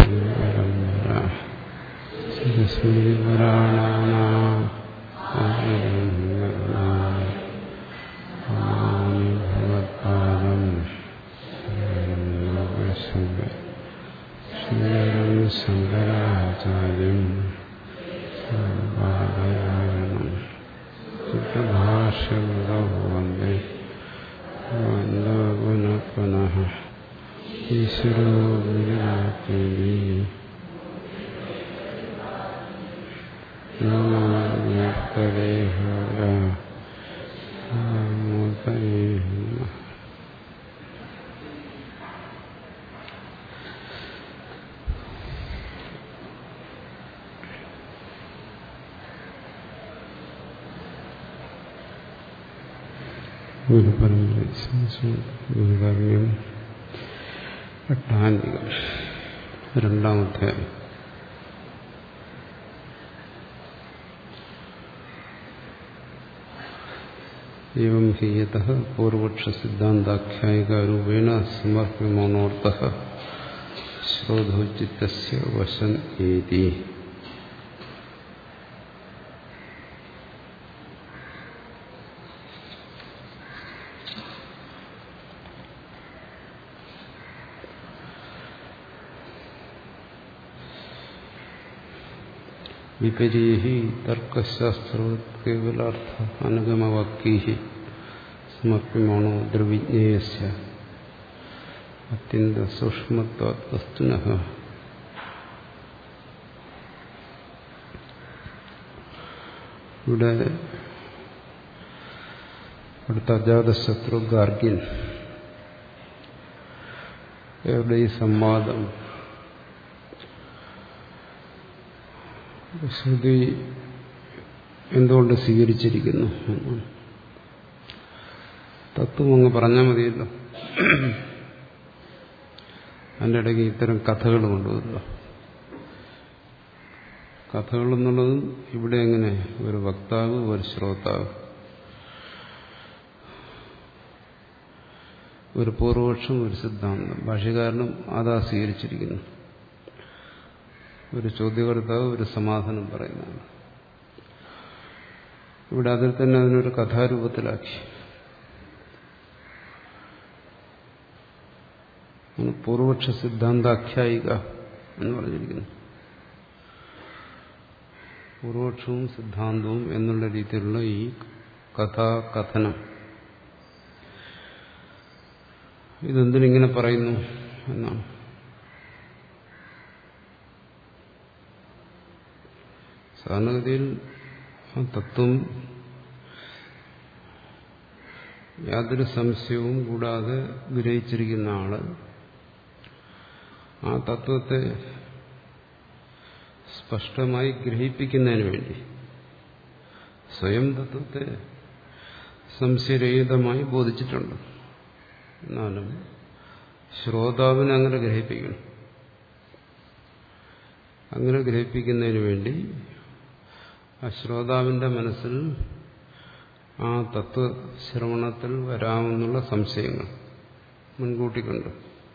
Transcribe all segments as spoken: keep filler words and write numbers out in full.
ശങ്കരാചാര്യം ഭാഷ്യവന്ദേ പുനഃ പുനഃ ഈശ്വരോ വിരാത്തേവി നമോദേഹായ നമോദയേ നമഃ. ഗുരുപരമ്പര ഗുരുകാരുണ്യം എട്ടാന്തികം രണ്ടാമത്തെ एवं हि यतः पूर्वपक्षसिद्धान्ताख्यायिकारूपेण समर्प्यमाणोऽर्थः श्रोधोचित्तस्य वशन् एति. വിപരീഹി തർക്കശാസ്ത്രവത് കേവലാർത്ഥ അനുഗമവാക്യൈഹി സമർപ്യമാണോ ദ്രവിജ്ഞേയസ്യ അത്യന്ത സൂക്ഷ്മത്വാത് വസ്തുനഃ. ഇവിടെ അടുത്ത അജാതശത്രു ഗാർഗ്യൻ എവിടെ ഈ സംവാദം ശ്രുതി എന്തുകൊണ്ട് സ്വീകരിച്ചിരിക്കുന്നു എന്നാണ്. തത്വം അങ്ങ് പറഞ്ഞാൽ മതിയല്ലോ. അതിൻ്റെ ഇടയ്ക്ക് ഇത്തരം കഥകൾ കൊണ്ടുവരില്ല. കഥകൾ എന്നുള്ളതും ഇവിടെ എങ്ങനെ ഒരു വക്താവ് ഒരു ശ്രോതാവ്, ഒരു പൂർവപക്ഷം ഒരു സിദ്ധാന്തം. ഭാഷ്യകാരനും അതാ സ്വീകരിച്ചിരിക്കുന്നു. ഒരു ചോദ്യകർത്താവ് ഒരു സമാധാനം പറയുന്നതാണ്. ഇവിടെ അതിൽ തന്നെ അതിനൊരു കഥാരൂപത്തിലാക്കി. പൂർവപക്ഷ സിദ്ധാന്താഖ്യായിക എന്ന് പറഞ്ഞിരിക്കുന്നു. പൂർവപക്ഷവും സിദ്ധാന്തവും എന്നുള്ള രീതിയിലുള്ള ഈ കഥാകഥനം ഇതെന്തിനിങ്ങനെ പറയുന്നു എന്നാണ്. സാധാരണഗതിയിൽ ആ തത്വം യാതൊരു സംശയവും കൂടാതെ ഗ്രഹിച്ചിരിക്കുന്ന ആള് ആ തത്വത്തെ സ്പഷ്ടമായി ഗ്രഹിപ്പിക്കുന്നതിന് വേണ്ടി സ്വയം തത്വത്തെ സംശയരഹിതമായി ബോധിച്ചിട്ടുണ്ട്. എന്നാലും ശ്രോതാവിനെ അങ്ങനെ ഗ്രഹിപ്പിക്കണം. അങ്ങനെ ഗ്രഹിപ്പിക്കുന്നതിന് വേണ്ടി ആ ശ്രോതാവിന്റെ മനസ്സിൽ ആ തത്വശ്രവണത്തിൽ വരാമെന്നുള്ള സംശയങ്ങൾ മുൻകൂട്ടി കണ്ടു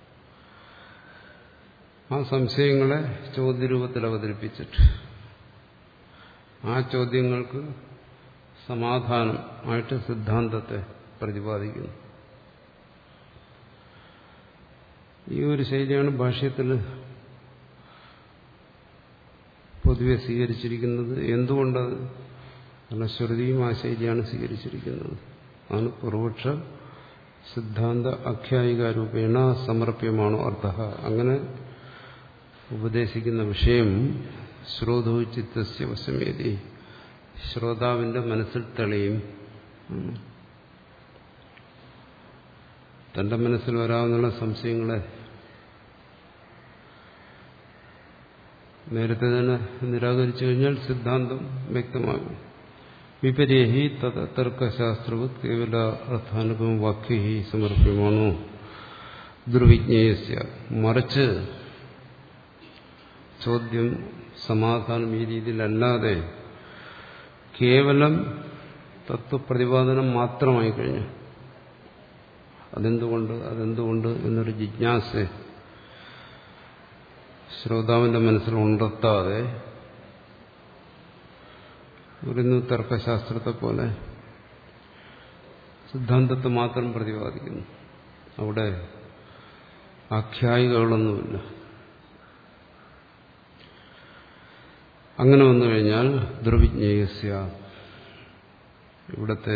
ആ സംശയങ്ങളെ ചോദ്യരൂപത്തിൽ അവതരിപ്പിച്ചിട്ട് ആ ചോദ്യങ്ങൾക്ക് സമാധാനം ആയിട്ട് സിദ്ധാന്തത്തെ പ്രതിപാദിക്കുന്നു. ഈ ഒരു ശൈലിയാണ് ഭാഷ്യത്തിൽ പൊതുവെ സ്വീകരിച്ചിരിക്കുന്നത്. എന്തുകൊണ്ടത്? കാരണം ശ്രുതിയും ആ ശൈലിയാണ് സ്വീകരിച്ചിരിക്കുന്നത്. ആണ് പൂർവപക്ഷ സിദ്ധാന്ത ആഖ്യായികാരൂപേണ സമർപ്യമാണോ അർത്ഥ. അങ്ങനെ ഉപദേശിക്കുന്ന വിഷയം ശ്രോതോ ചിത്തസ്യ വശമേതി, ശ്രോതാവിന്റെ മനസ്സിൽ തെളിയും. തന്റെ മനസ്സിൽ വരാവുന്ന സംശയങ്ങളെ നേരത്തെ തന്നെ നിരാകരിച്ചു കഴിഞ്ഞാൽ സിദ്ധാന്തം വ്യക്തമാകും. വിപരീഹി തർക്കശാസ്ത്രവത് കേവല അർത്ഥാനുപമ വാക്യ സമർപ്യമാണോ ദുർവിജ്ഞേയസ്യ. മറിച്ച് ചോദ്യം സമാധാനം ഈ രീതിയിലല്ലാതെ കേവലം തത്വപ്രതിപാദനം മാത്രമായി കഴിഞ്ഞു. അതെന്തുകൊണ്ട് അതെന്തുകൊണ്ട് എന്നൊരു ജിജ്ഞാസ ശ്രോതാവിന്റെ മനസ്സിൽ ഉണർത്താതെ പറയുന്നു തർക്കശാസ്ത്രത്തെ പോലെ സിദ്ധാന്തത്തെ മാത്രം പ്രതിപാദിക്കുന്നു. അവിടെ ആഖ്യായികളൊന്നുമില്ല. അങ്ങനെ വന്നു കഴിഞ്ഞാൽ ദുർവിജ്ഞേയസ്യ, ഇവിടത്തെ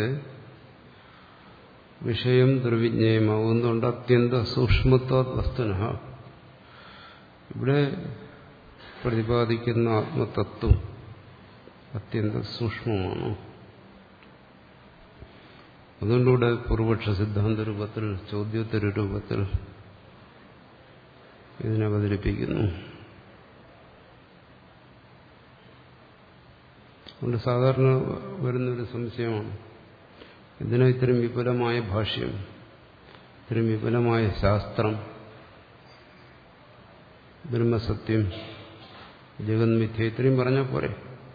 വിഷയം ദുർവിജ്ഞേയമാകുന്നുണ്ട്. അത്യന്ത സൂക്ഷ്മത്വാത് വസ്തുനഃ, ഇവിടെ പ്രതിപാദിക്കുന്ന ആത്മതത്വം അത്യന്ത സൂക്ഷ്മമാണ്. അതുകൊണ്ടിവിടെ പൂർവപക്ഷ സിദ്ധാന്ത രൂപത്തിൽ, ചോദ്യോത്തര രൂപത്തിൽ ഇതിനെ അവതരിപ്പിക്കുന്നു. അതുകൊണ്ട് സാധാരണ വരുന്നൊരു സംശയമാണ്, ഇതിനെ ഇത്രയും വിപുലമായ ഭാഷ്യം, ഇത്രയും വിപുലമായ ശാസ്ത്രം, ബ്രഹ്മസത്യം, ജഗന്മിഥ്യ, ഇത്രയും പറഞ്ഞാൽ പോരെ?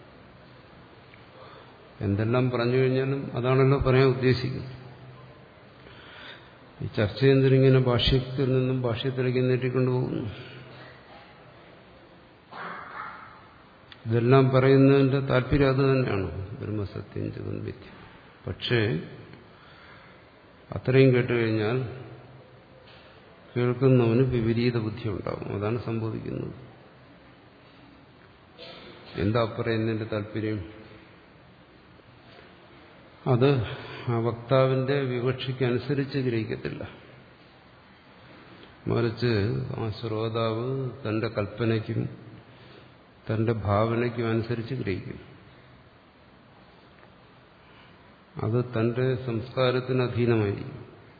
എന്തെല്ലാം പറഞ്ഞു കഴിഞ്ഞാലും അതാണല്ലോ പറയാൻ ഉദ്ദേശിക്കുന്നത്. ഈ ചർച്ച എന്തിനിങ്ങനെ ഭാഷ്യത്തിൽ നിന്നും ഭാഷ്യത്തിലേക്ക് നീട്ടിക്കൊണ്ടുപോകുന്നു? ഇതെല്ലാം പറയുന്നതിന്റെ താല്പര്യം അത് തന്നെയാണ്, ബ്രഹ്മസത്യം, ജഗന്മിഥ്യ. പക്ഷേ അത്രയും കേട്ടുകഴിഞ്ഞാൽ കേൾക്കുന്നവന് വിപരീത ബുദ്ധി ഉണ്ടാകും. അതാണ് സംഭവിക്കുന്നത്. എന്താ പറയുന്നതിന്റെ താല്പര്യം? അത് ആ വക്താവിന്റെ വിവക്ഷയ്ക്കനുസരിച്ച് ഗ്രഹിക്കത്തില്ല. മറിച്ച് ആ ശ്രോതാവ് തന്റെ കൽപ്പനയ്ക്കും തന്റെ ഭാവനയ്ക്കും അനുസരിച്ച് ഗ്രഹിക്കും. അത് തന്റെ സംസ്കാരത്തിന് അധീനമായിരിക്കും.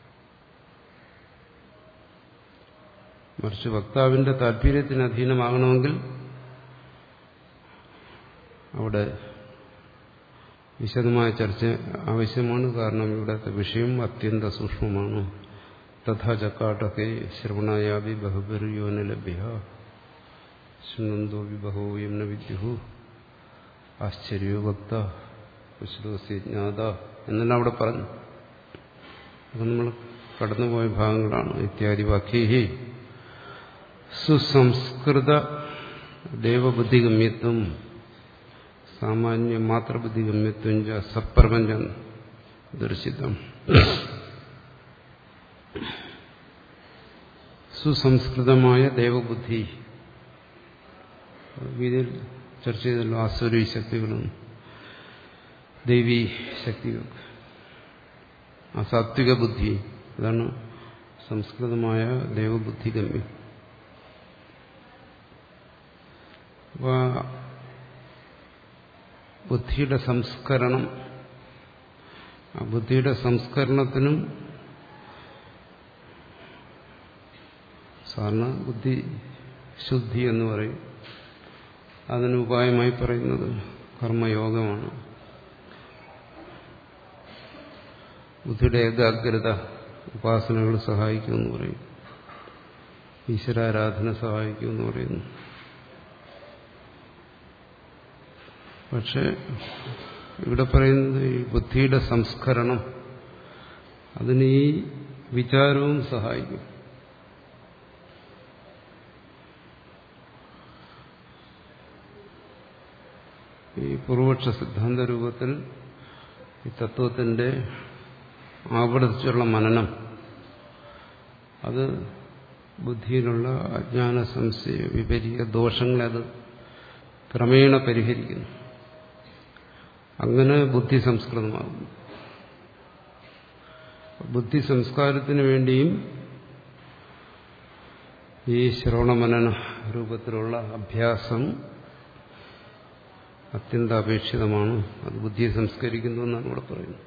മറിച്ച് വക്താവിന്റെ താല്പര്യത്തിന് അധീനമാകണമെങ്കിൽ അവിടെ വിശദമായ ചർച്ച ആവശ്യമാണ്. കാരണം ഇവിടുത്തെ വിഷയം അത്യന്ത സൂക്ഷ്മമാണ്. തഥാ ചക്കാട്ടകെ ശ്രവണായാവി ബഹുബിർയോന ലഭ്യ ശൃണ്വന്തോ വിബഹൂയം ന വിദ്യുഹു ആശ്ചര്യോ വക്ത കുശ്ലോസി ജ്ഞാത എന്നെല്ലാം അവിടെ പറഞ്ഞു. അത് നമ്മൾ കടന്നുപോയ ഭാഗങ്ങളാണ്. ഇത്യാദി വാക്യൈ സുസംസ്കൃത ദേവബുദ്ധിഗമ്യത്വം സാമാന്യ മാത്രബുദ്ധിഗമ്യത്വം ച സപ്രപഞ്ചം ദർശിതം. സുസംസ്കൃതമായ ദേവബുദ്ധി, ഇതിൽ ചർച്ച ചെയ്തല്ലോ, ആസുരീ ശക്തികളും ദൈവീ ശക്തികളൊക്കെ. ആ സാത്വിക ബുദ്ധി, അതാണ് സംസ്കൃതമായ ദേവബുദ്ധിഗമ്യം. അപ്പോൾ ബുദ്ധിയുടെ സംസ്കരണം, ആ ബുദ്ധിയുടെ സംസ്കരണത്തിനും സാധാരണ ബുദ്ധി ശുദ്ധി എന്ന് പറയും. അതിന് ഉപായമായി പറയുന്നത് കർമ്മയോഗമാണ്. ബുദ്ധിയുടെ ഏകാഗ്രത ഉപാസനകൾ സഹായിക്കുമെന്ന് പറയും. ഈശ്വരാരാധന സഹായിക്കുമെന്ന് പറയുന്നു. പക്ഷെ ഇവിടെ പറയുന്നത് ഈ ബുദ്ധിയുടെ സംസ്കരണം, അതിന് ഈ വിചാരവും സഹായിക്കും. ഈ പൂർവപക്ഷ സിദ്ധാന്ത രൂപത്തിൽ ഈ തത്വത്തിന്റെ ആവർത്തിച്ചുള്ള മനനം, അത് ബുദ്ധിയിലുള്ള അജ്ഞാന സംശയ വിപരീത ദോഷങ്ങളെ അത് ക്രമേണ പരിഹരിക്കുന്നു. അങ്ങനെ ബുദ്ധി സംസ്കൃതമാകുന്നു. ബുദ്ധി സംസ്കാരത്തിന് വേണ്ടിയും ഈ ശ്രവണമനന രൂപത്തിലുള്ള അഭ്യാസം അത്യന്താപേക്ഷിതമാണ്. അത് ബുദ്ധിയെ സംസ്കരിക്കുന്നു എന്നാണ് ഇവിടെ പറയുന്നത്.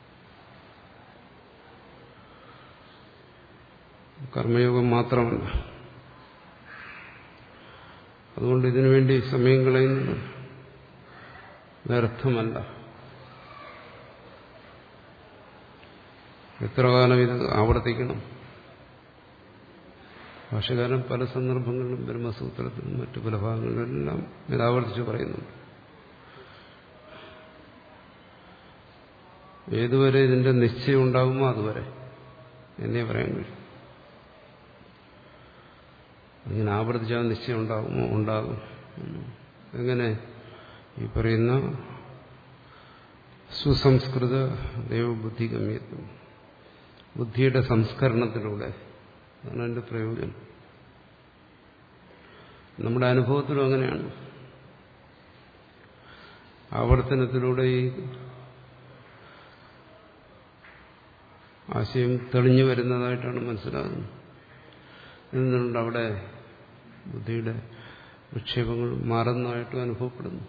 കർമ്മയോഗം മാത്രമല്ല. അതുകൊണ്ട് ഇതിനുവേണ്ടി സമയം കളയുന്നത് വ്യർത്ഥമല്ല. എത്ര കാലം ഇത് ആവർത്തിക്കണം? ഭാഷകാരൻ പല സന്ദർഭങ്ങളിലും ബ്രഹ്മസൂത്രത്തിലും മറ്റു പല ഭാഗങ്ങളിലെല്ലാം ഇത് ആവർത്തിച്ച് പറയുന്നുണ്ട്. ഏതുവരെ ഇതിന്റെ നിശ്ചയം ഉണ്ടാകുമോ അതുവരെ എന്നേ പറയാൻ കഴിയും. ഇങ്ങനെ ആവർത്തിച്ചാൽ നിശ്ചയം ഉണ്ടാകുമോ? ഉണ്ടാകും. എങ്ങനെ? ഈ പറയുന്ന സുസംസ്കൃത ദൈവബുദ്ധി ഗമ്യത്വം, ബുദ്ധിയുടെ സംസ്കരണത്തിലൂടെ. അതാണ് അതിന്റെ പ്രയോജനം. നമ്മുടെ അനുഭവത്തിലും അങ്ങനെയാണ്. ആവർത്തനത്തിലൂടെ ഈ ആശയം തെളിഞ്ഞു വരുന്നതായിട്ടാണ് മനസ്സിലാകുന്നത്. എന്നുകൊണ്ട് അവിടെ ബുദ്ധിയുടെ വിക്ഷേപങ്ങൾ മാറുന്നതായിട്ടും അനുഭവപ്പെടുന്നു.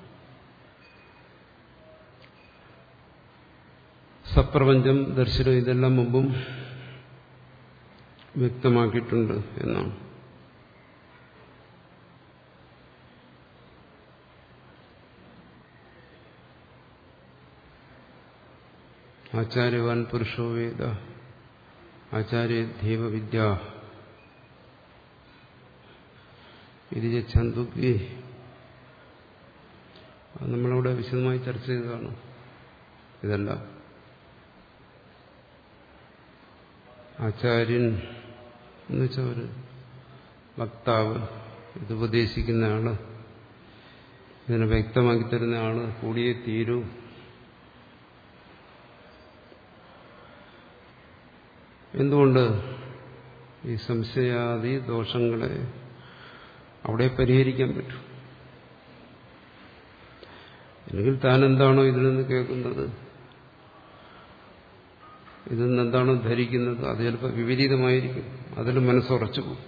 സപ്രപഞ്ചം ദർശനം ഇതെല്ലാം മുമ്പും വ്യക്തമാക്കിയിട്ടുണ്ട് എന്നാണ്. ആചാര്യവാൻ പുരുഷോ വേദ ആചാര്യേധ്യേവ വിദ്യ ഇത് ഛന്ദുക്കി. അത് നമ്മളിവിടെ വിശദമായി ചർച്ച ചെയ്തതാണ്. ഇതെല്ലാം ആചാര്യൻ എന്ന് വെച്ചാൽ ഒരു വക്താവ്, ഇത് ഉപദേശിക്കുന്ന ആള്, ഇതിനെ വ്യക്തമാക്കി തരുന്ന ആള് കൂടിയേ തീരൂ. എന്തുകൊണ്ട്? ഈ സംശയാദി ദോഷങ്ങളെ അവിടെ പരിഹരിക്കാൻ പറ്റും. അല്ലെങ്കിൽ താൻ എന്താണോ ഇതിൽ നിന്ന് കേൾക്കുന്നത്, ഇതിൽ നിന്ന് എന്താണോ ധരിക്കുന്നത്, അത് ചിലപ്പോൾ വിപരീതമായിരിക്കും. അതിൽ മനസ്സുറച്ചു പോകും.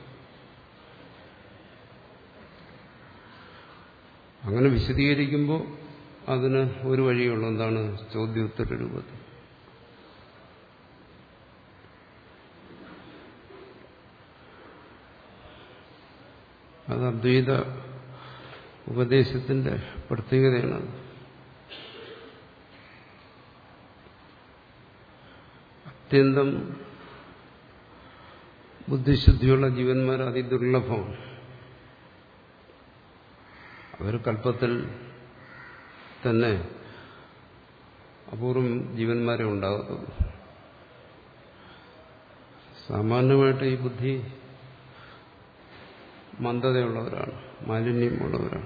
അങ്ങനെ വിശദീകരിക്കുമ്പോൾ അതിന് ഒരു വഴിയുള്ളൂ. എന്താണ്? ചോദ്യോത്തര രൂപത്തിൽ. അത് അദ്വൈത ഉപദേശത്തിന്റെ പ്രത്യേകതയാണ്. അത്യന്തം ബുദ്ധിശുദ്ധിയുള്ള ജീവന്മാർ അതിദുർലഭമാണ്. അവർ കൽപ്പത്തിൽ തന്നെ അപൂർവം ജീവന്മാരെ ഉണ്ടാകത്തുള്ളൂ. സാമാന്യമായിട്ട് ഈ ബുദ്ധി മന്ദതയുള്ളവരാണ്, മാലിന്യമുള്ളവരാണ്.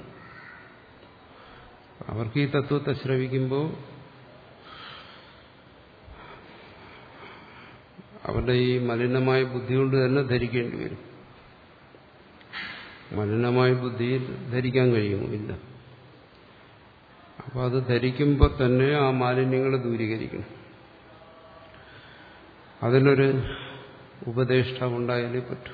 അവർക്ക് ഈ തത്വത്തെ ശ്രവിക്കുമ്പോൾ അവരുടെ ഈ മലിനമായ ബുദ്ധി കൊണ്ട് തന്നെ ധരിക്കേണ്ടി വരും. മലിനമായ ബുദ്ധിയിൽ ധരിക്കാൻ കഴിയുമോ? ഇല്ല. അപ്പോൾ അത് ധരിക്കുമ്പോൾ തന്നെ ആ മാലിന്യങ്ങളെ ദൂരീകരിക്കണം. അതിനൊരു ഉപദേഷ്ടാവുണ്ടായാലേ പറ്റൂ.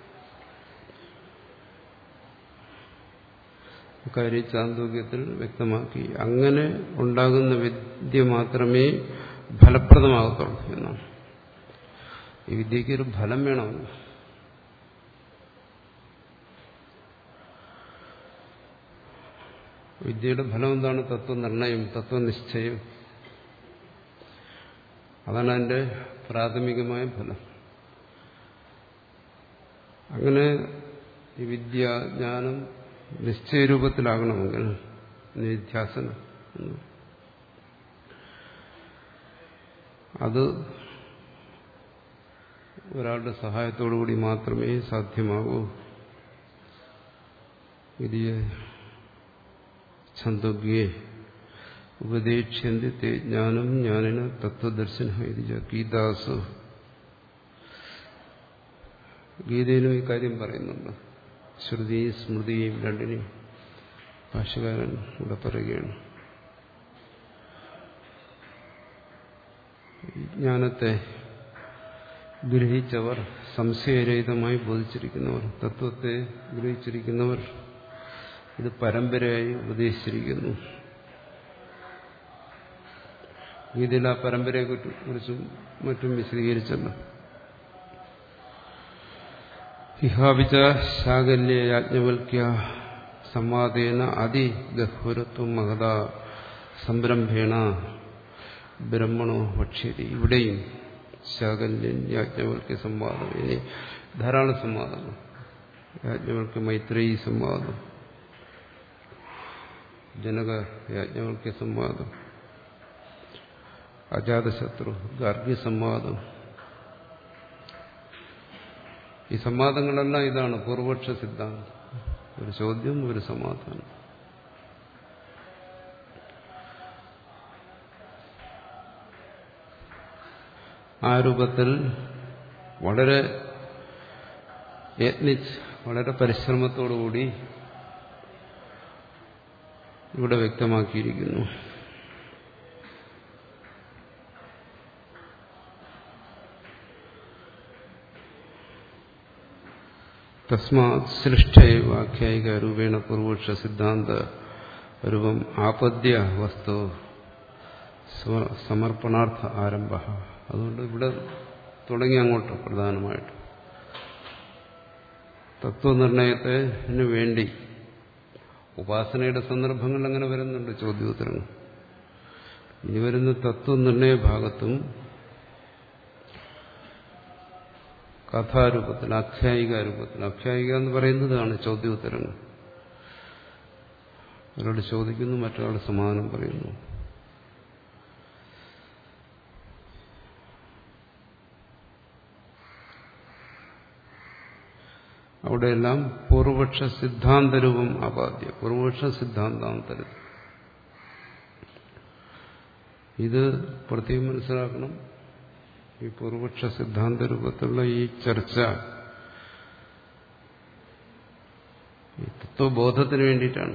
കാര്യം ചാന്തോക്യത്തിൽ വ്യക്തമാക്കി. അങ്ങനെ ഉണ്ടാകുന്ന വിദ്യ മാത്രമേ ഫലപ്രദമാകത്തുള്ളൂ എന്നാണ്. ഈ വിദ്യയ്ക്ക് ഒരു ഫലം വേണമല്ലോ. വിദ്യയുടെ ഫലം എന്താണ്? തത്വനിർണയം, തത്വനിശ്ചയം. അതാണ് അതിന്റെ പ്രാഥമികമായ ഫലം. അങ്ങനെ ഈ വിദ്യാജ്ഞാനം നിശ്ചയരൂപത്തിലാകണമെങ്കിൽ നിധ്യാസനം അത് ഒരാളുടെ സഹായത്തോടുകൂടി മാത്രമേ സാധ്യമാകൂ. വിധിയെ ഛന്ദോഗ്യേ ഉപദേക്ഷ്യന്തി തേ ജ്ഞാനം ജ്ഞാനിന തത്വദർശന ഗീതാസു. ഗീതയിലും ഈ കാര്യം പറയുന്നുണ്ട്. ശ്രുതിയും സ്മൃതിയും രണ്ടിനെയും ഭാഷ്യകാരൻ ഇവിടെ പറയുകയാണ്. ജ്ഞാനത്തെ ഗ്രഹിച്ചവർ, സംശയരഹിതമായി ബോധിച്ചിരിക്കുന്നവർ, തത്വത്തെ ഗ്രഹിച്ചിരിക്കുന്നവർ ഇത് പരമ്പരയായി ഉപദേശിച്ചിരിക്കുന്നു. ഗീതയിൽ ആ പരമ്പരയെ കുറിച്ചും മറ്റും വിശദീകരിച്ചല്ലോ. ഇഹാവിച ശാകല്യ യാജ്ഞവൽക്യ സംവാദേന അതിഗഹ്വരത്വം മഹത സംരംഭേണ ബ്രഹ്മണോ ഭക്ഷ്യതി. ഇവിടെയും ശാകല്യൻ യാജ്ഞവൽക്യ സംവാദം. ഇനി ധാരാളം സംവാദങ്ങൾ. യാജ്ഞവൽക്യ മൈത്രേയി സംവാദം, ജനക യാജ്ഞവൽക്യ സംവാദം, അജാതശത്രു ഗാർഗ്യ സംവാദം. ഈ സംവാദങ്ങളെല്ലാം ഇതാണ് പൂർവപക്ഷ സിദ്ധാന്തം. ഒരു ചോദ്യം, ഒരു സമാധാനം. ആ രൂപത്തിൽ വളരെ യത്നിച്ച് വളരെ പരിശ്രമത്തോടുകൂടി ഇവിടെ വ്യക്തമാക്കിയിരിക്കുന്നു. തസ്മാത് സൃഷ്ടൈവ ആഖ്യായിക രൂപേണ പൂർവപക്ഷ സിദ്ധാന്ത രൂപം ആപദ്യ വസ്തു സമർപ്പണാർത്ഥ ആരംഭ. അതുകൊണ്ട് ഇവിടെ തുടങ്ങി അങ്ങോട്ട് പ്രധാനമായിട്ട് തത്വനിർണയത്തിന് വേണ്ടി ഉപാസനയുടെ സന്ദർഭങ്ങൾ അങ്ങനെ വരുന്നുണ്ട് ചോദ്യോത്തരങ്ങൾ. ഇനി വരുന്ന തത്വനിർണയ ഭാഗത്തും കഥാരൂപത്തിൽ, ആഖ്യായിക രൂപത്തിൽ, ആഖ്യായിക എന്ന് പറയുന്നതാണ് ചോദ്യോത്തരങ്ങൾ. ഒരാൾ ചോദിക്കുന്നു, മറ്റൊരാൾ സമാധാനം പറയുന്നു. അവിടെയെല്ലാം പൂർവപക്ഷ സിദ്ധാന്തരൂപം ആപാദ്യ, പൂർവപക്ഷ സിദ്ധാന്താന്തരം. ഇത് പ്രത്യേകം മനസ്സിലാക്കണം. ഈ പൂർവപക്ഷ സിദ്ധാന്ത രൂപത്തിലുള്ള ഈ ചർച്ച ഈ തത്വബോധത്തിന് വേണ്ടിയിട്ടാണ്.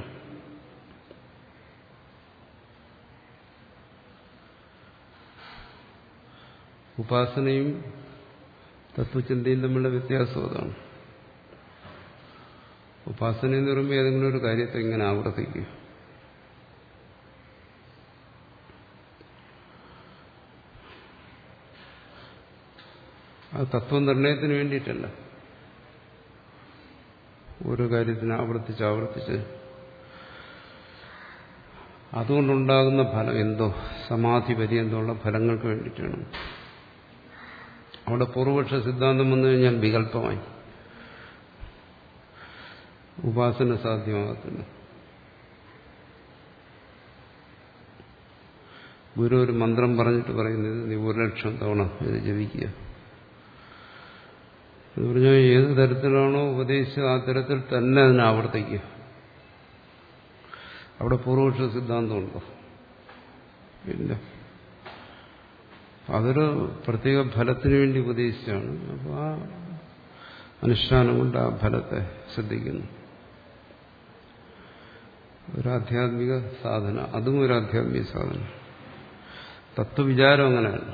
ഉപാസനയും തത്വചിന്തയും തമ്മിലുള്ള വ്യത്യാസം അതാണ്. ഉപാസന എന്ന് പറയുമ്പോൾ ഏതെങ്കിലും ഒരു കാര്യത്തെ ഇങ്ങനെ ആവർത്തിക്കുക. അത് തത്വനിർണയത്തിന് വേണ്ടിയിട്ടല്ല. ഓരോ കാര്യത്തിന് ആവർത്തിച്ച് ആവർത്തിച്ച് അതുകൊണ്ടുണ്ടാകുന്ന ഫലം എന്തോ സമാധി പര്യന്തമുള്ള ഫലങ്ങൾക്ക് വേണ്ടിയിട്ടാണ്. അവിടെ പൂർവപക്ഷ സിദ്ധാന്തം വന്നു കഴിഞ്ഞാൽ വികല്പമായി, ഉപാസന സാധ്യമാകത്തില്ല. ഗുരു ഒരു മന്ത്രം പറഞ്ഞിട്ട് പറയുന്നത് നീ ഒരു ലക്ഷം തവണ ഇത് ജപിക്കുക എന്ന് പറഞ്ഞാൽ ഏത് തരത്തിലാണോ ഉപദേശിച്ചത് ആ തരത്തിൽ തന്നെ അതിനെ ആവർത്തിക്കുക. അവിടെ പൂർവപക്ഷ സിദ്ധാന്തമുണ്ടോ? ഇല്ല. അതൊരു പ്രത്യേക ഫലത്തിന് വേണ്ടി ഉപദേശിച്ചാണ്. അപ്പോൾ ആ അനുഷ്ഠാനം കൊണ്ട് ആ ഫലത്തെ ശ്രദ്ധിക്കുന്നു. ഒരു ആധ്യാത്മിക സാധന, അതും ഒരു ആധ്യാത്മിക സാധന. തത്വവിചാരം അങ്ങനെയാണ്.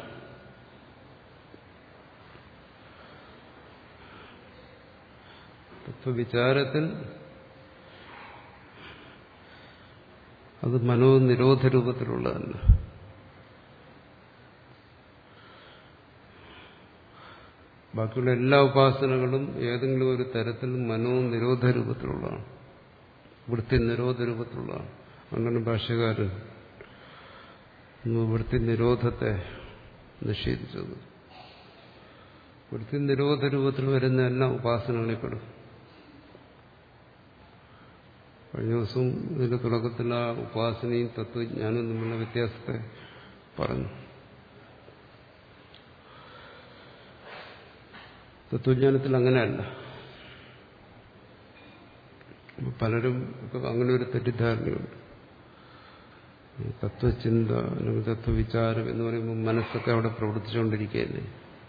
തത്വവിചാരത്തിൽ അത് മനോനിരോധ രൂപത്തിലുള്ളതല്ല. ബാക്കിയുള്ള എല്ലാ ഉപാസനകളും ഏതെങ്കിലും ഒരു തരത്തിൽ മനോനിരോധ രൂപത്തിലുള്ളതാണ്, വൃത്തി നിരോധ രൂപത്തിലുള്ളതാണ്. അങ്ങനെ ഭാഷ്യകാരൻ വൃത്തി നിരോധത്തെ നിഷേധിച്ചത്. വൃത്തി നിരോധ രൂപത്തിൽ വരുന്ന എല്ലാ ഉപാസനകളിൽ പെടും. കഴിഞ്ഞ ദിവസം ഇതിന്റെ തുടക്കത്തിൽ ആ ഉപാസനയും തത്വജ്ഞാനവും തമ്മിലുള്ള വ്യത്യാസത്തെ പറഞ്ഞു. തത്വജ്ഞാനത്തിൽ അങ്ങനെയല്ല. പലരും ഇപ്പൊ അങ്ങനെ ഒരു തെറ്റിദ്ധാരണയുണ്ട്. തത്വചിന്ത അല്ലെങ്കിൽ തത്വവിചാരം എന്ന് പറയുമ്പോൾ മനസ്സൊക്കെ അവിടെ പ്രവർത്തിച്ചുകൊണ്ടിരിക്കുകയല്ലേ,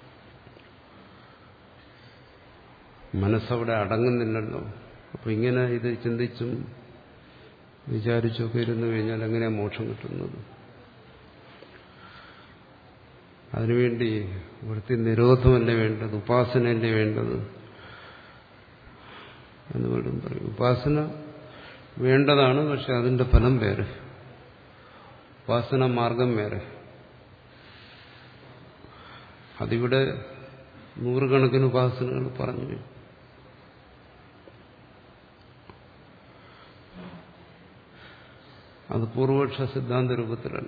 മനസ്സവിടെ അടങ്ങുന്നില്ലല്ലോ. അപ്പൊ ഇങ്ങനെ ഇത് ചിന്തിച്ചും വിചാരിച്ചൊക്കെ ഇരുന്നു കഴിഞ്ഞാൽ എങ്ങനെയാണ് മോക്ഷം കിട്ടുന്നത്? അതിനുവേണ്ടി വൃത്തി നിരോധമല്ലേ വേണ്ടത്, ഉപാസനയല്ലേ വേണ്ടത് എന്ന് പോലും പറയും. ഉപാസന വേണ്ടതാണ്, പക്ഷെ അതിന്റെ ഫലം വേറെ, ഉപാസന മാർഗം വേറെ. അതിവിടെ നൂറുകണക്കിന് ഉപാസനകൾ പറഞ്ഞു. അത് പൂർവപക്ഷ സിദ്ധാന്ത രൂപത്തിലല്ല.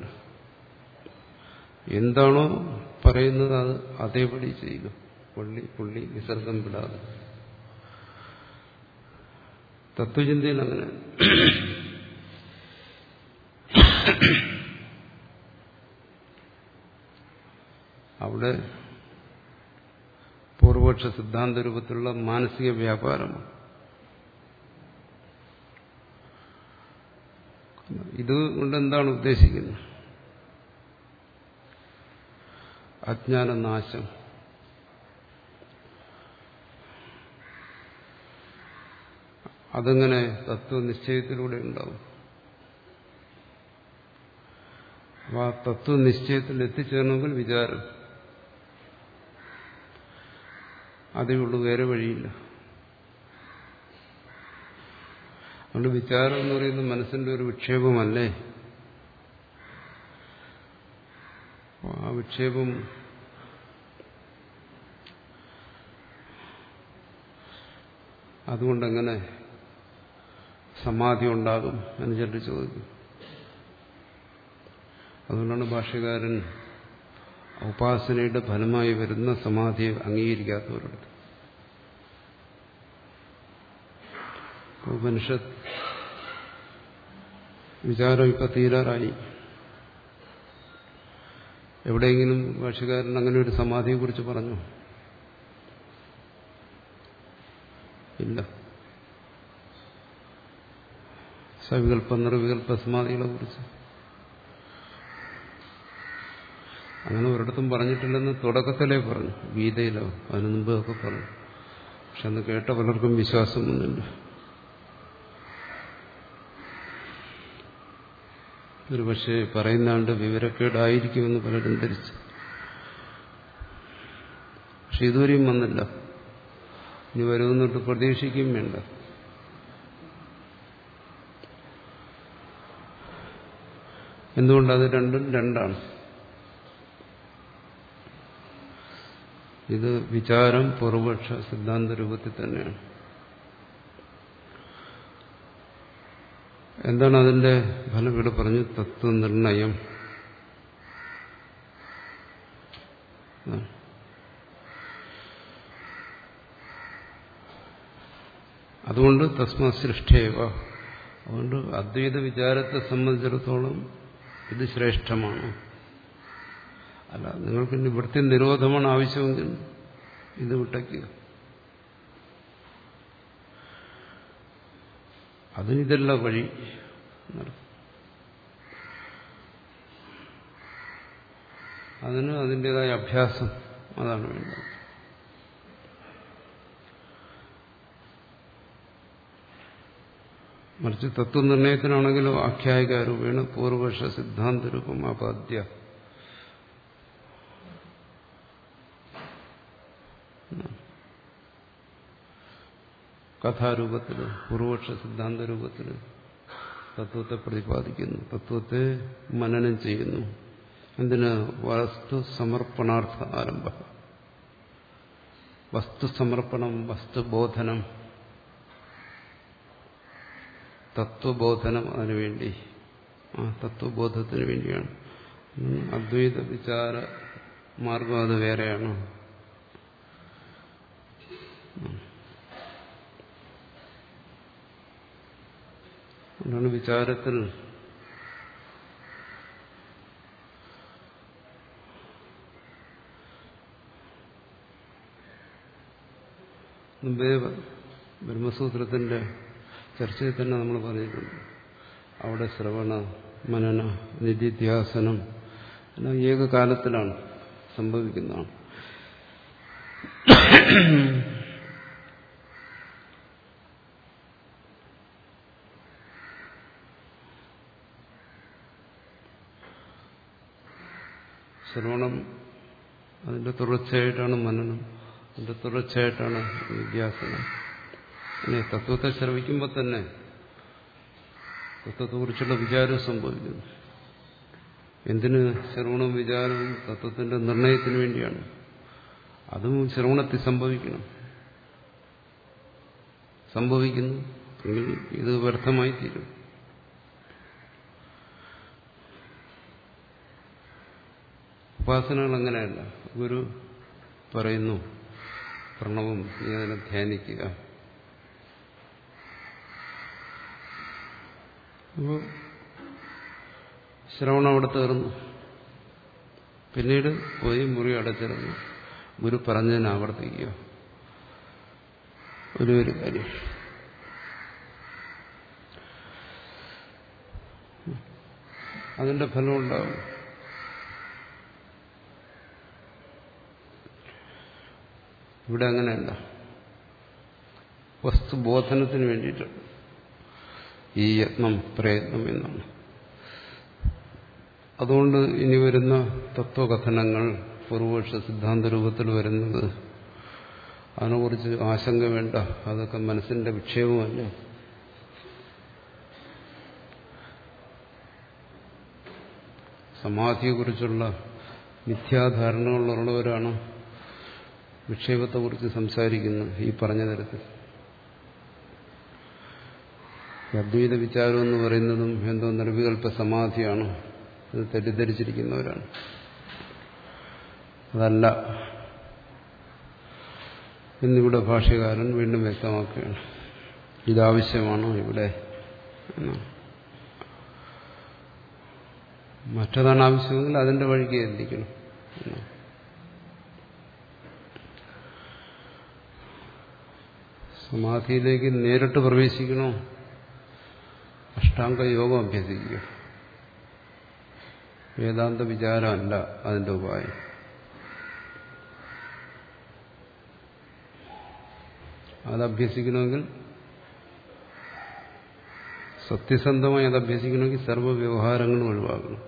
എന്താണോ പറയുന്നത് അത് അതേപടി ചെയ്യുക, പുള്ളി പുള്ളി വിസർഗം വിടാതെ. തത്വചിന്തയിൽ അങ്ങനെ അവിടെ പൂർവ പൂർവപക്ഷ സിദ്ധാന്ത രൂപത്തിലുള്ള മാനസിക വ്യാപാരമാണ്. ഇതുകൊണ്ട് എന്താണ് ഉദ്ദേശിക്കുന്നത്? അജ്ഞാനനാശം. അതെങ്ങനെ തത്വനിശ്ചയത്തിലൂടെ ഉണ്ടാവും? അപ്പൊ ആ തത്വനിശ്ചയത്തിൽ എത്തിച്ചേരണമെങ്കിൽ വിചാരം അതേ ഉള്ളൂ, വേറെ വഴിയില്ല. അതുകൊണ്ട് വിചാരം എന്ന് പറയുന്നത് മനസ്സിന്റെ ഒരു വിക്ഷേപമല്ലേ? ആ വിക്ഷേപം അതുകൊണ്ടെങ്ങനെ സമാധി ഉണ്ടാകും എന്ന് ചിലർ ചോദിക്കും. അതുകൊണ്ടാണ് ഭാഷ്യകാരൻ ഉപാസനയുടെ ഫലമായി വരുന്ന സമാധിയെ അംഗീകരിക്കാത്തവരുടെ ഉപനിഷത്ത് വിചാരം ഇപ്പൊ തീരാറായി. എവിടെയെങ്കിലും ഭാഷ്യകാരൻ അങ്ങനെ ഒരു സമാധിയെക്കുറിച്ച് പറഞ്ഞു? ഇല്ല. സവികല്പ നിർവികല്പ സമാധികളെ കുറിച്ച് അങ്ങനെ ഒരിടത്തും പറഞ്ഞിട്ടില്ലെന്ന് തുടക്കത്തിലേ പറഞ്ഞു, ഗീതയിലോ അതിനു മുമ്പൊക്കെ പറഞ്ഞു. പക്ഷെ അന്ന് കേട്ട പലർക്കും വിശ്വാസമൊന്നുമില്ല. ഒരു പക്ഷേ പറയുന്നാണ്ട് വിവരക്കേടായിരിക്കുമെന്ന് പലരും ധരിച്ചു. പക്ഷെ ഇതുവരെയും വന്നില്ല. ഇനി വരുമെന്നിട്ട് പ്രതീക്ഷിക്കുകയും വേണ്ട. എന്തുകൊണ്ടത് രണ്ടും രണ്ടാണ്. ഇത് വിചാരം പൂർവപക്ഷ സിദ്ധാന്ത രൂപത്തിൽ തന്നെയാണ്. എന്താണ് അതിന്റെ ഫലം? ഇവിടെ പറഞ്ഞു തത്വനിർണയം. അതുകൊണ്ട് തസ്മ സൃഷ്ടേവ. അതുകൊണ്ട് അദ്വൈത വിചാരത്തെ സംബന്ധിച്ചിടത്തോളം ഇത് ശ്രേഷ്ഠമാണ്. അല്ല, നിങ്ങൾക്ക് ഇവിടുത്തെ നിരോധമാണ് ആവശ്യമെങ്കിൽ ഇത് വിട്ടയ്ക്കുക. അതിനിതല്ല വഴി. അതിന് അതിൻ്റെതായ അഭ്യാസം അതാണ് വേണ്ടത്. മറിച്ച് തത്വനിർണയത്തിനാണെങ്കിലും ആഖ്യായിക രൂപേണ പൂർവപക്ഷ സിദ്ധാന്ത രൂപം ആപാദ്യ. കഥാരൂപത്തിൽ പൂർവപക്ഷ സിദ്ധാന്ത രൂപത്തിൽ തത്വത്തെ പ്രതിപാദിക്കുന്നു, തത്വത്തെ മനനം ചെയ്യുന്നു. എന്തിന്? വസ്തു സമർപ്പണാർത്ഥ ആരംഭ. വസ്തു സമർപ്പണം, വസ്തുബോധനം, തത്വബോധനം, അതിനുവേണ്ടി, ആ തത്വബോധത്തിന് വേണ്ടിയാണ്. അദ്വൈത വിചാര മാർഗം അത് വേറെയാണ്. അതുകൊണ്ടാണ് വിചാരത്തിൽ മുമ്പേ ബ്രഹ്മസൂത്രത്തിന്റെ ചർച്ചയിൽ തന്നെ നമ്മൾ പറഞ്ഞിട്ടുണ്ട്. അവിടെ ശ്രവണ മനന നിധിധ്യാസനം എല്ലാം ഏകകാലത്തിലാണ് സംഭവിക്കുന്നതാണ്. ശ്രവണം അതിന്റെ തുടർച്ചയായിട്ടാണ് മനനം, അതിന്റെ തുടർച്ചയായിട്ടാണ് നിധ്യാസനം. പിന്നെ തത്വത്തെ ശ്രവിക്കുമ്പോൾ തന്നെ തത്വത്തെക്കുറിച്ചുള്ള വിചാരം സംഭവിക്കുന്നു. എന്തിന്? ശ്രവണവും വിചാരവും തത്വത്തിന്റെ നിർണയത്തിന് വേണ്ടിയാണ്. അതും ശ്രവണത്തിൽ സംഭവിക്കണം. സംഭവിക്കുന്നു എങ്കിൽ ഇത് വ്യർത്ഥമായി തീരും. ഉപാസനകൾ അങ്ങനെയല്ല. ഗുരു പറയുന്നു പ്രണവം, നീ അതിനെ ധ്യാനിക്കുക. അപ്പോൾ ശ്രവണം അവിടെ തീർന്നു. പിന്നീട് പോയി മുറി അടച്ചിരുന്നു. ഗുരു പറഞ്ഞതിനെ ആവർത്തിക്കുക. ഒരു ഒരു കാര്യം. അതിന്റെ ഫലം ഉണ്ടാവും. ഇവിടെ അങ്ങനെയല്ല. വസ്തുബോധനത്തിന് വേണ്ടിയിട്ടാണ് ഈ യത്നം പ്രയത്നം എന്നാണ്. അതുകൊണ്ട് ഇനി വരുന്ന തത്വകഥനങ്ങൾ പൂർവപക്ഷ സിദ്ധാന്ത രൂപത്തിൽ വരുന്നത് അതിനെക്കുറിച്ച് ആശങ്ക വേണ്ട. അതൊക്കെ മനസ്സിന്റെ വിക്ഷേപമല്ല. സമാധിയെക്കുറിച്ചുള്ള മിഥ്യാധാരണകളുള്ളവരാണ് വിക്ഷേപത്തെക്കുറിച്ച് സംസാരിക്കുന്നത് ഈ പറഞ്ഞ തരത്തിൽ. അദ്വൈത വിചാരം എന്ന് പറയുന്നതും എന്തോ നിർവികൽപ്പ സമാധിയാണ്. അത് തെറ്റിദ്ധരിച്ചിരിക്കുന്നവരാണ്. അതല്ല എന്നിവിടെ ഭാഷ്യകാരൻ വീണ്ടും വ്യക്തമാക്കുകയാണ്. ഇതാവശ്യമാണോ ഇവിടെ എന്നാണ്. മറ്റതാണ് ആവശ്യമെങ്കിൽ അതിന്റെ വഴിക്ക് എത്തിക്കണം. സമാധിയിലേക്ക് നേരിട്ട് പ്രവേശിക്കണോ? അഷ്ടാംഗ യോഗം അഭ്യസിക്കുക. വേദാന്ത വിചാരമല്ല അതിന്റെ ഉപായം. അത് അഭ്യസിക്കണമെങ്കിൽ സത്യസന്ധമായി അത് അഭ്യസിക്കണമെങ്കിൽ സർവ്വ വ്യവഹാരങ്ങളും ഒഴിവാക്കണം.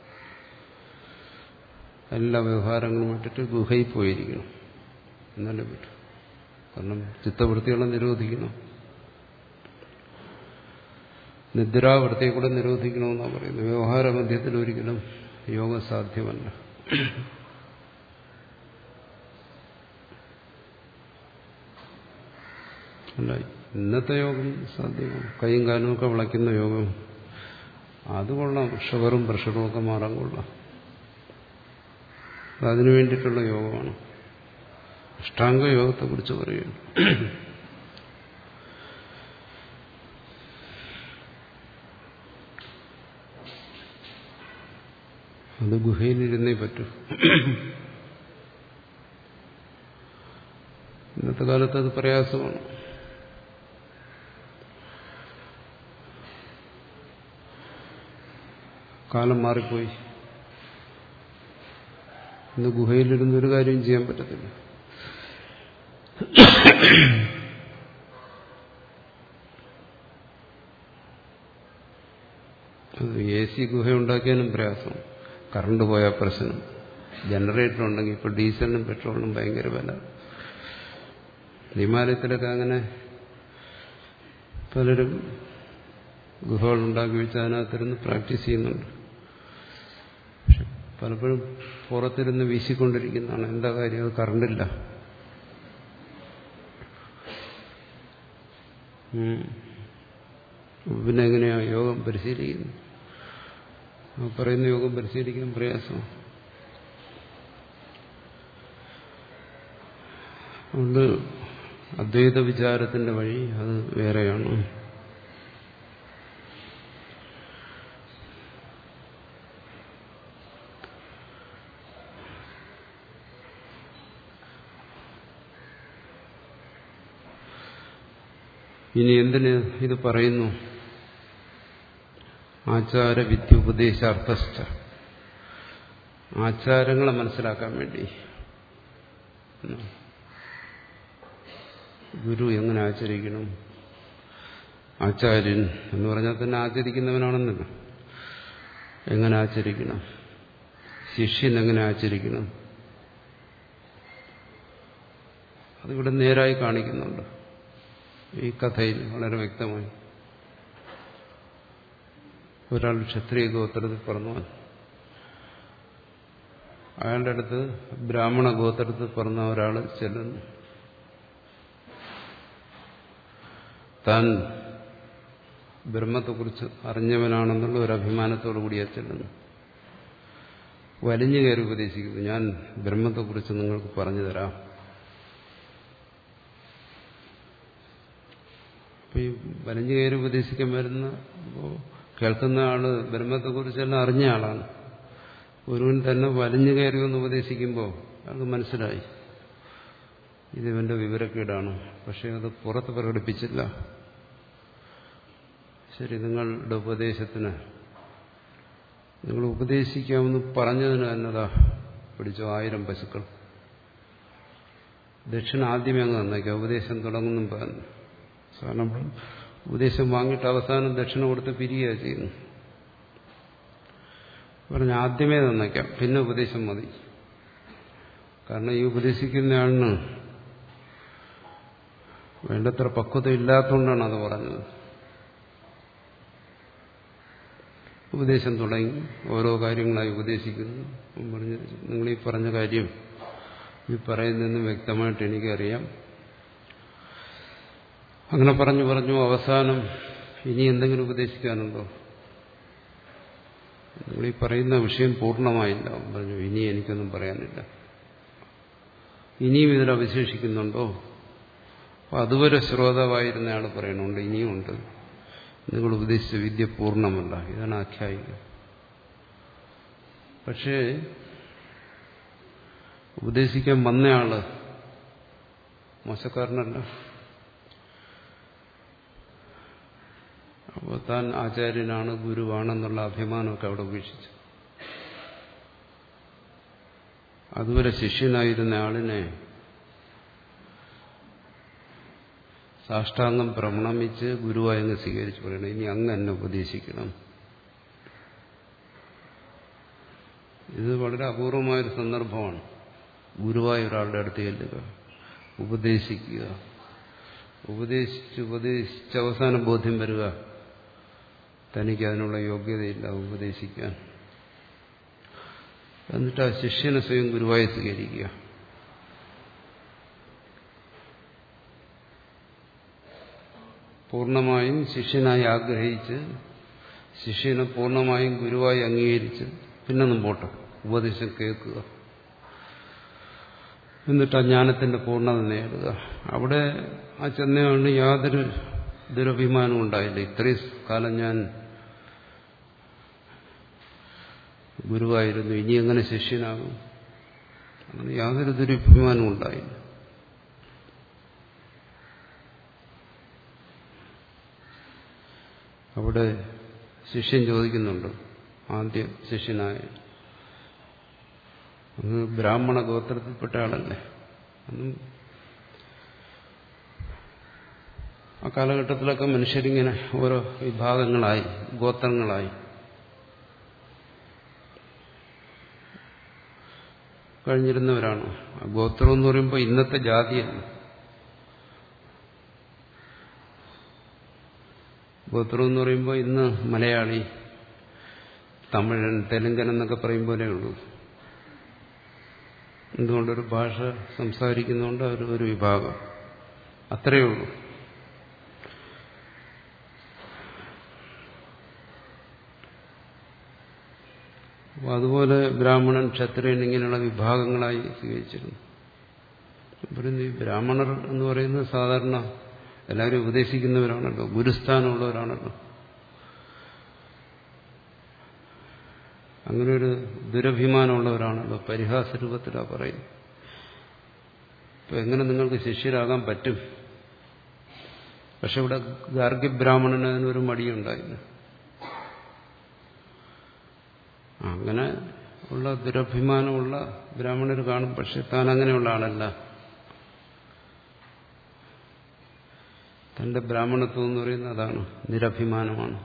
എല്ലാ വ്യവഹാരങ്ങളും വിട്ടിട്ട് ഗുഹയിൽ പോയിരിക്കണം. എന്നാലേ പറ്റും. കാരണം ചിത്തവൃത്തികളെ നിരോധിക്കണം. നിദ്രാവൃത്തിയെ കൂടെ നിരോധിക്കണമെന്നാണ് പറയുന്നത്. വ്യവഹാര മധ്യത്തിൽ ഒരിക്കലും യോഗം സാധ്യമല്ല. അല്ല, ഇന്നത്തെ യോഗം സാധ്യമാണ്. കൈയും കാലുമൊക്കെ വിളയ്ക്കുന്ന യോഗം അത് കൊള്ളാം. ഷുഗറും പ്രഷറും ഒക്കെ മാറാൻ കൊള്ളാം. അതിനു വേണ്ടിയിട്ടുള്ള യോഗമാണ്. അഷ്ടാംഗ യോഗത്തെക്കുറിച്ച് പറയുകയാണ്. അത് ഗുഹയിലിരുന്നേ പറ്റൂ. ഇന്നത്തെ കാലത്ത് അത് പ്രയാസമാണ്. കാലം മാറിപ്പോയി. ഇന്ന് ഗുഹയിലിരുന്ന് ഒരു കാര്യം ചെയ്യാൻ പറ്റത്തില്ല. എ സി ഗുഹ ഉണ്ടാക്കിയാലും പ്രയാസം. കറണ്ട് പോയാൽ പ്രശ്നം. ജനറേറ്റർ ഉണ്ടെങ്കിൽ ഇപ്പോൾ ഡീസലിനും പെട്രോളിനും ഭയങ്കര വില. ഹിമാലയത്തിലൊക്കെ അങ്ങനെ പലരും ഗുഹകളുണ്ടാക്കി വെച്ച് അതിനകത്തിരുന്ന് പ്രാക്ടീസ് ചെയ്യുന്നുണ്ട്. പക്ഷെ പലപ്പോഴും പുറത്തിരുന്ന് വീശിക്കൊണ്ടിരിക്കുന്നതാണ്. എന്താ കാര്യം? അത് കറണ്ടില്ല. പിന്നെ എങ്ങനെയാ യോഗം പരിശീലിക്കുന്നത്? പറയുന്ന യോഗം പരിശീലിക്കാൻ പ്രയാസമാണ്. അതുകൊണ്ട് അദ്വൈത വിചാരത്തിന്റെ വഴി അത് വേറെയാണ്. ഇനി എന്തിന് ഇത് പറയുന്നു? ആചാര വിദ്യ ഉപദേശാർത്ഥസ്ഥ, ആചാരങ്ങളെ മനസ്സിലാക്കാൻ വേണ്ടി. ഗുരു എങ്ങനെ ആചരിക്കണം? ആചാര്യൻ എന്ന് പറഞ്ഞാൽ തന്നെ ആചരിക്കുന്നവനാണെന്നല്ല. എങ്ങനെ ആചരിക്കണം? ശിഷ്യൻ എങ്ങനെ ആചരിക്കണം? അതിവിടെ നേരായി കാണിക്കുന്നുണ്ട് ഈ കഥയിൽ വളരെ വ്യക്തമായി. ഒരാൾ ക്ഷത്രിയ ഗോത്രത്തിൽ പിറന്നവൻ, അയാളുടെ അടുത്ത് ബ്രാഹ്മണ ഗോത്രത്തിൽ പിറന്ന ഒരാൾ ചെല്ലുന്നു. താൻ ബ്രഹ്മത്തെക്കുറിച്ച് അറിഞ്ഞവനാണെന്നുള്ള ഒരു അഭിമാനത്തോടു കൂടിയാ ചെല്ലുന്നു. വലിഞ്ഞു കയറി ഉപദേശിക്കുന്നു, ഞാൻ ബ്രഹ്മത്തെക്കുറിച്ച് നിങ്ങൾക്ക് പറഞ്ഞു തരാം. അപ്പൊ ഈ വലിഞ്ഞു കയറി ഉപദേശിക്കാൻ വരുന്ന കേൾക്കുന്ന ആള് ബ്രഹ്മത്തെക്കുറിച്ചെല്ലാം അറിഞ്ഞ ആളാണ്. ഒരുവൻ തന്നെ വലിഞ്ഞു കയറി ഒന്ന് ഉപദേശിക്കുമ്പോൾ അത് മനസ്സിലായി ഇതിവന്റെ വിവരക്കേടാണ്. പക്ഷെ അത് പുറത്ത് പ്രകടിപ്പിച്ചില്ല. ശരി, നിങ്ങളുടെ ഉപദേശത്തിന്, നിങ്ങൾ ഉപദേശിക്കാമെന്ന് പറഞ്ഞതിന് എന്നതാ പിടിച്ചോ ആയിരം പശുക്കൾ. ദക്ഷിണ ആദ്യമേ അങ്ങ് തന്നേക്കാം, ഉപദേശം തുടങ്ങുന്നും പറഞ്ഞു. കാരണം ഉപദേശം വാങ്ങിയിട്ട് അവസാനം ദക്ഷിണ കൊടുത്ത് പിരിയുക ചെയ്യുന്നു. പറഞ്ഞ് ആദ്യമേ തന്നേക്കാം, പിന്നെ ഉപദേശം മതി. കാരണം ഈ ഉപദേശിക്കുന്നയാളിന് വേണ്ടത്ര പക്വത ഇല്ലാത്തതുകൊണ്ടാണ് അത് പറഞ്ഞത്. ഉപദേശം തുടങ്ങി, ഓരോ കാര്യങ്ങളായി ഉപദേശിക്കുന്നു. പറഞ്ഞ് നിങ്ങൾ ഈ പറഞ്ഞ കാര്യം ഈ പറയുന്നതെന്ന് വ്യക്തമായിട്ട് എനിക്കറിയാം. അങ്ങനെ പറഞ്ഞു പറഞ്ഞു അവസാനം ഇനി എന്തെങ്കിലും ഉപദേശിക്കാനുണ്ടോ? നിങ്ങൾ ഈ പറയുന്ന വിഷയം പൂർണ്ണമായില്ല. പറഞ്ഞു ഇനി എനിക്കൊന്നും പറയാനില്ല. ഇനിയും ഇതിൽ അവശേഷിക്കുന്നുണ്ടോ? അപ്പൊ അതുവരെ ശ്രോതാവായിരുന്ന ആൾ പറയണുണ്ട് ഇനിയുമുണ്ട്. നിങ്ങൾ ഉപദേശിച്ച വിദ്യ പൂർണ്ണമല്ല. ഇതാണ് ആഖ്യായിക. പക്ഷേ ഉപദേശിക്കാൻ വന്നയാള് മോശക്കാരനല്ല. അപ്പോൾ താൻ ആചാര്യനാണ്, ഗുരുവാണെന്നുള്ള അഭിമാനമൊക്കെ അവിടെ ഉപേക്ഷിച്ചു. അതുവരെ ശിഷ്യനായിരുന്ന ആളിനെ സാഷ്ടാംഗം പ്രണമിച്ച് ഗുരുവായി അങ്ങ് സ്വീകരിച്ചു പറയണം, ഇനി അങ്ങ് എന്നെ ഉപദേശിക്കണം. ഇത് വളരെ അപൂർവമായൊരു സന്ദർഭമാണ്. ഗുരുവായ ഒരാളുടെ അടുത്ത് ചെല്ലുക, ഉപദേശിക്കുക, ഉപദേശിച്ച് ഉപദേശിച്ച് അവസാനം ബോധ്യം വരിക തനിക്ക് അതിനുള്ള യോഗ്യതയില്ല ഉപദേശിക്കാൻ. എന്നിട്ട് ആ ശിഷ്യനെ സ്വയം ഗുരുവായി സ്വീകരിക്കുക. പൂർണ്ണമായും ശിഷ്യനായി ആഗ്രഹിച്ച് ശിഷ്യനെ പൂർണ്ണമായും ഗുരുവായി അംഗീകരിച്ച് പിന്നെ മുമ്പോട്ട് ഉപദേശം കേൾക്കുക. എന്നിട്ട് ആ ജ്ഞാനത്തിന്റെ പൂർണ്ണത നേടുക. അവിടെ ആ ചെന്നയാണ് യാതൊരു ദുരഭിമാനവും ഉണ്ടായില്ല. ഇത്രയും കാലം ഞാൻ ഗുരുവായിരുന്നു, ഇനി എങ്ങനെ ശിഷ്യനാകും? അങ്ങനെ യാതൊരു ദുരഭിമാനവും ഉണ്ടായില്ല. അവിടെ ശിഷ്യൻ ചോദിക്കുന്നുണ്ട്, ആദ്യം ശിഷ്യനായ അങ്ങ് ബ്രാഹ്മണ ഗോത്രത്തിൽപ്പെട്ട ആളല്ലേ? അന്നും ആ കാലഘട്ടത്തിലൊക്കെ മനുഷ്യരിങ്ങനെ ഓരോ വിഭാഗങ്ങളായി, ഗോത്രങ്ങളായി കഴിഞ്ഞിരുന്നവരാണ്. ഗോത്രം എന്ന് പറയുമ്പോൾ ഇന്നത്തെ ജാതിയല്ല. ഗോത്രം എന്ന് പറയുമ്പോൾ ഇന്ന് മലയാളി, തമിഴൻ, തെലുങ്കൻ എന്നൊക്കെ പറയും പോലെ ഉള്ളൂ. എന്തുകൊണ്ടൊരു ഭാഷ സംസാരിക്കുന്നതുകൊണ്ട് അവർ ഒരു വിഭാഗം, അത്രയേ ഉള്ളൂ. അതുപോലെ ബ്രാഹ്മണൻ, ക്ഷത്രിയൻ ഇങ്ങനെയുള്ള വിഭാഗങ്ങളായി സ്വീകരിച്ചിരുന്നു. ഈ ബ്രാഹ്മണർ എന്ന് പറയുന്നത് സാധാരണ എല്ലാവരും ഉപദേശിക്കുന്നവരാണല്ലോ, ഗുരുസ്ഥാനമുള്ളവരാണല്ലോ. അങ്ങനെ ഒരു ദുരഭിമാനമുള്ളവരാണല്ലോ. പരിഹാസ രൂപത്തിലാണ് പറയുന്നത്. ഇപ്പൊ എങ്ങനെ നിങ്ങൾക്ക് ശിഷ്യരാകാൻ പറ്റും? പക്ഷെ ഇവിടെ ഗാർഗ്യബ്രാഹ്മണന് അതിനൊരു മടിയുണ്ടായില്ല. അങ്ങനെ ഉള്ള ദുരഭിമാനമുള്ള ബ്രാഹ്മണർ കാണും. പക്ഷെ താൻ അങ്ങനെയുള്ള ആളല്ല. തന്റെ ബ്രാഹ്മണത്വം എന്ന് പറയുന്നത് അതാണ്, നിരഭിമാനമാണ്.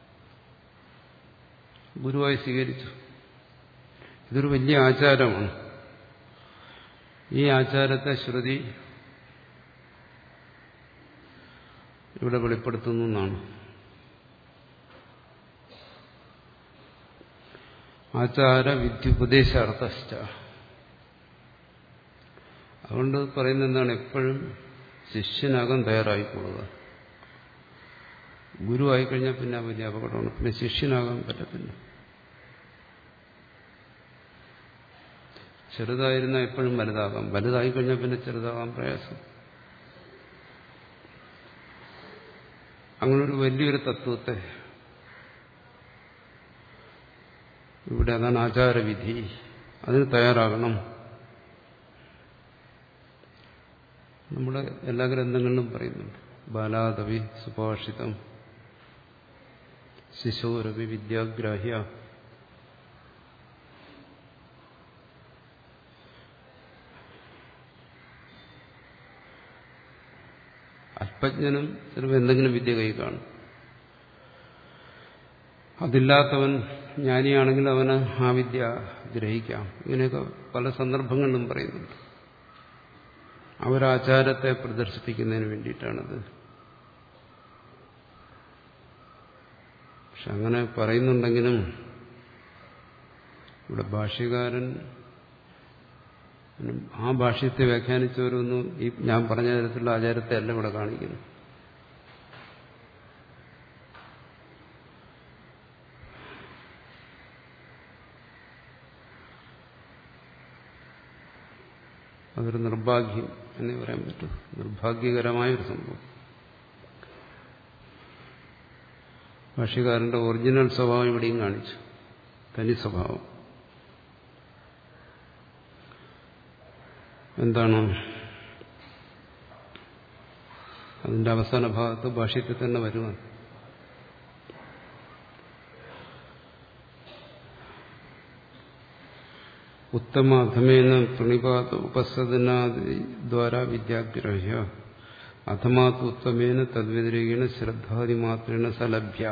ഗുരുവായി സ്വീകരിച്ചു. ഇതൊരു വലിയ ആചാരമാണ്. ഈ ആചാരത്തെ ശ്രുതി ഇവിടെ വെളിപ്പെടുത്തുന്നു എന്നാണ്. ആചാര വിദ്യുപദേശാർത്ഥശ്ച. അതുകൊണ്ട് പറയുന്നത് എന്താണ്? എപ്പോഴും ശിഷ്യനാകാൻ തയ്യാറായിക്കൊള്ളുക. ഗുരു ആയിക്കഴിഞ്ഞാൽ പിന്നെ വലിയ അപകടമാണ്. പിന്നെ ശിഷ്യനാകാൻ പറ്റത്തില്ല. ചെറുതായിരുന്നാൽ എപ്പോഴും വലുതാകാം, വലുതായിക്കഴിഞ്ഞാൽ പിന്നെ ചെറുതാകാൻ പ്രയാസം. അങ്ങനൊരു വലിയൊരു തത്വത്തെ ഇവിടെ, അതാണ് ആചാരവിധി. അതിന് തയ്യാറാകണം. നമ്മുടെ എല്ലാ ഗ്രന്ഥങ്ങളിലും പറയുന്നുണ്ട്. ബാലാദവി സുഭാഷിതം, ശിശോരവി വിദ്യാഗ്രാഹ്യ. അല്പജ്ഞനും ചിലപ്പോൾ എന്തെങ്കിലും വിദ്യ കൈ കാണും. അതില്ലാത്തവൻ ജ്ഞാനിയാണെങ്കിൽ അവന് ആ വിദ്യ ഗ്രഹിക്കാം. ഇങ്ങനെയൊക്കെ പല സന്ദർഭങ്ങളിലും പറയുന്നുണ്ട്. അവരാചാരത്തെ പ്രദർശിപ്പിക്കുന്നതിന് വേണ്ടിയിട്ടാണത്. പക്ഷെ അങ്ങനെ പറയുന്നുണ്ടെങ്കിലും ഇവിടെ ഭാഷ്യകാരൻ ആ ഭാഷ്യത്തെ വ്യാഖ്യാനിച്ചവരൊന്നും ഈ ഞാൻ പറഞ്ഞ തരത്തിലുള്ള ആചാരത്തെ അല്ല ഇവിടെ കാണിക്കുന്നു. അതൊരു നിർഭാഗ്യം എന്നേ പറയാൻ പറ്റൂ. നിർഭാഗ്യകരമായൊരു സംഭവം. ഭാഷ്യകാരന്റെ ഒറിജിനൽ സ്വഭാവം ഇവിടെയും കാണിച്ചു, തനി സ്വഭാവം. എന്താണ് അതിന്റെ അവസാന ഭാഗത്ത് ഭാഷ്യത്തിൽ തന്നെ വരുവാൻ. ഉത്തമ അധമേന പ്രണിപാത ഉപസദനാദി ദ്വാരാ വിദ്യാഗ്രഹ്യ അധമാത് ഉത്തമേന തദ്വ്യതിരേകേണ ശ്രദ്ധാദി മാത്രേണ സലഭ്യ.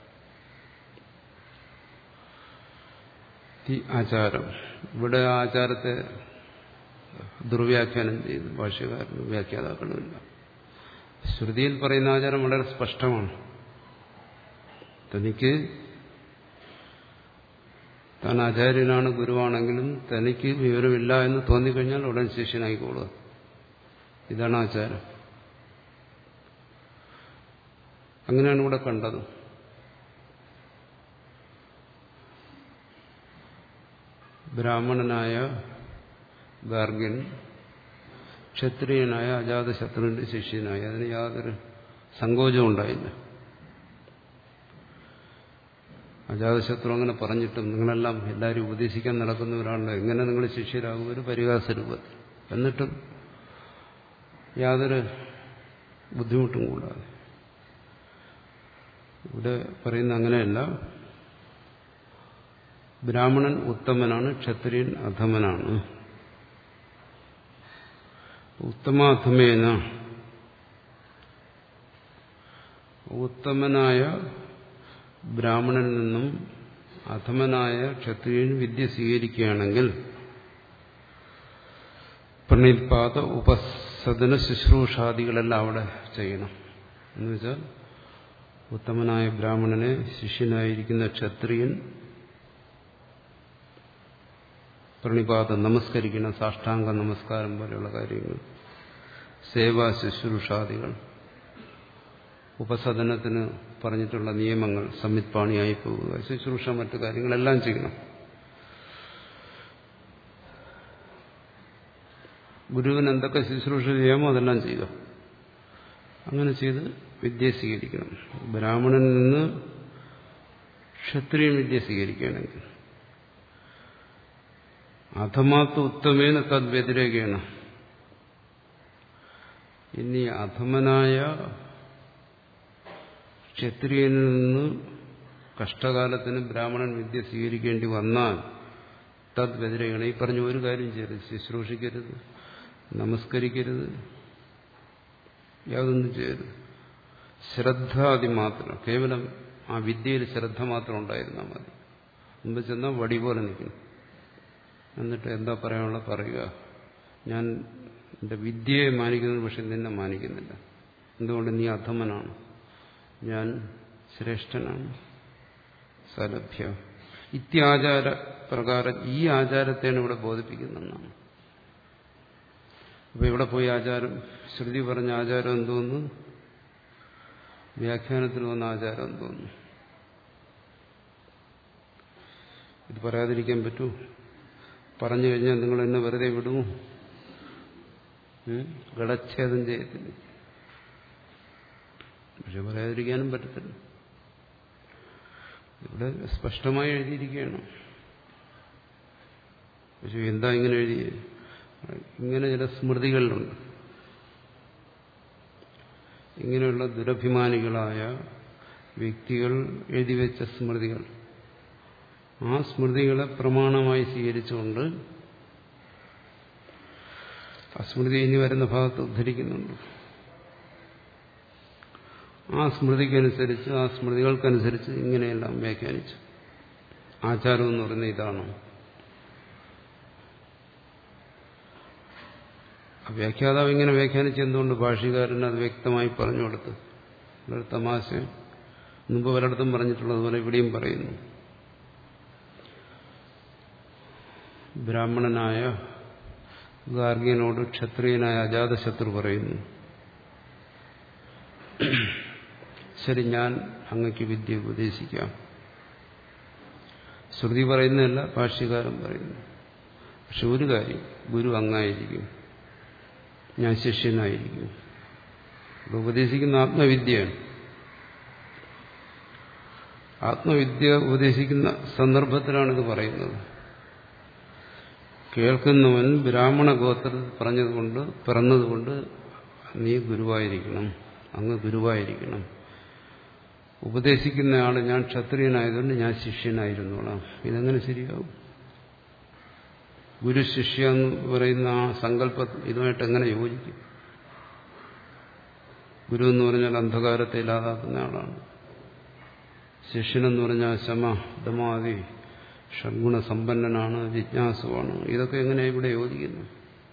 ഈ ആചാരം ഇവിടെ ആചാരത്തെ ദുർവ്യാഖ്യാനം ചെയ്തു ഭാഷ്യകാരനും വ്യാഖ്യാതാക്കളുമില്ല. ശ്രുതിയിൽ പറയുന്ന ആചാരം വളരെ സ്പഷ്ടമാണ്. തനിക്ക് താൻ ആചാര്യനാണ്, ഗുരുവാണെങ്കിലും തനിക്ക് വിവരമില്ല എന്ന് തോന്നിക്കഴിഞ്ഞാൽ ഉടൻ ശിഷ്യനായിക്കോളുക. ഇതാണ് ആചാരം. അങ്ങനെയാണ് ഇവിടെ കണ്ടത്. ബ്രാഹ്മണനായ ഗാർഗ്യൻ ക്ഷത്രിയനായ അജാതശത്രുവിന്റെ ശിഷ്യനായി. അതിന് യാതൊരു സങ്കോചവും ഉണ്ടായില്ല. അജാതശത്രു അങ്ങനെ പറഞ്ഞിട്ടും നിങ്ങളെല്ലാം എല്ലാവരും ഉപദേശിക്കാൻ നടക്കുന്നവരാണല്ലോ, എങ്ങനെ നിങ്ങൾ ശിഷ്യരാകും, ഒരു പരിഹാസ രൂപത്തിൽ. എന്നിട്ടും യാതൊരു ബുദ്ധിമുട്ടും കൂടാതെ. ഇവിടെ പറയുന്ന അങ്ങനെയല്ല. ബ്രാഹ്മണൻ ഉത്തമനാണ്, ക്ഷത്രിയൻ അധമനാണ്. ഉത്തമാധമേന ഉത്തമനായ ബ്രാഹ്മണനിൽ നിന്നും അധമനായ ക്ഷത്രിയൻ വിദ്യ സ്വീകരിക്കുകയാണെങ്കിൽ പ്രണിപാത ഉപസദന ശുശ്രൂഷാദികളെല്ലാം അവിടെ ചെയ്യണം. എന്നുവെച്ചാൽ ഉത്തമനായ ബ്രാഹ്മണനെ ശിഷ്യനായിരിക്കുന്ന ക്ഷത്രിയൻ പ്രണിപാതം നമസ്കരിക്കണം. സാഷ്ടാംഗ നമസ്കാരം പോലെയുള്ള കാര്യങ്ങൾ, സേവാ ശുശ്രൂഷാദികൾ, ഉപസദനത്തിന് പറഞ്ഞിട്ടുള്ള നിയമങ്ങൾ, സമ്മിത്പാണിയായി പോവുക, ശുശ്രൂഷ, മറ്റു കാര്യങ്ങളെല്ലാം ചെയ്യണം. ഗുരുവിന് എന്തൊക്കെ ശുശ്രൂഷ ചെയ്യാമോ അതെല്ലാം ചെയ്യുക. അങ്ങനെ ചെയ്ത് വിദ്യ സ്വീകരിക്കണം. ബ്രാഹ്മണനിൽ നിന്ന് ക്ഷത്രിയൻ വിദ്യ സ്വീകരിക്കുകയാണെങ്കിൽ അധമാത്ത് ഉത്തമേന തദ്വ്യതിരേകേണ. ഇനി അധമനായ ക്ഷത്രിയനിൽ നിന്ന് കഷ്ടകാലത്തിന് ബ്രാഹ്മണൻ വിദ്യ സ്വീകരിക്കേണ്ടി വന്നാൽ തദ്വ്യതിരേകേണ. ഈ പറഞ്ഞ ഒരു കാര്യം ചെയ്യരുത്. ശുശ്രൂഷിക്കരുത്, നമസ്കരിക്കരുത്, യാതൊന്നും ചെയ്യരുത്. ശ്രദ്ധാദി മാത്രം, കേവലം ആ വിദ്യയിൽ ശ്രദ്ധ മാത്രം ഉണ്ടായിരുന്നാൽ മതി. മുമ്പ് ചെന്നാൽ വടി പോലെ നിൽക്കുന്നു. എന്നിട്ട് എന്താ പറയാനുള്ള പറയുക. ഞാൻ എന്റെ വിദ്യയെ മാനിക്കുന്നു, പക്ഷെ നിന്നെ മാനിക്കുന്നില്ല. എന്തുകൊണ്ട്? നീ അധമനാണ്, ഞാൻ ശ്രേഷ്ഠനാണ്. സലഭ്യ ഇത്യാചാര പ്രകാരം ഈ ആചാരത്തെയാണ് ഇവിടെ ബോധിപ്പിക്കുന്നതെന്നാണ്. അപ്പൊ ഇവിടെ പോയി ആചാരം, ശ്രുതി പറഞ്ഞ ആചാരം എന്തോന്നു, വ്യാഖ്യാനത്തിൽ വന്ന ആചാരം എന്തോന്നു. ഇത് പറയാതിരിക്കാൻ പറ്റൂ? പറഞ്ഞു കഴിഞ്ഞാൽ നിങ്ങൾ എന്നെ വെറുതെ വിടുമോ? ഗളച്ഛേദം ചെയ്യത്തില്ല. പക്ഷെ പറയാതിരിക്കാനും പറ്റത്തില്ല. ഇവിടെ സ്പഷ്ടമായി എഴുതിയിരിക്കുകയാണ്. പക്ഷെ എന്താ ഇങ്ങനെ എഴുതിയത്? ഇങ്ങനെ ചില സ്മൃതികളിലുണ്ട്. ഇങ്ങനെയുള്ള ദുരഭിമാനികളായ വ്യക്തികൾ എഴുതിവെച്ച സ്മൃതികൾ, ആ സ്മൃതികളെ പ്രമാണമായി സ്വീകരിച്ചുകൊണ്ട് ആ സ്മൃതി ഇനി വരുന്ന ഭാഗത്ത് ഉദ്ധരിക്കുന്നുണ്ട്. ആ സ്മൃതിക്കനുസരിച്ച്, ആ സ്മൃതികൾക്കനുസരിച്ച് ഇങ്ങനെയെല്ലാം വ്യാഖ്യാനിച്ചു. ആചാരം എന്ന് പറയുന്നത് ഇതാണ്. വ്യാഖ്യാതാവ് ഇങ്ങനെ വ്യാഖ്യാനിച്ച് എന്തുകൊണ്ട് ഭാഷ്യകാരൻ അത് വ്യക്തമായി പറഞ്ഞു കൊടുത്ത്? ഒരു തമാശ മുമ്പ് പലയിടത്തും പറഞ്ഞിട്ടുള്ളതുപോലെ ഇവിടെയും പറയുന്നു. ബ്രാഹ്മണനായ ഗാർഗ്യനോട് ക്ഷത്രിയനായ അജാതശത്രു പറയുന്നു, ശരി, ഞാൻ അങ്ങക്ക് വിദ്യ ഉപദേശിക്കാം. ശ്രുതി പറയുന്നതല്ല, ഭാഷ്യകാരൻ പറയുന്നു. പക്ഷെ ഒരു കാര്യം, ഗുരു അങ്ങായിരിക്കും, ഞാൻ ശിഷ്യനായിരിക്കും. ഉപദേശിക്കുന്ന ആത്മവിദ്യയാണ്. ആത്മവിദ്യ ഉപദേശിക്കുന്ന സന്ദർഭത്തിലാണിത് പറയുന്നത്. കേൾക്കുന്നവൻ ബ്രാഹ്മണ ഗോത്രത്തിൽ പറഞ്ഞതുകൊണ്ട് പിറന്നതുകൊണ്ട് നീ ഗുരുവായിരിക്കണം, അങ്ങ് ഗുരുവായിരിക്കണം. ഉപദേശിക്കുന്ന ആള് ഞാൻ ക്ഷത്രിയനായതുകൊണ്ട് ഞാൻ ശിഷ്യനായിരുന്നോളാം. ഇതെങ്ങനെ ശരിയാവും? ഗുരു ശിഷ്യ എന്ന് പറയുന്ന ആ സങ്കല്പം ഇതുമായിട്ട് എങ്ങനെ യോജിക്കും? ഗുരു എന്ന് പറഞ്ഞാൽ അന്ധകാരത്തെ ഇല്ലാതാക്കുന്ന ആളാണ്. ശിഷ്യനെന്ന് പറഞ്ഞാൽ ശമ ദമാദി ഷഡ്ഗുണസമ്പന്നനാണ്, ജിജ്ഞാസുവാണ്. ഇതൊക്കെ എങ്ങനെ ഇവിടെ യോജിക്കുന്നു?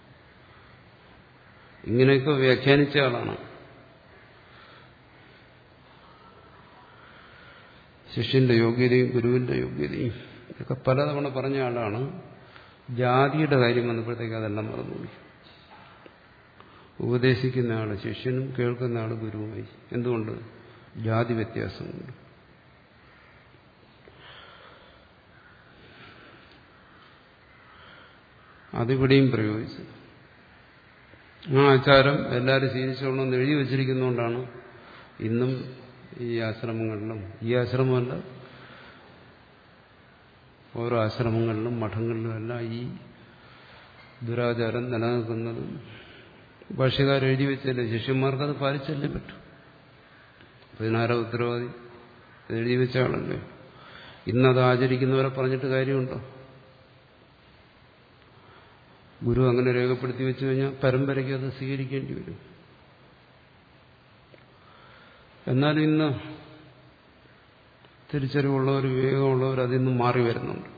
ഇങ്ങനെയൊക്കെ വ്യാഖ്യാനിച്ച ആളാണ്. ശിഷ്യന്റെ യോഗ്യതയും ഗുരുവിന്റെ യോഗ്യതയും ഇതൊക്കെ പലതവണ പറഞ്ഞ ആളാണ്. ജാതിയുടെ കാര്യം വന്നപ്പോഴത്തേക്ക് അതെല്ലാം മറന്നുപോയി. ഉപദേശിക്കുന്ന ആള് ശിഷ്യനും കേൾക്കുന്ന ആള് ഗുരുവുമായി. എന്തുകൊണ്ട്? ജാതി വ്യത്യാസമുണ്ട്. അതിവിടെയും പ്രയോഗിച്ചു. ആ ആചാരം എല്ലാവരും സ്വീകരിച്ചോളണമെന്ന് എഴുതി വച്ചിരിക്കുന്നതുകൊണ്ടാണ് ഇന്നും ഈ ആശ്രമങ്ങളിലും, ഈ ആശ്രമമല്ല ഓരോ ആശ്രമങ്ങളിലും മഠങ്ങളിലും എല്ലാം ഈ ദുരാചാരം നിലനിൽക്കുന്നത്. ഭാഷ്യക്കാർ എഴുതി വെച്ചല്ലേ, ശിഷ്യന്മാർക്ക് അത് പാലിച്ചല്ലേ പറ്റൂ. പതിനാറോ ഉത്തരവാദി എഴുതി വെച്ച ആളല്ലേ. ഇന്നത് ആചരിക്കുന്നവരെ പറഞ്ഞിട്ട് കാര്യമുണ്ടോ? ഗുരു അങ്ങനെ രേഖപ്പെടുത്തി വെച്ചു കഴിഞ്ഞാൽ പരമ്പരയ്ക്ക് അത് സ്വീകരിക്കേണ്ടി വരും. എന്നാലും ഇന്ന് തിരിച്ചറിവുള്ളവർ, വിവേകമുള്ളവർ അതിൽ നിന്നും മാറി വരുന്നുണ്ട്.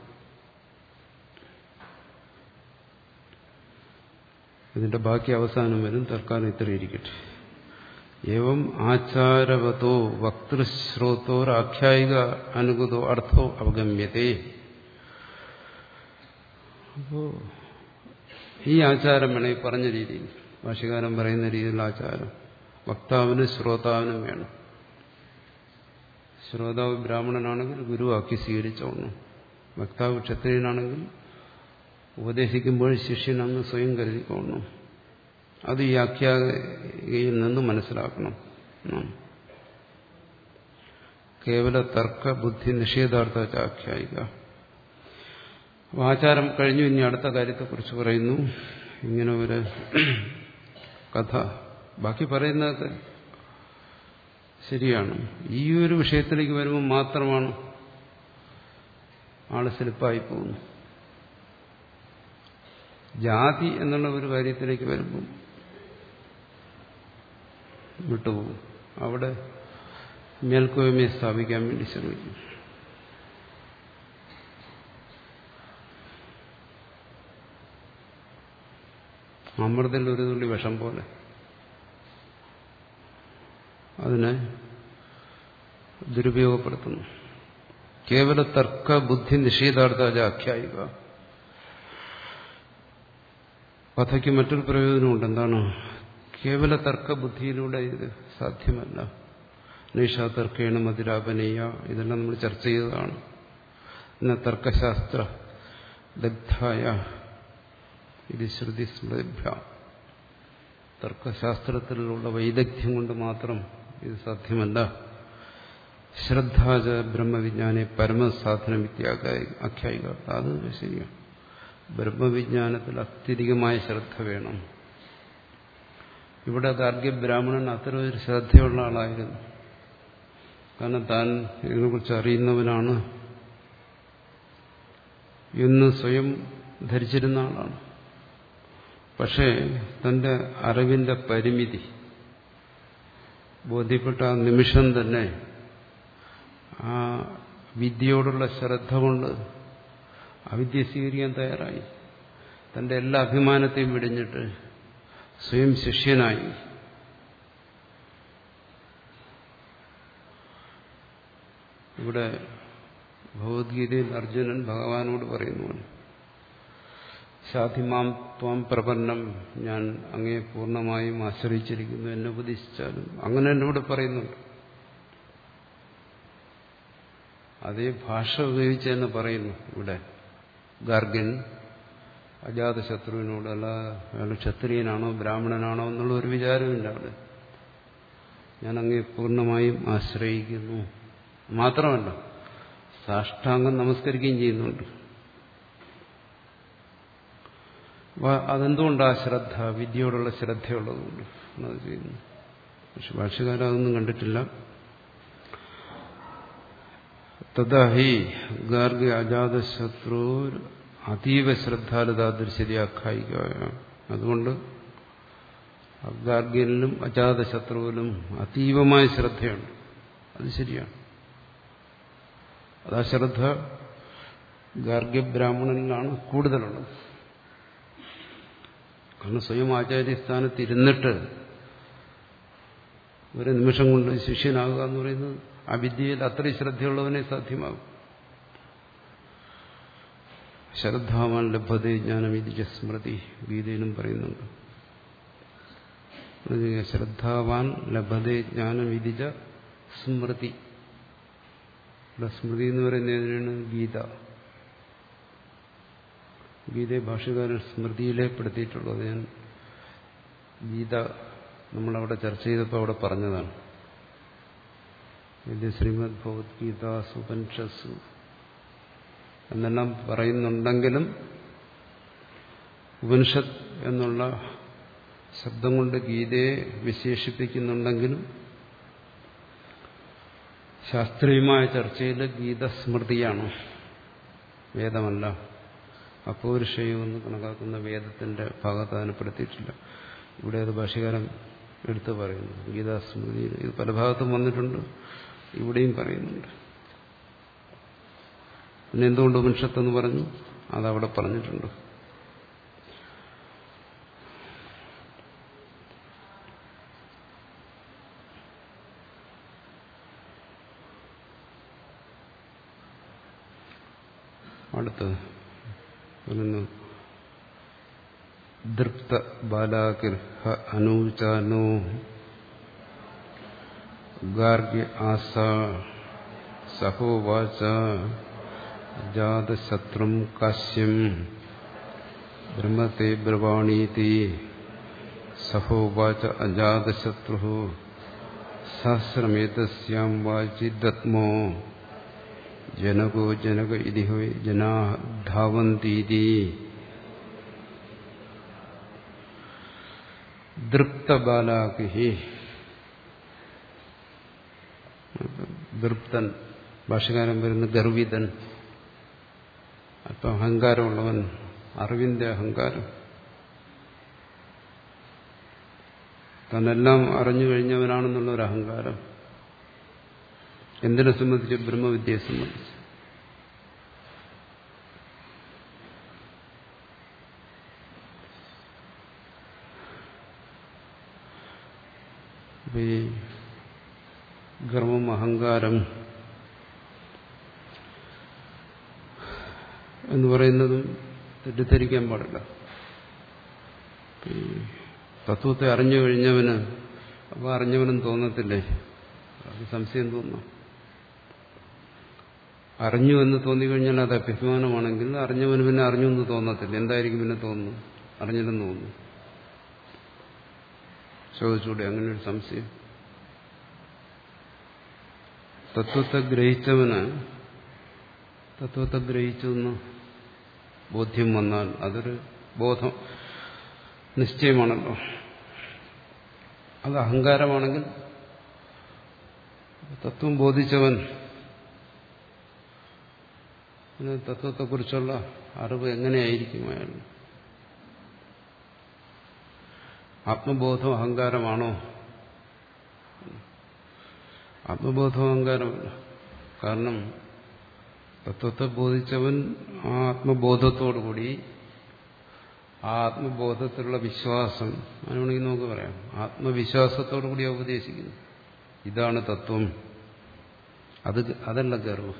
ഇതിന്റെ ബാക്കി അവസാനം വരും. തൽക്കാലം ഇത്ര ഇരിക്കട്ടെ. ഏവം ആചാരവതോ വക്തൃശ്രോതോർ ആഖ്യായിക അനുഗതോ അർത്ഥോ അവഗമ്യതേ. അപ്പോ ഈ ആചാരം വേണം, ഈ പറഞ്ഞ രീതിയിൽ, ഭാഷ്യകാരൻ പറയുന്ന രീതിയിലുള്ള ആചാരം വക്താവിനും ശ്രോതാവിനും വേണം. ശ്രോതാവ് ബ്രാഹ്മണനാണെങ്കിൽ ഗുരുവാക്കി സ്വീകരിച്ചോണം. വക്താവ് ക്ഷത്രിയനാണെങ്കിൽ ഉപദേശിക്കുമ്പോൾ ശിഷ്യൻ അങ്ങ് സ്വയം കരുതിക്കോണം. അത് ഈ ആഖ്യായിൽ നിന്ന് മനസ്സിലാക്കണം. കേവല തർക്ക ബുദ്ധി നിഷേധാർത്ഥ ആഖ്യായിക. ആചാരം കഴിഞ്ഞു. ഇനി അടുത്ത കാര്യത്തെക്കുറിച്ച് പറയുന്നു. ഇങ്ങനെ ഒരു കഥ, ബാക്കി പറയുന്നതൊക്കെ ശരിയാണ്. ഈ ഒരു വിഷയത്തിലേക്ക് വരുമ്പോൾ മാത്രമാണ് ആള് സ്ലിപ്പായി പോകുന്നു. ജാതി എന്നുള്ള ഒരു കാര്യത്തിലേക്ക് വരുമ്പോൾ വിട്ടുപോകും. അവിടെ മേൽക്കോയ്മയെ സ്ഥാപിക്കാൻ വേണ്ടി ശ്രമിക്കും. അമൃതത്തിൽ ഒരു തുള്ളി വിഷം പോലെ അതിനെ ദുരുപയോഗപ്പെടുത്തുന്നു. കേവല തർക്ക ബുദ്ധി നിഷേധാർത്ഥ ആഖ്യായിക. കഥയ്ക്ക് മറ്റൊരു പ്രയോജനമുണ്ട്. എന്താണ്? കേവല തർക്ക ബുദ്ധിയിലൂടെ ഇത് സാധ്യമല്ല. നിഷാ തർക്കേണ മതിരാപനീയ, ഇതെല്ലാം നമ്മൾ ചർച്ച ചെയ്തതാണ്. എന്ന തർക്കശാസ്ത്ര ദഗ്ധായ ഇത് ശ്രുതി സ്മൃതിഭ്യ. തർക്കശാസ്ത്രത്തിലുള്ള വൈദഗ്ധ്യം കൊണ്ട് മാത്രം ഇത് സാധ്യമല്ല. ശ്രദ്ധാച ബ്രഹ്മവിജ്ഞാനെ പരമസാധനം ആഖ്യായിക. അത് ശരിയാണ്. ബ്രഹ്മവിജ്ഞാനത്തിൽ അത്യധികമായ ശ്രദ്ധ വേണം. ഇവിടെ ഗാർഗ്യ ബ്രാഹ്മണൻ അത്ര ഒരു ശ്രദ്ധയുള്ള ആളായിരുന്നു. കാരണം താൻ ഇതിനെക്കുറിച്ച് അറിയുന്നവനാണ് എന്ന് സ്വയം ധരിച്ചിരുന്ന ആളാണ്. പക്ഷേ തന്റെ അറിവിന്റെ പരിമിതി ബോധ്യപ്പെട്ട ആ നിമിഷം തന്നെ ആ വിദ്യയോടുള്ള ശ്രദ്ധ കൊണ്ട് അവിദ്യ സ്വീകരിക്കാൻ തയ്യാറായി. തന്റെ എല്ലാ അഭിമാനത്തെയും വെടിഞ്ഞിട്ട് സ്വയം ശിഷ്യനായി. ഇവിടെ ഭഗവത്ഗീതയിൽ അർജുനൻ ഭഗവാനോട് പറയുന്നു, ശാധിമാം ത്വം പ്രപന്നം, ഞാൻ അങ്ങേ പൂർണ്ണമായും ആശ്രയിച്ചിരിക്കുന്നു, എന്നെ ഉപദേശിച്ചാലും. അങ്ങനെ എന്നോട് പറയുന്നുണ്ട്. അതേ ഭാഷ ഉപയോഗിച്ച് തന്നെ പറയുന്നു. ഇവിടെ ഗാർഗ്യൻ അജാതശത്രുവിനോട്, അല്ല അയാൾ ക്ഷത്രിയനാണോ ബ്രാഹ്മണനാണോ എന്നുള്ള ഒരു വിചാരമില്ല അവിടെ. ഞാൻ അങ്ങേ പൂർണ്ണമായും ആശ്രയിക്കുന്നു. മാത്രമല്ല സാഷ്ടാംഗം നമസ്കരിക്കുകയും ചെയ്യുന്നുണ്ട്. അതെന്തുകൊണ്ടാ ശ്രദ്ധ? വിദ്യയോടുള്ള ശ്രദ്ധയുള്ളതുകൊണ്ട് അത് ചെയ്യുന്നു. പക്ഷെ ഭാഷ്യക്കാരൻ അതൊന്നും കണ്ടിട്ടില്ല. തഥാ ഹി ഗാർഗ്യ അജാതശത്രു അതീവ ശ്രദ്ധാലുതാ ദൃശ്യത ആഖ്യായികായ. അതുകൊണ്ട് ഗാർഗ്യനിലും അജാതശത്രുവിലും അതീവമായ ശ്രദ്ധയുണ്ട്. അത് ശരിയാണ്. അതാ ശ്രദ്ധ ഗാർഗ്യബ്രാഹ്മണനിലാണ് കൂടുതലുള്ളത്. കാരണം സ്വയം ആചാര്യസ്ഥാനത്ത് ഇരുന്നിട്ട് ഒരു നിമിഷം കൊണ്ട് ശിഷ്യനാകുക എന്ന് പറയുന്നത് ആ വിദ്യയിൽ അത്രയും ശ്രദ്ധയുള്ളവനെ സാധ്യമാകും. ശ്രദ്ധാവാൻ ലഭ്യതേ ജ്ഞാനം ഇതിജ സ്മൃതി ഗീതയിലും പറയുന്നുണ്ട്. ശ്രദ്ധാവാൻ ലഭ്യതേ ജ്ഞാനം ഇതിജ സ്മൃതി. സ്മൃതി എന്ന് പറയുന്നതിനാണ് ഗീത. ഗീതയെ ഭാഷകാരൻ സ്മൃതിയിലെ പെടുത്തിയിട്ടുള്ളത്. ഞാൻ ഗീത നമ്മളവിടെ ചർച്ച ചെയ്തപ്പോൾ അവിടെ പറഞ്ഞതാണ്. ഇത് ശ്രീമദ് ഭഗവത്ഗീത ഉപനിഷത്സു എന്നെല്ലാം പറയുന്നുണ്ടെങ്കിലും ഉപനിഷത്ത് എന്നുള്ള ശബ്ദം കൊണ്ട് ഗീതയെ വിശേഷിപ്പിക്കുന്നുണ്ടെങ്കിലും ശാസ്ത്രീയമായ ചർച്ചയിൽ ഗീത സ്മൃതിയാണ്, വേദമല്ല. അപൗരുഷേയമെന്ന് കണക്കാക്കുന്ന വേദത്തിന്റെ ഭാഗത്ത് അതിനെപ്പെടുത്തിയിട്ടില്ല. ഇവിടെ അത് ഭാഷ്യകാരൻ എടുത്തു പറയുന്നു. ഗീതാസ്മൃതിയിൽ ഇത് പല ഭാഗത്തും വന്നിട്ടുണ്ട്, ഇവിടെയും പറയുന്നുണ്ട്. പിന്നെ എന്തുകൊണ്ട് ഉപനിഷത്തെന്ന് പറഞ്ഞു? അതവിടെ പറഞ്ഞിട്ടുണ്ട്. അടുത്ത് പറയുന്നു, ദൃപ്ത ബാലാകിർഹ അനൂചാനോ ഗാർഗ്യ ആസ സഹോവാച ജാതശത്രും കാശ്യം ബ്രഹ്മത്തെ ബ്രവാണീതി സഹോവാച അജാതശത്രു സഹസ്രമേതസ്യാം വാചി ദത്മോ ജനകോ ജനക ഇതി ജനാ ധാവന്തി. ദൃപ്തബാലാകി, ദൃപ്തൻ, ഭാഷകാരൻ വരുന്ന ഗർവിതൻ, അല്പം അഹങ്കാരമുള്ളവൻ, അറിവിന്റെ അഹങ്കാരം, തന്നെല്ലാം അറിഞ്ഞു കഴിഞ്ഞവനാണെന്നുള്ള ഒരു അഹങ്കാരം. എന്തിനെ സംബന്ധിച്ച്? ബ്രഹ്മവിദ്യയെ സംബന്ധിച്ച്. ഈ ഗർവം, അഹങ്കാരം എന്ന് പറയുന്നതും തെറ്റിദ്ധരിക്കാൻ പാടില്ല. തത്വത്തെ അറിഞ്ഞു കഴിഞ്ഞവന് അപ്പോൾ അറിഞ്ഞവനും തോന്നത്തില്ലേ? അത് സംശയം തോന്നാം. അറിഞ്ഞു എന്ന് തോന്നിക്കഴിഞ്ഞാൽ അത് അഭിമാനമാണെങ്കിൽ അറിഞ്ഞവന് പിന്നെ അറിഞ്ഞു എന്ന് തോന്നത്തില്ല. എന്തായിരിക്കും പിന്നെ തോന്നുന്നു? അറിഞ്ഞില്ലെന്ന് തോന്നുന്നു. ചോദിച്ചൂടെ അങ്ങനെ ഒരു സംശയം? തത്വത്തെ ഗ്രഹിച്ചവന് തത്വത്തെ ഗ്രഹിച്ചു എന്ന് ബോധ്യം വന്നാൽ അതൊരു ബോധം നിശ്ചയമാണല്ലോ. അത് അഹങ്കാരമാണെങ്കിൽ തത്വം ബോധിച്ചവൻ തത്വത്തെക്കുറിച്ചുള്ള അറിവ് എങ്ങനെയായിരിക്കും അയാൾ? ആത്മബോധം അഹങ്കാരമാണോ? ആത്മബോധം അഹങ്കാരമല്ല. കാരണം തത്വത്തെ ബോധിച്ചവൻ ആ ആത്മബോധത്തോടുകൂടി ആ ആത്മബോധത്തിലുള്ള വിശ്വാസം, അതിനാണെങ്കിൽ നമുക്ക് പറയാം ആത്മവിശ്വാസത്തോടുകൂടി ഉപദേശിക്കുന്നു ഇതാണ് തത്വം. അത് അതല്ല ഗർവ്.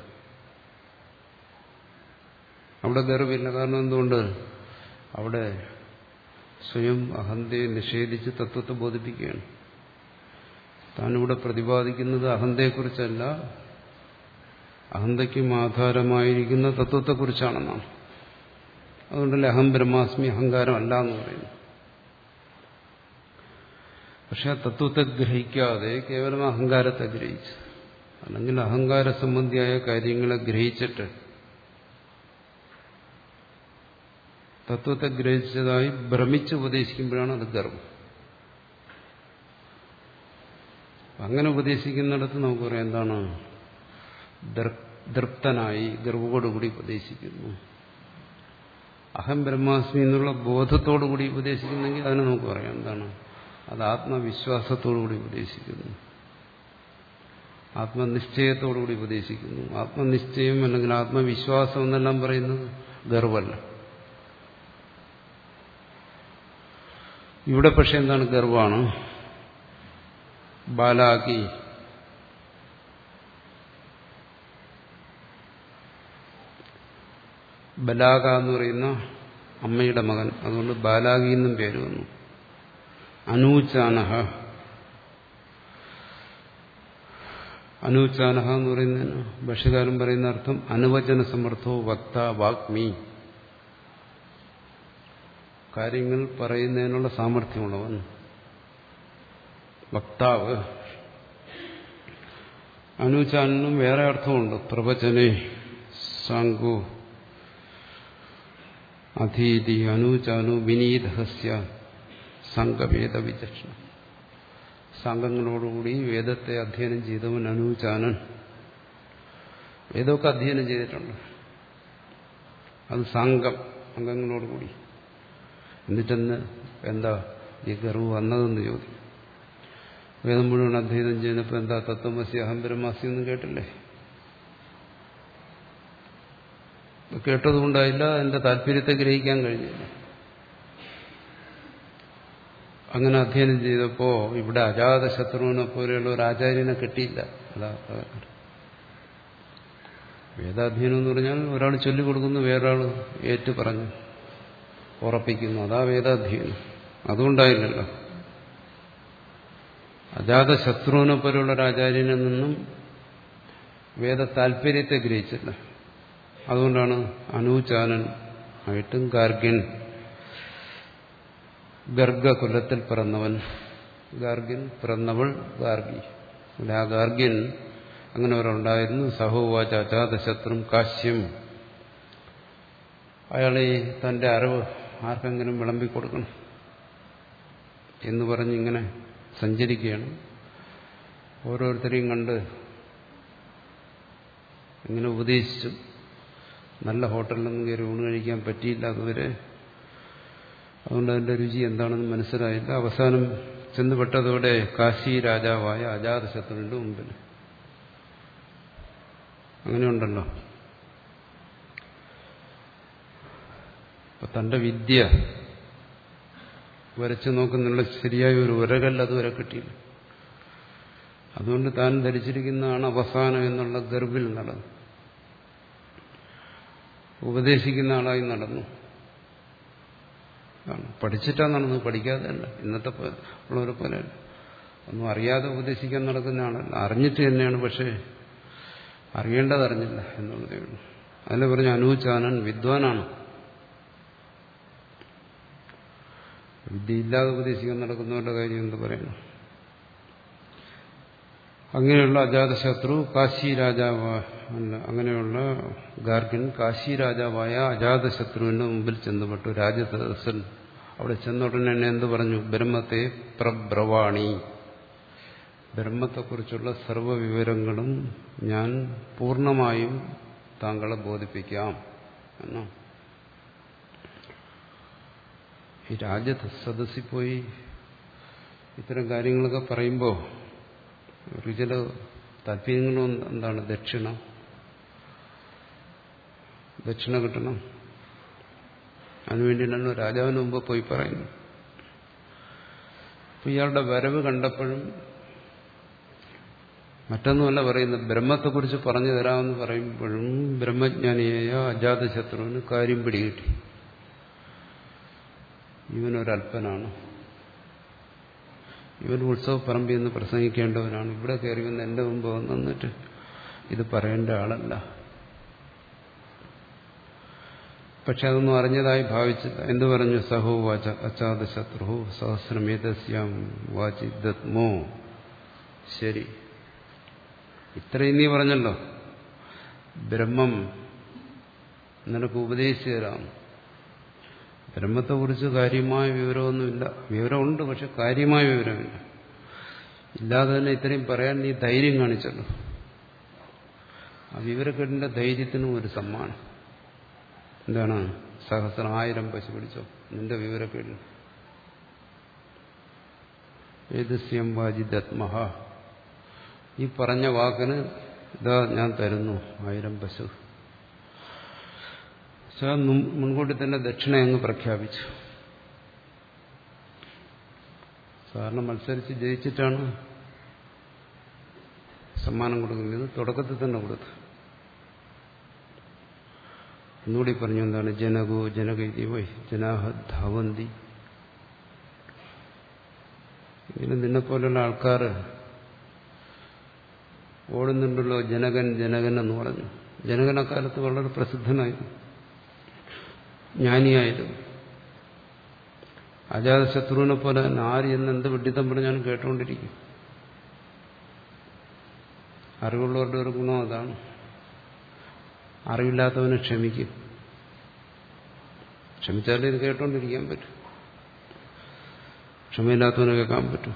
അവിടെ ഗർവില്ല. കാരണം എന്തുകൊണ്ട്? അവിടെ സ്വയം അഹന്തയെ നിഷേധിച്ച് തത്വത്തെ ബോധിപ്പിക്കുകയാണ്. താനിവിടെ പ്രതിപാദിക്കുന്നത് അഹന്തയെക്കുറിച്ചല്ല, അഹന്തയ്ക്കും ആധാരമായിരിക്കുന്ന തത്വത്തെക്കുറിച്ചാണെന്നാണ്. അതുകൊണ്ടല്ലേ അഹം ബ്രഹ്മാസ്മി അഹങ്കാരമല്ല എന്ന് പറയുന്നു. പക്ഷെ ആ തത്വത്തെ ഗ്രഹിക്കാതെ കേവലം അഹങ്കാരത്തെ ഗ്രഹിച്ചു, അല്ലെങ്കിൽ അഹങ്കാര സംബന്ധിയായ കാര്യങ്ങളെ ഗ്രഹിച്ചിട്ട് തത്വത്തെ ഗ്രഹിച്ചതായി ഭ്രമിച്ച് ഉപദേശിക്കുമ്പോഴാണ് അത് ഗർവം. അങ്ങനെ ഉപദേശിക്കുന്നിടത്ത് നമുക്ക് പറയാം എന്താണ്? ദൃപ്തനായി ഗർവോടുകൂടി ഉപദേശിക്കുന്നു. അഹം ബ്രഹ്മാസ്മി എന്നുള്ള ബോധത്തോടുകൂടി ഉപദേശിക്കുന്നെങ്കിൽ അതിനെ നമുക്ക് പറയാം എന്താണ്? അത് ആത്മവിശ്വാസത്തോടുകൂടി ഉപദേശിക്കുന്നു, ആത്മനിശ്ചയത്തോടുകൂടി ഉപദേശിക്കുന്നു. ആത്മനിശ്ചയം അല്ലെങ്കിൽ ആത്മവിശ്വാസം എന്നെല്ലാം പറയുന്നത് ഗർവല്ല. ഇവിടെ പക്ഷെ എന്താണ്? ഗർവാണ്. ബാലാകി ബലാക എന്ന് പറയുന്ന അമ്മയുടെ മകൻ, അതുകൊണ്ട് ബാലാകി എന്നും പേര് വന്നു. അനൂചാനഹ, അനൂചാനഹ എന്ന് പറയുന്നതിന് ഭാഷ്യകാരൻ പറയുന്ന അർത്ഥം അനുവചന സമർത്ഥോ വക്ത വാഗ്മി, കാര്യങ്ങൾ പറയുന്നതിനുള്ള സാമർഥ്യമുള്ളവൻ, വക്താവ്. അനൂചാനും വേറെ അർത്ഥമുണ്ട്. പ്രവചനെ സാങ്കു അധീതി അനൂചാനു വിനീതഹസ്യ സംഘവേദ വിചക്ഷണ. സംഘങ്ങളോടുകൂടി വേദത്തെ അധ്യയനം ചെയ്തവൻ അനൂചാനൻ. വേദമൊക്കെ അധ്യയനം ചെയ്തിട്ടുണ്ട്, അത് സാംഗം അംഗങ്ങളോടുകൂടി. എന്നിട്ടെന്ന് എന്താ ഈ ഗർവ് വന്നതെന്ന് ചോദിക്കും. വേദം മുഴുവൻ അധ്യയനം ചെയ്യുന്നപ്പോൾ എന്താ തത്വമസി അഹം ബ്രഹ്മാസ്മി ഒന്നും കേട്ടില്ലേ? കേട്ടതുകൊണ്ടായില്ല, അതിന്റെ താല്പര്യത്തെ ഗ്രഹിക്കാൻ കഴിഞ്ഞില്ല. അങ്ങനെ അധ്യയനം ചെയ്തപ്പോ ഇവിടെ അജാതശത്രുവിനെ പോലെയുള്ള ഒരു ആചാര്യനെ കിട്ടിയില്ല. അതാ വേദാധ്യയനം എന്ന് പറഞ്ഞാൽ ഒരാൾ ചൊല്ലിക്കൊടുക്കുന്നു, വേറൊരാൾ ഏറ്റു പറഞ്ഞു ഉറപ്പിക്കുന്നു, അതാ വേദാധ്യയനം. അതുകൊണ്ടായില്ലല്ലോ. അജാതശത്രുവിനെ പോലെയുള്ള ഒരു ആചാര്യനിൽ നിന്നും വേദ താല്പര്യത്തെ ഗ്രഹിച്ചില്ല. അതുകൊണ്ടാണ് അനൂചാനൻ ആയിട്ടും ഗാർഗ്യൻ, ഗർഗകുലത്തിൽ പിറന്നവൻ. ഗാർഗ്യൻ പിറന്നവൾ ഗാർഗി. ആ ഗാർഗ്യൻ അങ്ങനെ ഒരാളുണ്ടായിരുന്നു. സഹോവാച അജാതശത്രും കാശ്യം. അയാളെ തന്റെ അറിവ് ആർക്കെങ്കിലും വിളമ്പിക്കൊടുക്കണം എന്ന് പറഞ്ഞിങ്ങനെ സഞ്ചരിക്കുകയാണ്. ഓരോരുത്തരെയും കണ്ട് ഇങ്ങനെ ഉപദേശിച്ചു. നല്ല ഹോട്ടലിലൊന്നും കയറി ഊണ് കഴിക്കാൻ പറ്റിയില്ല അതുവരെ. അതുകൊണ്ട് അതിന്റെ രുചി എന്താണെന്ന് മനസ്സിലായില്ല. അവസാനം ചെന്നുപെട്ടതോടെ കാശി രാജാവായ അജാതശത്രുവിന്റെ മുമ്പിൽ. അങ്ങനെയുണ്ടല്ലോ. അപ്പൊ തന്റെ വിദ്യ വരച്ചു നോക്കുന്നുള്ള ശരിയായ ഒരു ഉരകല്ല അതുവരെ കിട്ടിയില്ല. അതുകൊണ്ട് താൻ ധരിച്ചിരിക്കുന്നതാണ് അവസാനം എന്നുള്ള ഗർഭിൽ നടന്നു. ഉപദേശിക്കുന്ന ആളായി നടന്നു. പഠിച്ചിട്ടാ നടന്നു, പഠിക്കാതെ അല്ല. ഇന്നത്തെ ഉള്ളവരെ പോലെ ഒന്നും അറിയാതെ ഉപദേശിക്കാൻ നടക്കുന്ന ആളല്ല. അറിഞ്ഞിട്ട് തന്നെയാണ്, പക്ഷേ അറിയേണ്ടത് അറിഞ്ഞില്ല എന്നുള്ളതേ ഉള്ളൂ. അതിനെ പറഞ്ഞ അനൂചാനൻ വിദ്വാനാണ്. വിദ്യയില്ലാതെ ഉപദേശിക്കാൻ നടക്കുന്നവരുടെ കാര്യം എന്ത് പറയണം. അങ്ങനെയുള്ള അജാതശത്രു കാശി രാജാവ് അല്ല അങ്ങനെയുള്ള ഗാർഗ്യൻ കാശി രാജാവായ അജാതശത്രുവിന്റെ മുമ്പിൽ ചെന്നുപെട്ടു. രാജസദസ്സൻ അവിടെ ചെന്നുടനെ എന്നെ എന്ത് പറഞ്ഞു? ബ്രഹ്മത്തെ പ്രബ്രവാണി, ബ്രഹ്മത്തെക്കുറിച്ചുള്ള സർവ്വവിവരങ്ങളും ഞാൻ പൂർണ്ണമായും താങ്കളെ ബോധിപ്പിക്കാം എന്നോ. ഈ രാജ്യത്ത് സദസ്സിൽ പോയി ഇത്തരം കാര്യങ്ങളൊക്കെ പറയുമ്പോൾ ഒരു ചില താല്പര്യങ്ങളും എന്താണ്? ദക്ഷിണ ദക്ഷിണ കിട്ടണം. അതിനുവേണ്ടിയിട്ടാണ് രാജാവിന് മുമ്പ് പോയി പറയുന്നത്. അപ്പം ഇയാളുടെ വരവ് കണ്ടപ്പോഴും മറ്റൊന്നുമല്ല പറയുന്നത്, ബ്രഹ്മത്തെക്കുറിച്ച് പറഞ്ഞു തരാമെന്ന് പറയുമ്പോഴും ബ്രഹ്മജ്ഞാനിയായ അജാതശത്രുവിന് കാര്യം പിടികിട്ടി. ഇവനൊരൽപ്പനാണ്, ഇവൻ ഉത്സവപ്പറമ്പിൽ നിന്ന് പ്രസംഗിക്കേണ്ടവനാണ്, ഇവിടെ കയറി വന്ന് എന്റെ മുമ്പ് വന്നിട്ട് ഇത് പറയേണ്ട ആളല്ല. പക്ഷെ അതൊന്നും അറിഞ്ഞതായി ഭാവിച്ചില്ല. എന്തു പറഞ്ഞു? സഹോ വാച അജാതശത്രു സഹസ്രമേതസ്യാം വാചി ദത്മോ. ശരി, ഇത്രയും നീ പറഞ്ഞല്ലോ, ബ്രഹ്മം നിനക്ക് ഉപദേശിച്ചു തരാം. ബ്രഹ്മത്തെക്കുറിച്ച് കാര്യമായ വിവരമൊന്നുമില്ല. വിവരമുണ്ട്, പക്ഷെ കാര്യമായ വിവരമില്ല. ഇല്ലാതെ തന്നെ ഇത്രയും പറയാൻ നീ ധൈര്യം കാണിച്ചല്ലോ. ആ വിവരക്കേടിന്റെ ധൈര്യത്തിനും ഒരു സമ്മാനം. എന്താണ്? സഹസ്രം, ആയിരം പശു പിടിച്ചോ നിന്റെ വിവരക്കേടിന്. ഏതസ്യം വാജിദത്മഹ, ഈ പറഞ്ഞ വാക്കിന് ഇതാ ഞാൻ തരുന്നു ആയിരം പശു. മുൻകൂട്ടി തന്നെ ദക്ഷിണ അങ്ങ് പ്രഖ്യാപിച്ചു. സാധാരണ മത്സരിച്ച് ജയിച്ചിട്ടാണ് സമ്മാനം കൊടുക്കുന്നത്. തുടക്കത്തിൽ തന്നെ കൊടുത്തു. ഒന്നുകൂടി പറഞ്ഞു, എന്താണ്? ജനകോ ജനകൈതി വൈ ജനാഹ ധാവന്തി. ഇങ്ങനെ നിന്നെപ്പോലുള്ള ആൾക്കാർ ഓടുന്നുണ്ടല്ലോ, ജനകൻ ജനകൻ എന്ന് പറഞ്ഞു. ജനകൻ അക്കാലത്ത് വളരെ പ്രസിദ്ധനായിരുന്നു, ജ്ഞാനിയായിരുന്നു. അജാതശത്രുവിനെ പോലെ തന്നെ ആര് എന്ന് എന്ത് വിഡിത്തം പറഞ്ഞാലും കേട്ടുകൊണ്ടിരിക്കും. അറിവുള്ളവരുടെ ഒരു ഗുണം അതാണ്, അറിവില്ലാത്തവനെ ക്ഷമിക്കും. ക്ഷമിച്ചാലേ ഇത് കേട്ടോണ്ടിരിക്കാൻ പറ്റും, ക്ഷമയില്ലാത്തവനെ കേൾക്കാൻ പറ്റും.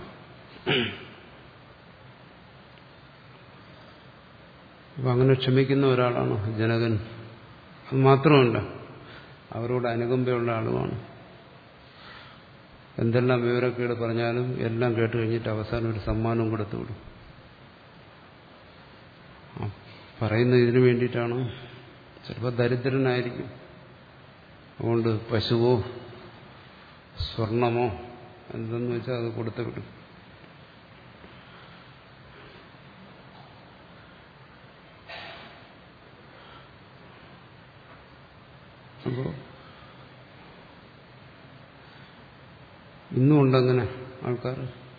അപ്പൊ അങ്ങനെ ക്ഷമിക്കുന്ന ഒരാളാണ് ജനകൻ. അത് മാത്രമല്ല, അവരോട് അനുകമ്പയുള്ള ആളുമാണ്. എന്തെല്ലാം വിവരക്കേട് പറഞ്ഞാലും എല്ലാം കേട്ട് കഴിഞ്ഞിട്ട് അവസാനം ഒരു സമ്മാനം കൊടുത്തുവിടും. പറയുന്നത് ഇതിനു വേണ്ടിയിട്ടാണ്. ചിലപ്പോൾ ദരിദ്രനായിരിക്കും, അതുകൊണ്ട് പശുവോ സ്വർണമോ എന്തെന്ന് വെച്ചാൽ അത് കൊടുത്തു വിടും. അപ്പോൾ ഇന്നും ഉണ്ടങ്ങനെ ആൾക്കാർ.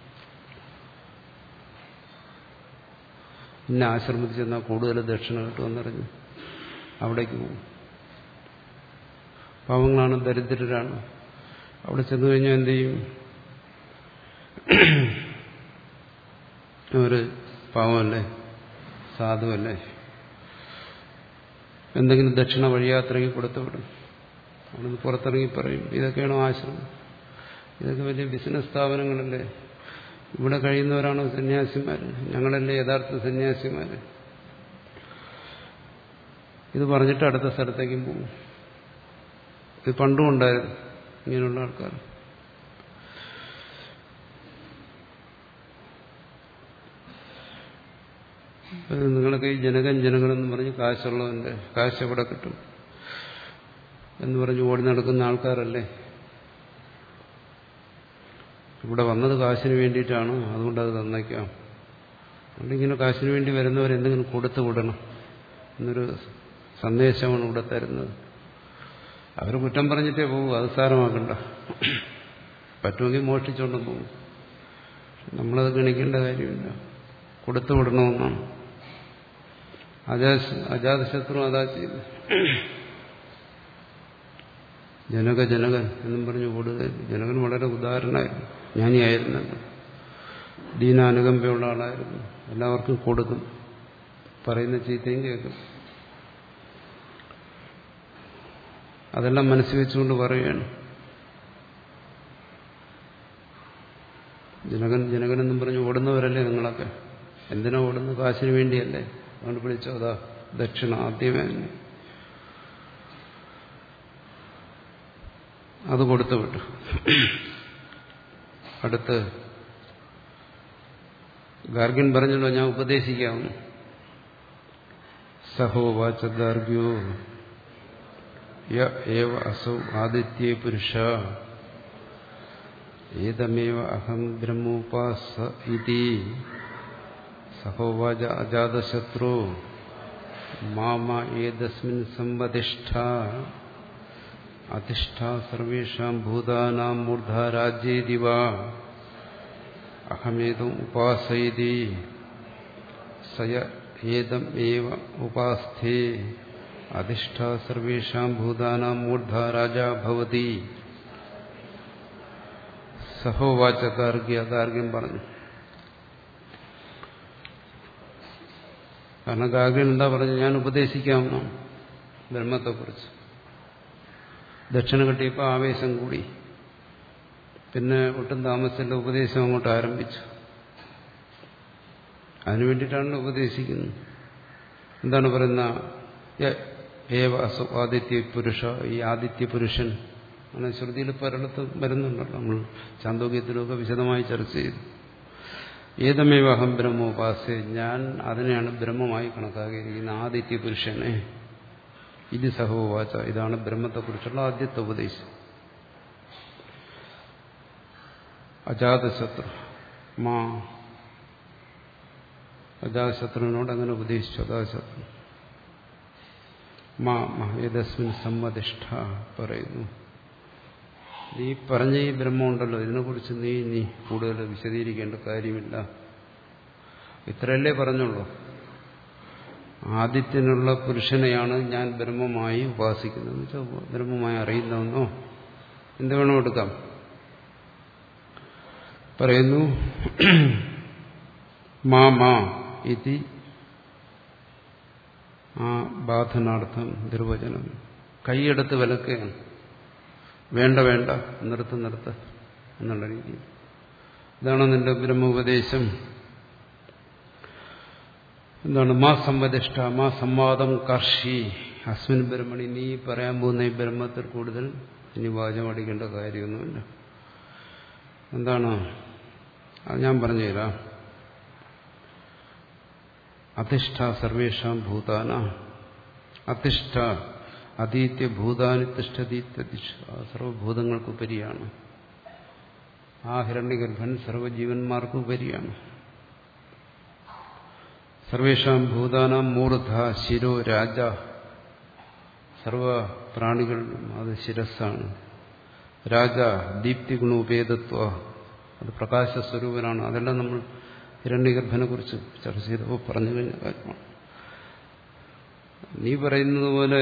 ഇന്ന ആശ്രമത്തിൽ ചെന്നാൽ കൂടുതൽ ദക്ഷിണ കിട്ടുമെന്നറിഞ്ഞ് അവിടേക്ക് പോകും. പാവങ്ങളാണ്, ദരിദ്രരാണ്. അവിടെ ചെന്നു കഴിഞ്ഞാൽ എന്ത് ചെയ്യും? ഒരു പാവമല്ലേ, സാധുവല്ലേ, എന്തെങ്കിലും ദക്ഷിണ വഴിയാത്രയ്ക്ക് കൊടുത്തു വിടും. അവിടുന്ന് പുറത്തിറങ്ങി പറയും, ഇതൊക്കെയാണോ ആശ്രമം? ഇതൊക്കെ വലിയ ബിസിനസ് സ്ഥാപനങ്ങളല്ലേ, ഇവിടെ കഴിയുന്നവരാണോ സന്യാസിമാർ? ഞങ്ങളല്ലേ യഥാർത്ഥ സന്യാസിമാർ? ഇത് പറഞ്ഞിട്ട് അടുത്ത സ്ഥലത്തേക്കും പോകും. ഇത് പണ്ടും ഉണ്ടായിരുന്നു ഇങ്ങനെയുള്ള ആൾക്കാർ. നിങ്ങളൊക്കെ ഈ ജനകൻ ജനകൻ എന്ന് പറഞ്ഞ് കാശുള്ളവന്റെ കാശ് എവിടെ കിട്ടും എന്ന് പറഞ്ഞ് ഓടി നടക്കുന്ന ആൾക്കാരല്ലേ. ഇവിടെ വന്നത് കാശിന് വേണ്ടിയിട്ടാണ്, അതുകൊണ്ട് അത് തന്നേക്കാം. അതുകൊണ്ട് ഇങ്ങനെ കാശിന് വേണ്ടി വരുന്നവരെന്തെങ്കിലും കൊടുത്തു വിടണം എന്നൊരു സന്ദേശമാണ് ഇവിടെ തരുന്നത്. അവർ കുറ്റം പറഞ്ഞിട്ടേ പോകും, അത് സാരമാക്കണ്ട. പറ്റുമെങ്കിൽ മോഷ്ടിച്ചുകൊണ്ടും പോകും. നമ്മളത് ഗണിക്കേണ്ട കാര്യമില്ല, കൊടുത്തു വിടണമെന്നാണ്. അജാതശത്രു അതാ ചെയ്തു. ജനക ജനകൻ എന്നും പറഞ്ഞു കൂടുതൽ. ജനകൻ വളരെ ഉദാഹരണമായിരുന്നു, ജ്ഞാനിയായിരുന്നല്ലോ, ദീനാനുകമ്പയുള്ള ആളായിരുന്നു. എല്ലാവർക്കും കൊടുക്കും, പറയുന്ന ചീത്തയും കേൾക്കും. അതെല്ലാം മനസ്സിൽ വെച്ചുകൊണ്ട് പറയുകയാണ്. ജനകൻ ജനകനെന്നും പറഞ്ഞ് ഓടുന്നവരല്ലേ നിങ്ങളൊക്കെ? എന്തിനാ ഓടുന്നു? കാശിന് വേണ്ടിയല്ലേ? അതുകൊണ്ട് വിളിച്ചോ, അതാ ദക്ഷിണ ആദ്യമേ തന്നെ അത് കൊടുത്തു വിട്ടു. അടുത്ത് ഗാർഗ്യൻ പറഞ്ഞല്ലോ, ഞാൻ ഉപദേശിക്കാവുന്നു. സഹോവാച ഗാർഗ്യോ യ ഏവ അസൗ ആദിത്യേ പുരുഷ ഏതമേവ അഹം ബ്രഹ്മോപാസ ഇതി സഹോവാച അജാതശത്രു മാമ ഏതസ്മിൻ സംവദിഷ്ഠ അധിഷ്ഠ സർവേഷാം ഭൂതാനാം മൂർധാരാജ്യേതി വാ അഹമേതം ഉപാസയതി സയ ഏതം ഏവ ഉപാസ്ഥേ അധിഷ്ഠ സർവേഷാം ഭൂതാനാം മൂർധാരാജാ ഭവതി. സഹോവാച ഗാർഗ്യ, ഗാർഗ്യൻ പറഞ്ഞു. കാരണം ഗാർഗ്യൻ എന്താ പറഞ്ഞു? ഞാൻ ഉപദേശിക്കാമെന്നോ ബ്രഹ്മത്തെക്കുറിച്ച്. ദക്ഷിണ കിട്ടിയപ്പോൾ ആവേശം കൂടി. പിന്നെ ഒട്ടും താമസിച്ചില്ല, ഉപദേശം അങ്ങോട്ട് ആരംഭിച്ചു. അതിനു വേണ്ടിയിട്ടാണല്ലോ ഉപദേശിക്കുന്നത്. എന്താണ് പറയുന്ന? ഏവ അസു ആദിത്യ പുരുഷ, ഈ ആദിത്യ പുരുഷൻ അങ്ങനെ ശ്രുതിയിൽ പലയിടത്തും വരുന്നുണ്ടല്ലോ. നമ്മൾ ചാന്തോക്യത്തിലൊക്കെ വിശദമായി ചർച്ച ചെയ്തു. ഏതമേവ അഹം ബ്രഹ്മോപാസ്യ, ഞാൻ അതിനെയാണ് ബ്രഹ്മമായി കണക്കാക്കിയിരിക്കുന്ന ആദിത്യ പുരുഷനെ. ഇത് സഹോവാച, ഇതാണ് ബ്രഹ്മത്തെക്കുറിച്ചുള്ള ആദ്യത്തെ ഉപദേശം. അജാതശത്രു മാ, അജാതശത്രുവിനോട് അങ്ങനെ ഉപദേശിച്ചു. അജാതശത്രു മാ ഏതസ്മിൻ സമ്മതിഷ്ഠ പറയുന്നു, നീ പറഞ്ഞ ഈ ബ്രഹ്മമുണ്ടല്ലോ, ഇതിനെക്കുറിച്ച് നീ നീ കൂടുതൽ വിശദീകരിക്കേണ്ട കാര്യമില്ല. ഇത്രയല്ലേ പറഞ്ഞുള്ളൂ. ആദിത്യനുള്ള പുരുഷനെയാണ് ഞാൻ ബ്രഹ്മമായി ഉപാസിക്കുന്നത്. വെച്ചാൽ ബ്രഹ്മമായി അറിയുന്നവെന്നോ എന്ത് വേണോ എടുക്കാം. പറയുന്നു മാ മാ ഇതി, ആ ബാധനാർത്ഥം നിർവചനം കൈയെടുത്ത് വിലക്കുകയാണ്. വേണ്ട വേണ്ട, നിർത്ത് നിർത്ത് എന്നുള്ള രീതിയിൽ. ഇതാണ് നിന്റെ ബ്രഹ്മോപദേശം. എന്താണ്? മാ സംവദിഷ്ഠ മാ സംവാദം കർഷി അസ്മിൻ ബ്രഹ്മണി, നീ പറയാൻ പോകുന്ന ഈ ബ്രഹ്മത്തിൽ കൂടുതൽ ഇനി വാചം അടിക്കേണ്ട കാര്യമൊന്നുമില്ല. എന്താണ്? അത് ഞാൻ പറഞ്ഞുതരാം. അധിഷ്ഠ സർവേഷാം ഭൂതാന, അധിഷ്ഠ അതീത്യ ഭൂതാനി തിഷ്ഠതീത്യതിഷ്ഠ, സർവഭൂതങ്ങൾക്കുപരിയാണ്. ആ ഹിരണ്യഗർഭൻ സർവജീവന്മാർക്കും ഉപരിയാണ്. സർവേഷാം ഭൂതാനാം മൂർധ ശിരോ രാജ, സർവ പ്രാണികളിലും അത് ശിരസ്സാണ്. രാജ ദീപ്തി ഗുണോപേതത്വ, അത് പ്രകാശസ്വരൂപനാണ്. അതെല്ലാം നമ്മൾ ഹിരണ്യഗർഭനെ കുറിച്ച് ചർച്ച ചെയ്തപ്പോൾ പറഞ്ഞു കഴിഞ്ഞ കാര്യമാണ്. നീ പറയുന്നത് പോലെ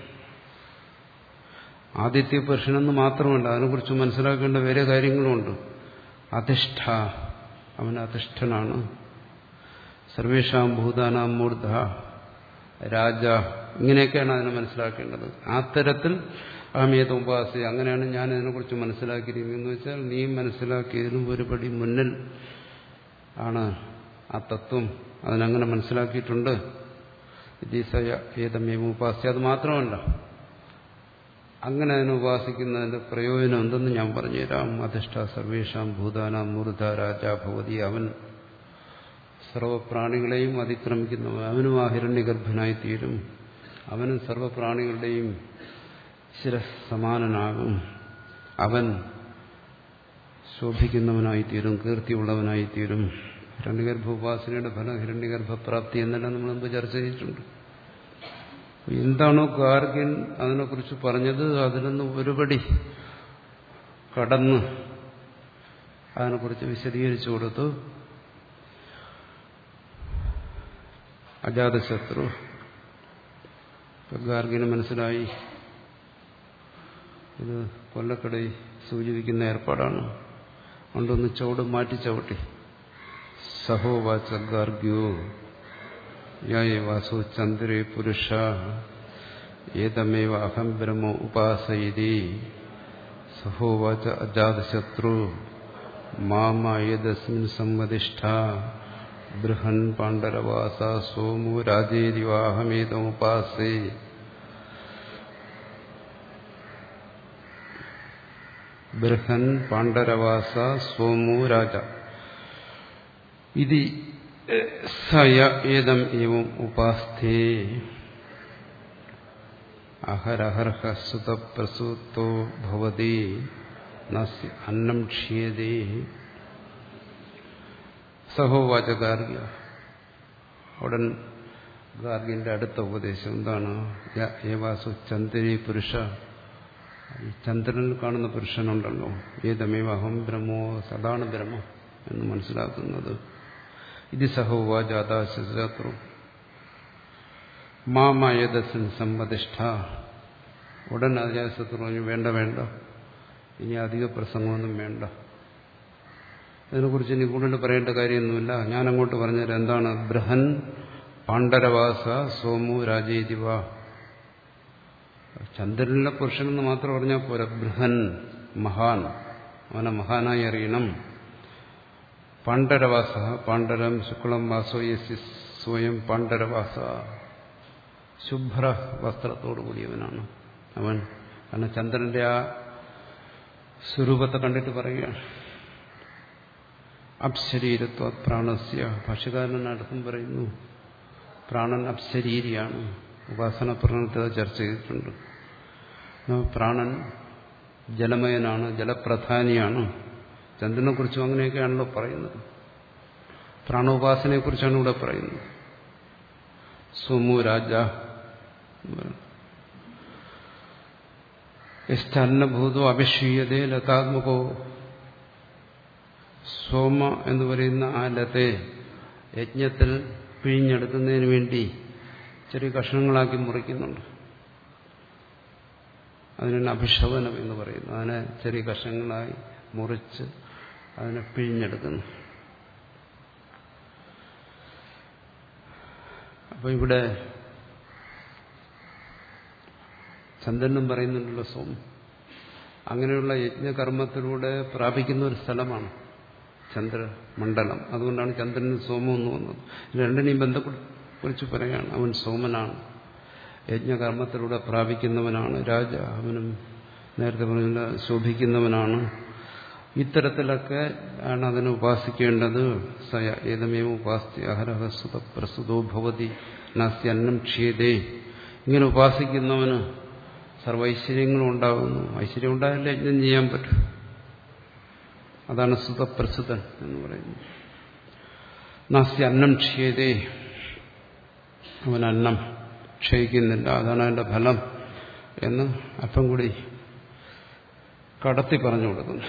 ആദിത്യ പുരുഷനെന്ന് മാത്രമല്ല, അതിനെക്കുറിച്ച് മനസ്സിലാക്കേണ്ട വേറെ കാര്യങ്ങളുമുണ്ട്. അധിഷ്ഠ, അവൻ അധിഷ്ഠനാണ്. സർവേഷാം ഭൂതാനാം മൂർധ രാജ, ഇങ്ങനെയൊക്കെയാണ് അതിനെ മനസ്സിലാക്കേണ്ടത്. ആ തരത്തിൽ അഹമേത ഉപാസി, അങ്ങനെയാണ് ഞാൻ ഇതിനെക്കുറിച്ച് മനസ്സിലാക്കിയിരിക്കുന്നതെന്ന് വെച്ചാൽ നീ മനസ്സിലാക്കിയതിനും ഒരുപടി മുന്നിൽ ആണ് ആ തത്വം. അതിനങ്ങനെ മനസ്സിലാക്കിയിട്ടുണ്ട്. ഇതിസയ ഏതമേവ ഉപാസി, അത് മാത്രമല്ല, അങ്ങനെ അതിനെ ഉപാസിക്കുന്നതിന്റെ പ്രയോജനം എന്തെന്ന് ഞാൻ പറഞ്ഞുതരാം. അധിഷ്ഠ സർവേഷാം ഭൂതാനാം മൂർധ രാജാ ഭവതി, അവൻ സർവപ്രാണികളെയും അതിക്രമിക്കുന്നവൻ, അവനും ആ ഹിരണ്യഗർഭനായിത്തീരും. അവനും സർവപ്രാണികളുടെയും ശിരസ് സമാനനാകും. അവൻ ശോഭിക്കുന്നവനായിത്തീരും, കീർത്തിയുള്ളവനായിത്തീരും. ഹിരണ്യഗർഭ ഉപാസനയുടെ ഫലം ഹിരണ്യഗർഭപ്രാപ്തി എന്നെല്ലാം നമ്മൾ മുമ്പ് ചർച്ച ചെയ്തിട്ടുണ്ട്. എന്താണോ ഗാർഗ്യൻ അതിനെക്കുറിച്ച് പറഞ്ഞത്, അതിലൊന്ന് ഒരുപടി കടന്ന് അതിനെക്കുറിച്ച് വിശദീകരിച്ചു കൊടുത്തു. അജാതശത്രു ഗാർഗ്യന് മനസ്സിലായി ഇത് കൊല്ലക്കടை സൂചിപ്പിക്കുന്ന ഏർപ്പാടാണ്. അതുകൊണ്ടൊന്ന് ചുവട് മാറ്റി ചവിട്ടി. സഹോവാച ഗാർഗ്യോ യാസോ ചന്ദ്രേ പുരുഷ ഏതമേവ അഹം ബ്രഹ്മ ഉപാസയതി സഹോവാച അജാതശത്രു മാമയദസ്മിൻ സംവദിഷ്ഠ ബൃഹൻ പാണ്ഡരവാസ സോമു രാജേരിവാഹമേതമുപാസേ ബൃഹൻ പാണ്ഡരവാസ സോമു രാജ ഇതി സയ ഏതം ഏവം ഉപാസ്ഥേ അഹരഹർഹ സുതപ്രസൂത്തോ ഭവതി നസ്യ അന്നം ക്ഷിയതേ സഹോവാച ഗാർഗ്യ. ഉടൻ ഗാർഗ്യന്റെ അടുത്ത ഉപദേശം എന്താണ്? ഏവാസു ചന്ദ്രേ പുരുഷ, ചന്ദ്രനിൽ കാണുന്ന പുരുഷനുണ്ടല്ലോ, ഏതമേവ അഹം ബ്രഹ്മോ, സദാണ് ബ്രഹ്മം എന്ന് മനസ്സിലാക്കുന്നത്. ഇത് സഹോവാച അതാശത്രു മാമയദസ്മിൻ സംവദിഷ്ഠ. ഉടൻ അജാശത്രു പറഞ്ഞു, വേണ്ട വേണ്ട, ഇനി അധിക പ്രസംഗമൊന്നും വേണ്ട, അതിനെക്കുറിച്ച് ഇനി കൂടുതൽ പറയേണ്ട കാര്യമൊന്നുമില്ല, ഞാൻ അങ്ങോട്ട് പറഞ്ഞുതരാം. എന്താണ്? ബൃഹൻ പാണ്ഡരവാസ സോമു രാജേതിവ. ചന്ദ്രനിലെ പുരുഷനെന്ന് മാത്രം പറഞ്ഞാൽ പോരാ, ബൃഹൻ മഹാൻ, അവനെ മഹാനായി അറിയണം. പാണ്ഡരവാസ, പാണ്ഡരം ശുക്ലം വാസോ യസ്യ സ്വയം പാണ്ഡരവാസ, ശുഭ്ര വസ്ത്രത്തോടു കൂടിയവനാണ് അവൻ. കാരണം ചന്ദ്രന്റെ ആ സ്വരൂപത്തെ കണ്ടിട്ട് പറയുകയാണ്. അപ്ശരീരത്വ പ്രാണസ്യ, ഭാഷ്യകാരനടുത്തും പറയുന്നു പ്രാണൻ അപ്ശരീരിയാണ്. ഉപാസന പ്രകടനത്തെ ചർച്ച ചെയ്തിട്ടുണ്ട്. പ്രാണൻ ജലമയനാണ്, ജലപ്രധാനിയാണ്. ചന്ദ്രനെ കുറിച്ചും അങ്ങനെയൊക്കെയാണല്ലോ പറയുന്നത്. പ്രാണോപാസനയെക്കുറിച്ചാണ് ഇവിടെ പറയുന്നത്. സോമു രാജ യശ്ചന്നഭൂതോ അഭിഷീയതേ ലതാത്മകോ. സോമ എന്ന് പറയുന്ന ആ ലത്തെ യജ്ഞത്തിൽ പിഴിഞ്ഞെടുക്കുന്നതിന് വേണ്ടി ചെറിയ കഷ്ണങ്ങളാക്കി മുറിക്കുന്നുണ്ട്. അതിനാണ് അഭിഷവനം എന്ന് പറയുന്നത്. അതിനെ ചെറിയ കഷ്ണങ്ങളായി മുറിച്ച് അതിനെ പിഴിഞ്ഞെടുക്കുന്നു. അപ്പൊ ഇവിടെ ചന്ദ്രനും പറയുന്നുണ്ടല്ലോ സോമം. അങ്ങനെയുള്ള യജ്ഞകർമ്മത്തിലൂടെ പ്രാപിക്കുന്ന ഒരു സ്ഥലമാണ് ചന്ദ്രമണ്ഡലം. അതുകൊണ്ടാണ് ചന്ദ്രന് സോമം എന്ന് വന്നത്. രണ്ടിനെയും ബന്ധപ്പെട്ട് പറയാണ്. അവൻ സോമനാണ്, യജ്ഞകർമ്മത്തിലൂടെ പ്രാപിക്കുന്നവനാണ്. രാജ, അവനും നേരത്തെ പറഞ്ഞ ശോഭിക്കുന്നവനാണ്. ഇത്തരത്തിലൊക്കെ ആണ് അതിനെ ഉപാസിക്കേണ്ടത്. സയ ഏതമേവ ഉപാസ്തി അഹരഹ സുത പ്രസുതോ ഭവതി നാസ്തി അന്നം ക്ഷിയതേ. ഇങ്ങനെ ഉപാസിക്കുന്നവന് സർവ്വ ഐശ്വര്യങ്ങളും ഉണ്ടാകുന്നു. ഐശ്വര്യം ഉണ്ടായാലേ യജ്ഞം ചെയ്യാൻ പറ്റും. അതാണ് സുതപ്രസുതൻ എന്ന് പറയുന്നത്. നാസ്തി അന്നം ക്ഷിയതേ, അവൻ അന്നം ക്ഷയിക്കുന്നില്ല, അതാണ് അതിന്റെ ഫലം എന്ന് അല്പം കൂടി കടത്തി പറഞ്ഞു കൊടുക്കുന്നു.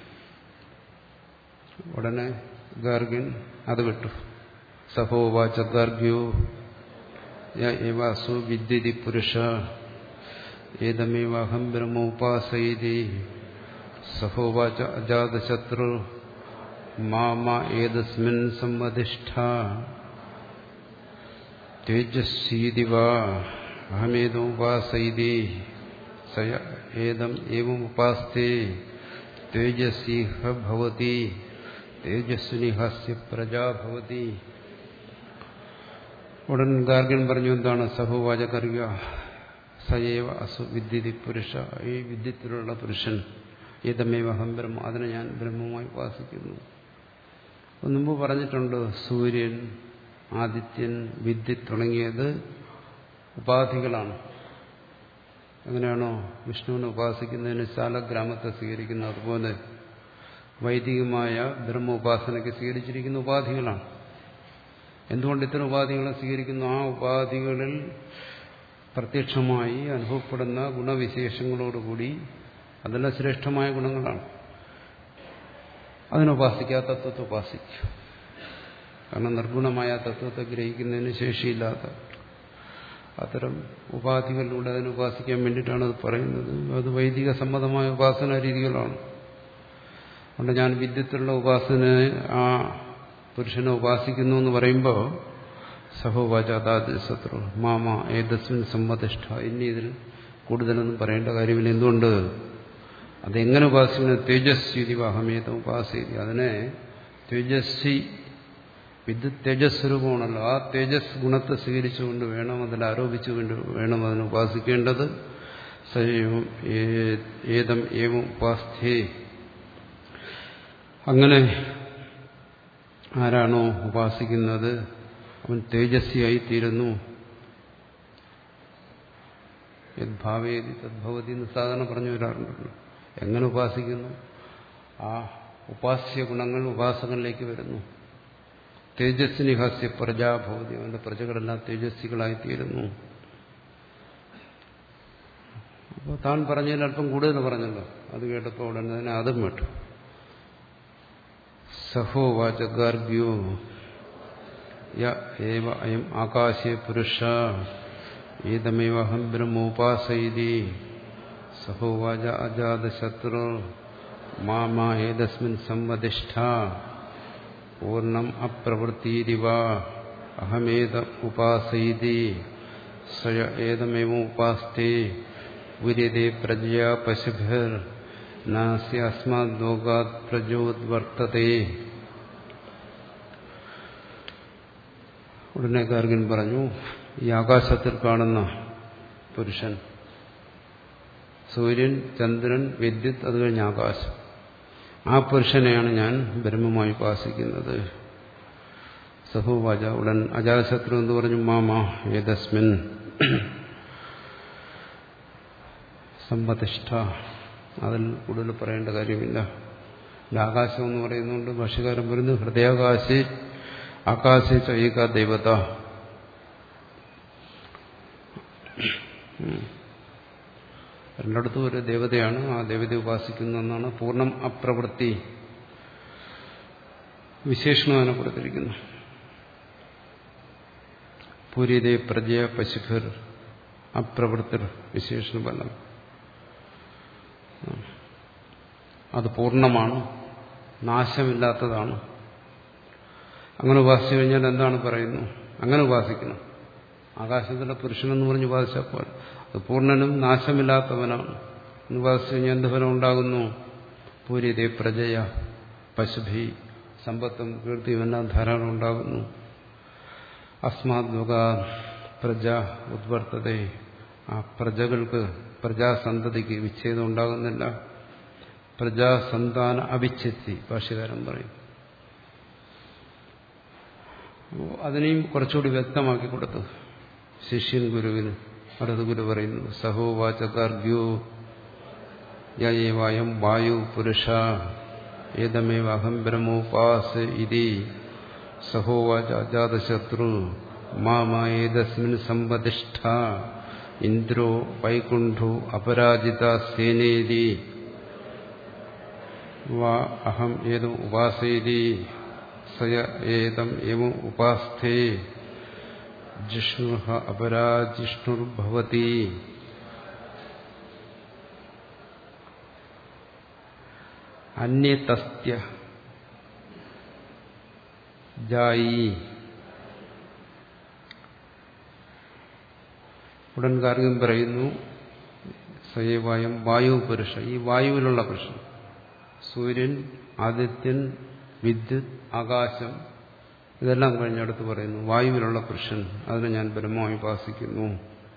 ഉടനെ ഗാർഗ്യൻ അത് വിട്ടു. സഹോവാച ഗാർഗ്യോ യേവാസു വിദ്യതി പുരുഷ ഏതമേവാഹം ബ്രഹ്മോപാസയതി. സഹോവാച അജാതശത്രു മാമ ഏതസ്മിൻ സംവദിഷ്ഠ തേജസ്വീതി വാ അഹമേതോപാസയതി. സയ ഏതം ഏവം ഉപാസ്തേ തേജസ്വിഹ ഭവതി തേജസ്വിനിഹസ്യ പ്രജാ ഭവതി. ഉടൻ ഗാർഗ്യൻ പറഞ്ഞു, എന്താണ്? സഹോവാച ഗാർഗ്യ സയേവ അസു വിദ്യതി പുരുഷ, ഈ വിദ്യത്തിലുള്ള പുരുഷൻ ഏതമേവ അഹം ബ്രഹ്മ, അതിനെ ഞാൻ ബ്രഹ്മമായി ഉപാസിക്കുന്നു. മുമ്പ് പറഞ്ഞിട്ടുണ്ട്, സൂര്യൻ, ആദിത്യൻ, വിദ്യുത് തുടങ്ങിയത് ഉപാധികളാണ്. എങ്ങനെയാണോ വിഷ്ണുവിനെ ഉപാസിക്കുന്നതിന് ശാലഗ്രാമത്തെ സ്വീകരിക്കുന്നത്, അതുപോലെ വൈദികമായ ബ്രഹ്മ ഉപാസനയ്ക്ക് സ്വീകരിച്ചിരിക്കുന്ന ഉപാധികളാണ്. എന്തുകൊണ്ട് ഇത്തരം ഉപാധികളെ സ്വീകരിക്കുന്നു? ആ ഉപാധികളിൽ പ്രത്യക്ഷമായി അനുഭവപ്പെടുന്ന ഗുണവിശേഷങ്ങളോടുകൂടി, അതെല്ലാം ശ്രേഷ്ഠമായ ഗുണങ്ങളാണ്. അതിനുപാസിക്കുക, തത്വത്തെ ഉപാസിക്കുക. കാരണം നിർഗുണമായ തത്വത്തെ ഗ്രഹിക്കുന്നതിന് ശേഷിയില്ലാത്ത അത്തരം ഉപാധികളിലൂടെ അതിനെ ഉപാസിക്കാൻ വേണ്ടിയിട്ടാണ് അത് പറയുന്നത്. അത് വൈദിക സമ്മതമായ ഉപാസന രീതികളാണ്. അതുകൊണ്ട് ഞാൻ വിദ്യത്തിലുള്ള ഉപാസനയെ ആ പുരുഷനെ ഉപാസിക്കുന്നു എന്ന് പറയുമ്പോൾ സഹോവാചാദാശത്രു മാമ ഏതസ്മിൻ സമ്മതിഷ്ഠ, ഇനി ഇതിൽ കൂടുതലൊന്നും പറയേണ്ട കാര്യമില്ല. എന്തുകൊണ്ട്? അതെങ്ങനെ ഉപാസിക്കുന്നത്? തേജസ്വി വാഹമേത ഉപാസീതി. അതിനെ തേജസ്വി, വിദ്യുത് തേജസ് സ്വരൂപമാണല്ലോ. ആ തേജസ് ഗുണത്തെ സ്വീകരിച്ചുകൊണ്ട് വേണം, അതിൽ ആരോപിച്ചുകൊണ്ട് വേണം അതിനെ ഉപാസിക്കേണ്ടത്. സൈവം ഏതം ഏവം ഉപാസ്ഥേ. അങ്ങനെ ആരാണോ ഉപാസിക്കുന്നത് അവൻ തേജസ്വിയായി തീരുന്നു. യദ്ഭാവേതി തദ്ഭവതി എന്ന് സാധാരണ പറഞ്ഞു വരാറുണ്ടല്ലോ. എങ്ങനെ ഉപാസിക്കുന്നു? ആ ഉപാസ്യ ഗുണങ്ങൾ ഉപാസകനിലേക്ക് വരുന്നു. തേജസ്വിനി ഹാസ്യ പ്രജാഭവതി, അവന്റെ പ്രജകളെല്ലാം തേജസ്വികളായിത്തീരുന്നു. അപ്പോൾ താൻ പറഞ്ഞതിൽ അല്പം കൂടുതൽ പറഞ്ഞല്ലോ. അത് കേട്ടപ്പോൾ ഉടനെ തന്നെ അതും വിട്ടു. സഹോ വാച ഗാർഗ്യോ യ ഏവ അയം ആകാശേ പുരുഷ ഏതമേവഹം ബ്രഹ്മോപാസൈതി സഹോ വാച അജാതശത്രു മാമാ ഏതസ്മിൻ സംവദിഷ്ഠ പൂർണ്ണം അപ്രവൃത്തിരിവ അഹമേത ഉപാസൈതി സയ ഏതമേവ ഉപാസ്തേ ഉര്യതേ പ്രജയാ പശുഭിർ നാസ്യ അസ്മാദ് ലോകാത് പ്രജോദ്വർത്തതേ. ഉടനെ ഗാർഗൻ പറഞ്ഞു, ഈ ആകാശത്തിൽ കാണുന്ന പുരുഷൻ, സൂര്യൻ, ചന്ദ്രൻ, വിദ്യുത്, അത് കഴിഞ്ഞ ആകാശം, ആ പുരുഷനെയാണ് ഞാൻ ബ്രഹ്മമായി ഉപാസിക്കുന്നത്. സഹോവാച, ഉടൻ അജാതശത്രു എന്ന് പറഞ്ഞു, മാമാ ഏതസ്മിൻ സമ്പതിഷ്ഠ. അതിൽ കൂടുതൽ പറയേണ്ട കാര്യമില്ല. ആകാശം എന്ന് പറയുന്നുണ്ട് ഭാഷ്യകാരൻ പറയുന്നു, ഹൃദയാകാശി ആകാശി ചൈക ദേവത. രണ്ടിടത്തും ഒരു ദേവതയാണ്, ആ ദേവതയെ ഉപാസിക്കുന്നു എന്നാണ്. പൂർണ്ണം അപ്രവൃത്തി വിശേഷണം അതിനെ കൊടുത്തിരിക്കുന്നു. പൂരിതേ പ്രജയ പശുഭിർ അപ്രവൃത്തിർ വിശേഷണ ബലം. അത് പൂർണ്ണമാണ്, നാശമില്ലാത്തതാണ്. അങ്ങനെ ഉപാസിച്ചു കഴിഞ്ഞാൽ എന്താണ് പറയുന്നു? അങ്ങനെ ഉപാസിക്കണം. ആകാശത്തിലെ പുരുഷനെന്ന് പറഞ്ഞ് ഉപാസിച്ചപ്പോൾ അത് പൂർണ്ണനും നാശമില്ലാത്തവനാണ് എന്ന് ഉപാസിച്ചു കഴിഞ്ഞാൽ എന്ത് ഫലം ഉണ്ടാകുന്നു? പൂരിതേ പ്രജയ പശുഭി, സമ്പത്തും കീർത്തിയും എല്ലാം ധാരാളം ഉണ്ടാകുന്നു. അസ്മാത് ലോക പ്രജ ഉദ്വർത്തത, ആ പ്രജകൾക്ക്, പ്രജാസന്തതിക്ക് വിച്ഛേദം ഉണ്ടാകുന്നില്ല. പ്രജാസന്താന അവിച്ഛേദി ഭാഷ്യകാരൻ പറയും. അതിനെയും കുറച്ചുകൂടി വ്യക്തമാക്കി കൊടുത്തു ശിഷ്യൻ ഗുരുവിന്. അടുത്ത ഗുരു പറയുന്നു, സഹോവാച ഗാർഗ്യോ യേവായം വായു പുരുഷ ഏതമേവ അഹം ബ്രഹ്മോപാസ ഇതി സഹോവാച അജാതശത്രു മാമാ ഏതസ്മിൻ സംവദിഷ്ഠ ഇന്ദ്രോ വൈകുണ്ഠോ അപരാജിത സേനേതി വാ അഹം ഏതം ഉപാസേതി സയ ഏതം ഏവം ഉപാസ്ഥേ ജിഷ്ണുഃ അപരാജിഷ്ണുർഭവതി. അന്യതസ്ത്യ ജായി. ഉടൻ ഗാർഗ്യൻ പറയുന്നു, സയേവായം വായു പുരുഷ, ഈ വായുവിലുള്ള പുരുഷൻ, സൂര്യൻ, ആദിത്യൻ, വിദ്യുത്, ആകാശം, ഇതെല്ലാം കഴിഞ്ഞടുത്ത് പറയുന്നു വായുവിലുള്ള പുരുഷൻ, അതിനെ ഞാൻ ബ്രഹ്മമായി ഉപാസിക്കുന്നു.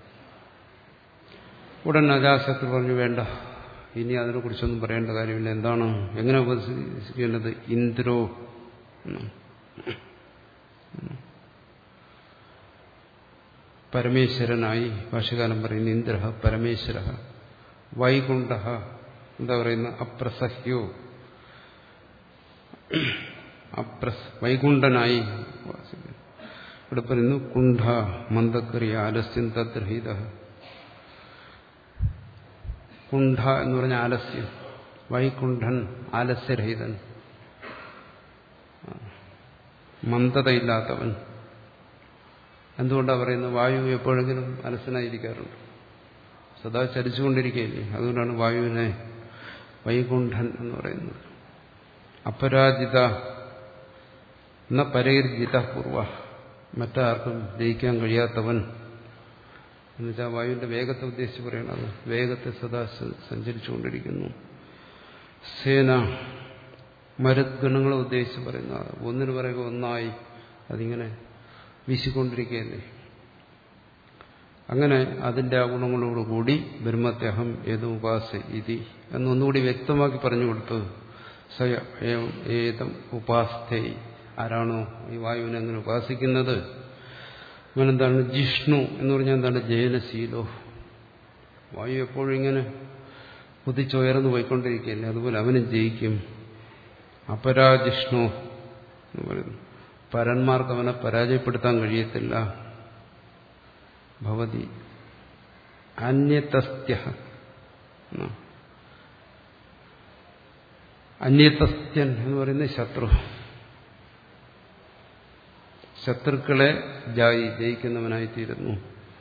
ഉടൻ അജാതശത്രു പറഞ്ഞു, വേണ്ട, ഇനി അതിനെക്കുറിച്ചൊന്നും പറയേണ്ട കാര്യമില്ല. എന്താണ്, എങ്ങനെ ഉപാസിക്കേണ്ടത്? ഇന്ദ്രോ, പരമേശ്വരനായി ഭാഷ്യകാലം പറയുന്നു. ഇന്ദ്ര പരമേശ്വര. വൈകുണ്ഠ എന്താ പറയുന്ന? അപ്രസഹ്യോ, അപ്രസ് വൈകുണ്ഠനായി. ഇവിടെ പറയുന്നു കുണ്ഠ മന്ദക്രിയ ആലസ്യം തദ്രഹീത. കുണ്ഠ എന്ന് പറഞ്ഞ ആലസ്യം, വൈകുണ്ഠൻ ആലസ്യരഹിതൻ, മന്ദതയില്ലാത്തവൻ. എന്തുകൊണ്ടാണ് പറയുന്നത്? വായു എപ്പോഴെങ്കിലും അലസനായിരിക്കാറുണ്ട്, സദാ ചലിച്ചുകൊണ്ടിരിക്കുകയില്ലേ. അതുകൊണ്ടാണ് വായുവിനെ വൈകുണ്ഠൻ എന്ന് പറയുന്നത്. അപരാജിത എന്ന പരൈർജിത പൂർവ, മറ്റാർക്കും ജയിക്കാൻ കഴിയാത്തവൻ എന്നുവെച്ചാൽ വായുവിന്റെ വേഗത്തെ ഉദ്ദേശിച്ച് പറയണത്. വേഗത്തെ സദാ സഞ്ചരിച്ചുകൊണ്ടിരിക്കുന്നു. സേന മരുദ്ഗണങ്ങളെ ഉദ്ദേശിച്ച് പറയുന്നത്. ഒന്നിന് പറയുക ഒന്നായി അതിങ്ങനെ വീശിക്കൊണ്ടിരിക്കുകയല്ലേ. അങ്ങനെ അതിന്റെ ആ ഗുണങ്ങളോടുകൂടി ബ്രഹ്മത്യഹം ഏത് ഉപാസ ഇതി എന്നൊന്നുകൂടി വ്യക്തമാക്കി പറഞ്ഞു കൊടുത്തു. സയ ഏതം ഉപാസ്ഥേ, ആരാണോ ഈ വായുവിനെ അങ്ങനെ ഉപാസിക്കുന്നത് അവനെന്താണ് ജിഷ്ണു എന്ന് പറഞ്ഞാൽ എന്താണ് ജയനശീലോ. വായു എപ്പോഴും ഇങ്ങനെ കുതിച്ചുയർന്നു പോയിക്കൊണ്ടിരിക്കുകയല്ലേ, അതുപോലെ അവനും ജയിക്കും. അപരാജിഷ്ണു എന്ന് പറയുന്നു, പരന്മാർക്ക് അവനെ പരാജയപ്പെടുത്താൻ കഴിയത്തില്ല. ഭവതി അന്യതസ്ത്യ, അന്യതസ്ത്യൻ എന്ന് പറയുന്നത് ശത്രു. ശത്രുക്കളെ ജായി ജയിക്കുന്നവനായിത്തീരുന്നു.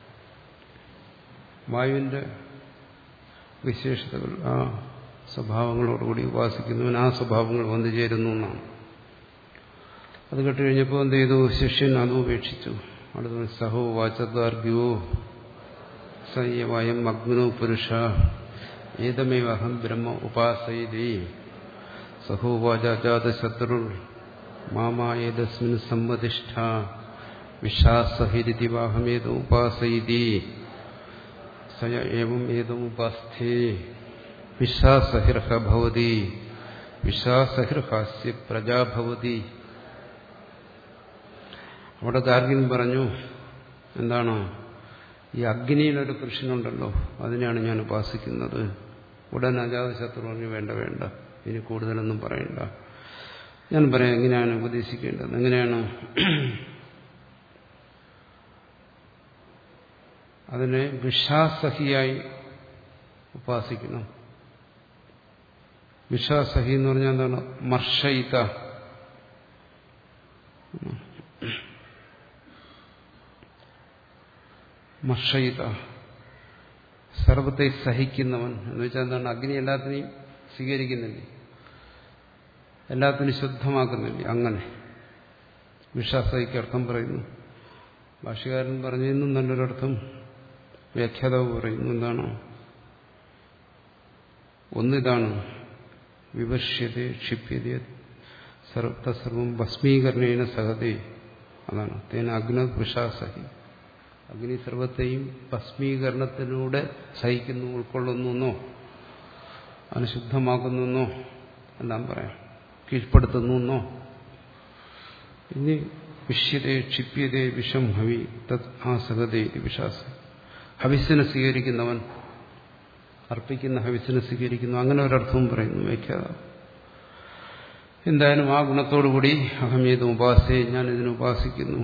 വായുവിന്റെ വിശേഷതകൾ, ആ സ്വഭാവങ്ങളോടുകൂടി ഉപാസിക്കുന്നവൻ ആ സ്വഭാവങ്ങൾ വന്നു ചേരുന്നു എന്നാണ്. അത് കേട്ടുകഴിഞ്ഞപ്പോൾ എന്ത് ചെയ്തു? ശിഷ്യൻ അത് ഉപേക്ഷിച്ചു. അടുത്ത സഹോ വാചദ്വാർഗ്യോ സയ്യവയം അഗ്നോ പുരുഷ ഏതമേവഹം ബ്രഹ്മ ഉപാസയിതി സഹോ വാചാജാതശത്രു മാമായേതസ്മിൻ സമ്മതിഷ്ഠ വിശ്വാസഹിരിതി വാഹമേത ഉപാസയിതി സയ ഏവം ഏതമുപാസ്ഥേ വിശ്വാസഹിർഹ ഭവതി വിശ്വാസഹിർഹാസ്യ പ്രജാ ഭവതി. അവിടെ ഗാർഗ്യൻ പറഞ്ഞു, എന്താണ് ഈ അഗ്നിയിലൊരു പുരുഷനുണ്ടല്ലോ, അതിനെയാണ് ഞാൻ ഉപാസിക്കുന്നത്. ഉടൻ അജാതശത്രു പറഞ്ഞു, വേണ്ട വേണ്ട, ഇനി കൂടുതലൊന്നും പറയണ്ട, ഞാൻ പറയാം എങ്ങനെയാണ് ഉപദേശിക്കേണ്ടത്. എങ്ങനെയാണ് അതിനെ വിശ്വാസഹിയായി ഉപാസിക്കണം. വിശ്വാസഹി എന്ന് പറഞ്ഞാൽ എന്താണ്? മർഷയിത, മർഷയിത സർവത്തെ സഹിക്കുന്നവൻ എന്ന് വെച്ചാൽ എന്താണ്? അഗ്നി എല്ലാത്തിനെയും സ്വീകരിക്കുന്നില്ലേ, എല്ലാത്തിനും ശുദ്ധമാക്കുന്നില്ലേ, അങ്ങനെ വിശ്വാസഹിക്ക് അർത്ഥം പറയുന്നു. ഭാഷ്യകാരൻ പറഞ്ഞതിനും നല്ലൊരർത്ഥം വ്യാഖ്യാതാവ് പറയുന്നു. എന്താണ്? ഒന്നിതാണ് വിവർഷ്യതേ ക്ഷിപ്യതേ സർവം ഭസ്മീകരണേന സഹതേ, അതാണ് തേന അഗ്ന വിശ്വാസഹി. അഗ്നി സർവത്തെയും ഭസ്മീകരണത്തിലൂടെ സഹിക്കുന്നു, ഉൾക്കൊള്ളുന്നു, അനുശുദ്ധമാക്കുന്നു എല്ലാം പറയാം, കീഴ്പ്പെടുത്തുന്നു. ഇനി വിഷ്യതേ ക്ഷിപ്യതേ വിഷം ഹവി തത് ആസഹതേ വിശ്വാസം. ഹവിസിനെ സ്വീകരിക്കുന്നവൻ, അർപ്പിക്കുന്ന ഹവിസിനെ സ്വീകരിക്കുന്നു, അങ്ങനെ ഒരർത്ഥവും പറയുന്നു വ്യാഖ്യാതാവ്. എന്തായാലും ആ ഗുണത്തോടുകൂടി അഹമേത് ഉപാസേ, ഞാൻ ഇതിനെ ഉപാസിക്കുന്നു.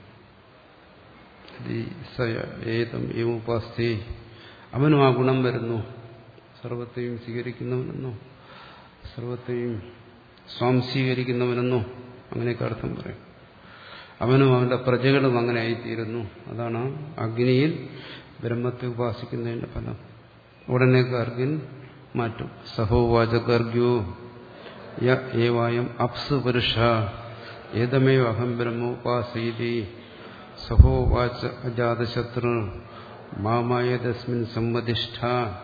ഏതം ഏവ ഉപാസേ, അവനും ആ ഗുണം വരുന്നു. സർവത്തെയും സ്വീകരിക്കുന്നവനെന്നോ സർവത്തെയും സ്വാംശീകരിക്കുന്നവനെന്നോ അങ്ങനെയൊക്കെ അർത്ഥം പറയും. അവനും അവന്റെ പ്രജകളും അങ്ങനെ ആയിത്തീരുന്നു. അതാണ് അഗ്നിയിൽ ബ്രഹ്മത്തെ ഉപാസിക്കുന്നതിന്റെ ഫലം. ഉടനെ ഗാർഗ്യൻ മാറ്റും. സഹോവാച ഗാർഗ്യോ യ ഏവായം അപ്സു പുരുഷ ഏതമേവ അഹം ബ്രഹ്മ ഉപാസയിതി സഹോവാച അജാതശത്രു മാമായേതസ്മിൻ സമ്മതിഷ്ഠ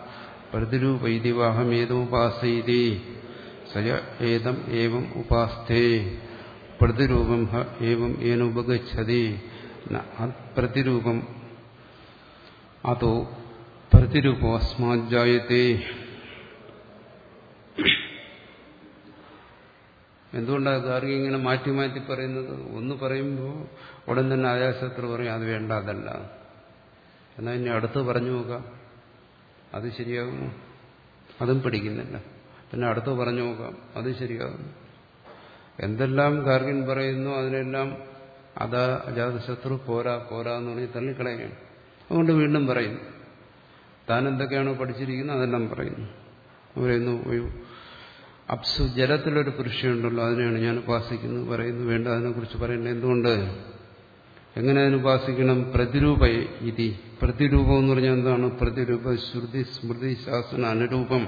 പ്രതിരൂപൈതിവാഹമേതമുപാസയിതി സയ ഏതം ഏവം ഉപാസ്ഥേ പ്രതിരൂപം ഹ ഏവം ഏനുപഗച്ഛതി പ്രതിരൂപം അതോ പ്രതിരൂപോ അസ്മാജ്ജായത്തെ. എന്തുകൊണ്ടാണ് ഗാർഗ്യ ഇങ്ങനെ മാറ്റി മാറ്റി പറയുന്നത്? ഒന്ന് പറയുമ്പോൾ ഉടൻ തന്നെ അജാതശത്രു പറയും അത് വേണ്ട, അതല്ല. എന്നാൽ ഇനി അടുത്ത് പറഞ്ഞു നോക്കാം, അത് ശരിയാകുമോ? അതും പിടിക്കുന്നില്ല. പിന്നെ അടുത്ത് പറഞ്ഞു നോക്കാം, അത് ശരിയാകും. എന്തെല്ലാം ഗാർഗ്യൻ പറയുന്നു അതിനെല്ലാം അതാ അജാതശത്രു പോരാ പോരാ എന്ന് പറഞ്ഞ് തള്ളിക്കളയുകയാണ്. അതുകൊണ്ട് വീണ്ടും പറയുന്നു, താൻ എന്തൊക്കെയാണോ പഠിച്ചിരിക്കുന്നത് അതെല്ലാം പറയുന്നു. പറയുന്നു അപ്സു ജലത്തിലൊരു പുരുഷനുണ്ടല്ലോ, അതിനെയാണ് ഞാൻ ഉപാസിക്കുന്നത് പറയുന്നു. വേണ്ട, അതിനെക്കുറിച്ച് പറയേണ്ടത് എന്തുകൊണ്ട്? എങ്ങനെ അതിന് ഉപാസിക്കണം? പ്രതിരൂപ ഇതി. പ്രതിരൂപം എന്ന് പറഞ്ഞാൽ എന്താണ്? പ്രതിരൂപ ശ്രുതി സ്മൃതി ശാസന അനുരൂപം.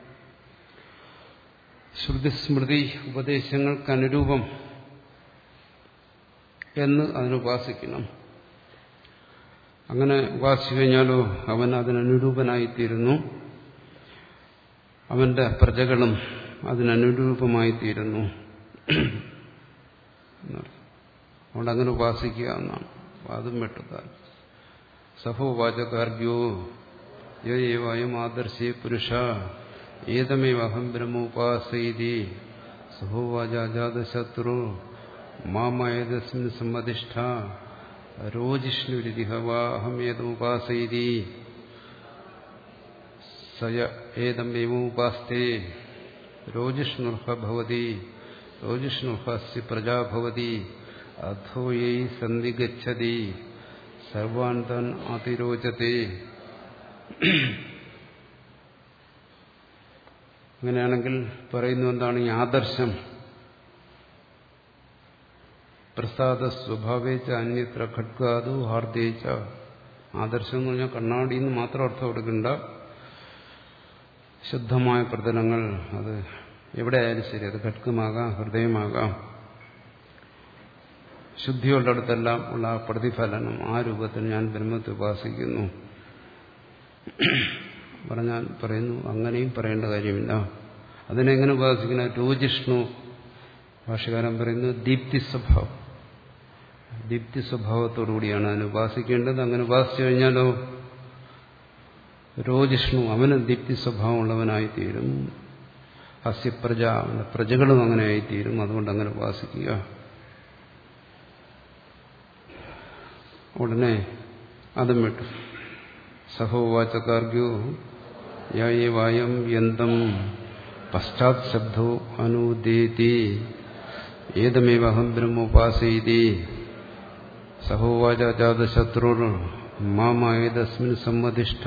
ശ്രുതി സ്മൃതി ഉപദേശങ്ങൾക്ക് അനുരൂപം എന്ന് അതിനുപാസിക്കണം. അങ്ങനെ ഉപാസിച്ചു കഴിഞ്ഞാലോ അവൻ അതിനനുരൂപനായിത്തീരുന്നു. അവന്റെ പ്രജകളും അതിനനുരൂപമായി തീരുന്നു. അതുകൊണ്ട് അങ്ങനെ ഉപാസിക്കുക എന്നാണ്. അതും വെട്ടുത്താൻ സഹോവാചകാർഗ്യോ യേവായം ആദർശേ പുരുഷ ഏതമേവ അഹം ബ്രഹ്മോപാസൈതി സഹോവാചാജാതശത്രു മാമേതസ്മിൻ സമ്മതിഷ്ഠ രോജിഷ്ണുരിതിഹ വാ അഹം ഏതമുപാസൈതി സയ ഏതമേവമുപാസ്തേ രോജിഷ്ണുർഹ ഭവതി രോജിഷ്ണുർഹസ്യ പ്രജാ ഭവതി അധോ യൈ സന്ധി ഗച്ഛതി സർവാൻ താൻ അതിരോചത്തെ. അങ്ങനെയാണെങ്കിൽ പറയുന്നു എന്താണ് ഈ ആദർശം? പ്രസാദ സ്വഭാവേച്ച അന്യത്ര ഖഡ്ഗാദു ഹാർദേച്ച. ആദർശം എന്ന് പറഞ്ഞാൽ കണ്ണാടി എന്ന് മാത്രം അർത്ഥം എടുക്കണ്ട. ശുദ്ധമായ പ്രതലങ്ങൾ, അത് എവിടെയായാലും ശരി, അത് ഖഡ്ഗമാകാം ഹൃദയമാകാം, ശുദ്ധിയുള്ളിടത്തെല്ലാം ഉള്ള ആ പ്രതിഫലനം, ആ രൂപത്തിൽ ഞാൻ ബ്രഹ്മത്തെ ഉപാസിക്കുന്നു പറഞ്ഞാൽ പറയുന്നു അങ്ങനെയും പറയേണ്ട കാര്യമില്ല. അതിനെങ്ങനെ ഉപാസിക്കണം? രോജിഷ്ണു ഭാഷകാരൻ പറയുന്നു ദീപ്തി സ്വഭാവം, ദീപ്തി സ്വഭാവത്തോടുകൂടിയാണ് അതിനെ ഉപാസിക്കേണ്ടത്. അങ്ങനെ ഉപാസിച്ചു കഴിഞ്ഞാലോ രോജിഷ്ണു, അവന് ദീപ്തി സ്വഭാവമുള്ളവനായിത്തീരും. ഹസ്യപ്രജ, അവന്റെ പ്രജകളും അങ്ങനെ ആയിത്തീരും. അതുകൊണ്ട് അങ്ങനെ ഉപാസിക്കുക. ഉടനെ അതും വിട്ടു. സഹോവാചകാർഗ്യോ യായേവായം യന്തം പശ്ചാത് ശബ്ദോ അനുദേതി ഏതമേവഹം ബ്രഹ്മോപാസൈതി സഹോവാചാജാതശത്രുർ മാമേതസ്മിൻ സമ്മതിഷ്ഠ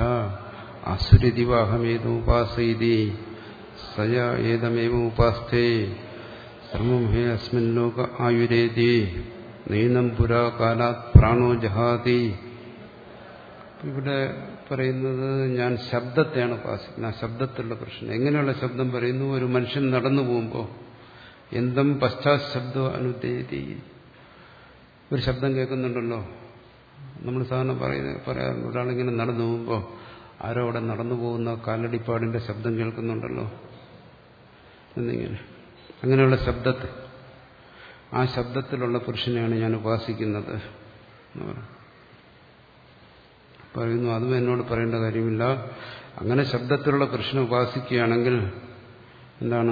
അസുരിതിവാഹമേതമുപാസൈതി സയ ഏതമേവമുപാസ്തേ സർവം ഹേ അസ്മിൻ ലോക ആയുരേതി നൈനം പുരാ കാലാത് പ്രാണോ ജഹാതി. ഇവിടെ പറയുന്നത് ഞാൻ ശബ്ദത്തെയാണ് ഉപാസിക്കുന്നത്. ആ ശബ്ദത്തിലുള്ള പ്രശ്നം. എങ്ങനെയുള്ള ശബ്ദം പറയുന്നു? ഒരു മനുഷ്യൻ നടന്നു പോകുമ്പോൾ എന്തും പശ്ചാത് ശബ്ദം അനുദേതി, ഒരു ശബ്ദം കേൾക്കുന്നുണ്ടല്ലോ. നമ്മൾ സാധാരണ പറയുന്നത് പറയാറുണ്ട്, ഒരാളിങ്ങനെ നടന്നു പോകുമ്പോൾ ആരോ അവിടെ നടന്നു പോകുന്ന കാലടിപ്പാടിന്റെ ശബ്ദം കേൾക്കുന്നുണ്ടല്ലോ എന്നിങ്ങനെ. അങ്ങനെയുള്ള ശബ്ദത്തെ, ആ ശബ്ദത്തിലുള്ള പുരുഷനെയാണ് ഞാൻ ഉപാസിക്കുന്നത് എന്ന് പറയും. പറയുന്നു അതും എന്നോട് പറയേണ്ട കാര്യമില്ല. അങ്ങനെ ശബ്ദത്തിലുള്ള പുരുഷനെ ഉപാസിക്കുകയാണെങ്കിൽ എന്താണ്?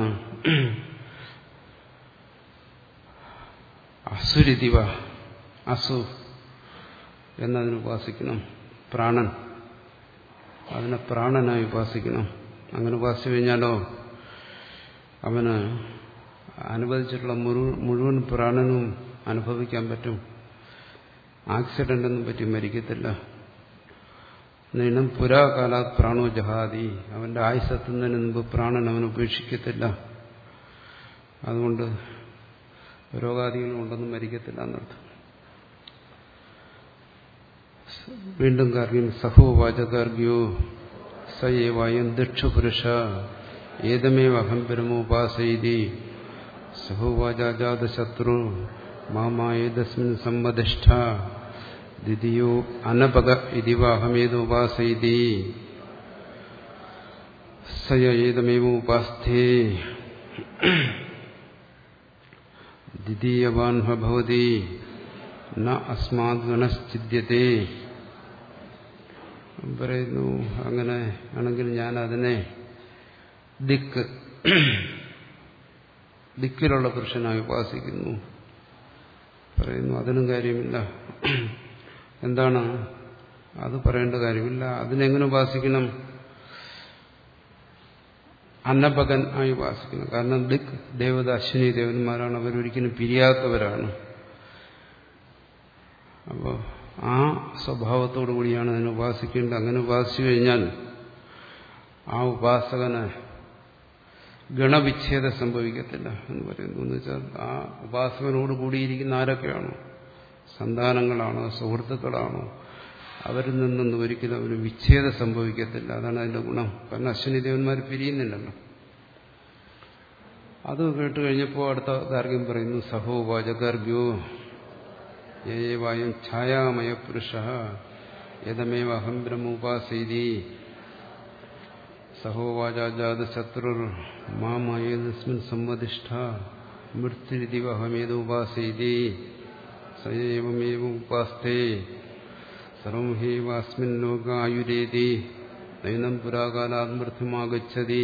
അസുരിതിവ, അസു എന്നതിന് ഉപാസിക്കണം. പ്രാണൻ, അതിനെ പ്രാണനായി ഉപാസിക്കണം. അങ്ങനെ ഉപാസിച്ചു കഴിഞ്ഞാലോ അവന് അനുവദിച്ചിട്ടുള്ള മുഴുവൻ പ്രാണനും അനുഭവിക്കാൻ പറ്റും. ആക്സിഡന്റ് ഒന്നും പറ്റി മരിക്കത്തില്ല. നീണം പുരാകാലാത് പ്രാണോ ജഹാദി, അവന്റെ ആയുസ്സെത്തുന്നതിന് മുമ്പ് പ്രാണൻ അവൻ ഉപേക്ഷിക്കത്തില്ല. അതുകൊണ്ട് രോഗാദികൾ കൊണ്ടൊന്നും മരിക്കത്തില്ല എന്നർത്ഥം. വീണ്ടും കാർഗ്യം സഹോവാചകാർഗ്യോ സയേവായം ദക്ഷുപുരുഷ ഏതമേവ അഹം ബ്രഹ്മോപാസൈതി സഹോവാചാജാതശത്രു മാമേതസ്മിൻ സമ്മതിഷ്ഠ ദ്വിതീയോ അനപക ഇതിവാഹമേതോപാസൈതി സയ ഏതമേവോപാസ്ഥേ ദ്വിതീയവാൻ ഭവതി ന അസ്മാദ് ഗണശ്ചിദ്യത്തെ. പറയുന്നു അങ്ങനെ ആണെങ്കിൽ ഞാൻ അതിനെ ദിക്ക്, ദിക്കിലുള്ള പുരുഷനായി ഉപാസിക്കുന്നു. പറയുന്നു അതിനും കാര്യമില്ല. എന്താണ്? അത് പറയേണ്ട കാര്യമില്ല. അതിനെങ്ങനെ ഉപാസിക്കണം? അന്നപകൻ ആയി ഉപാസിക്കണം. കാരണം ദിക് ദേവത അശ്വിനി ദേവന്മാരാണ്, അവരൊരിക്കലും പിരിയാത്തവരാണ്. അപ്പോൾ ആ സ്വഭാവത്തോടു കൂടിയാണ് അതിനെ ഉപാസിക്കേണ്ടത്. അങ്ങനെ ഉപാസിച്ചു കഴിഞ്ഞാൽ ആ ഉപാസകന് ഗണവിച്ഛേദം സംഭവിക്കത്തില്ല എന്ന് പറയുന്നു. എന്ന് വെച്ചാൽ ആ ഉപാസകനോട് കൂടിയിരിക്കുന്ന ആരൊക്കെയാണോ, സന്താനങ്ങളാണോ സുഹൃത്തുക്കളാണോ, അവരിൽ നിന്നൊന്നും ഒരിക്കലും അവന് വിച്ഛേദം സംഭവിക്കത്തില്ല. അതാണ് അതിന്റെ ഗുണം. കാരണം അശ്വിനി ദേവന്മാർ പിരിയുന്നില്ലല്ലോ. അത് കേട്ട് കഴിഞ്ഞപ്പോൾ അടുത്ത ഗാർഗ്യം പറയുന്നു സഹോവാചകാർഗ്യോ യേവായം ഛായാമയ പുരുഷ യതമേവ അഹം ബ്രഹ്മോപാസൈതി സ സഹോവാചാജാത ശത്രുർ മാമയേതസ്മിൻ സമ്മതിഷ്ഠ മൃത്യുരിതിവഹമേതുപാസീതി സയേവമേവ ഉപാസ്തേ സർവം ഹൈവാസ്മിൻ ലോകായുരേതി നൈനം പുരാകാലാത് മൃത്യുമാഗച്ഛതി.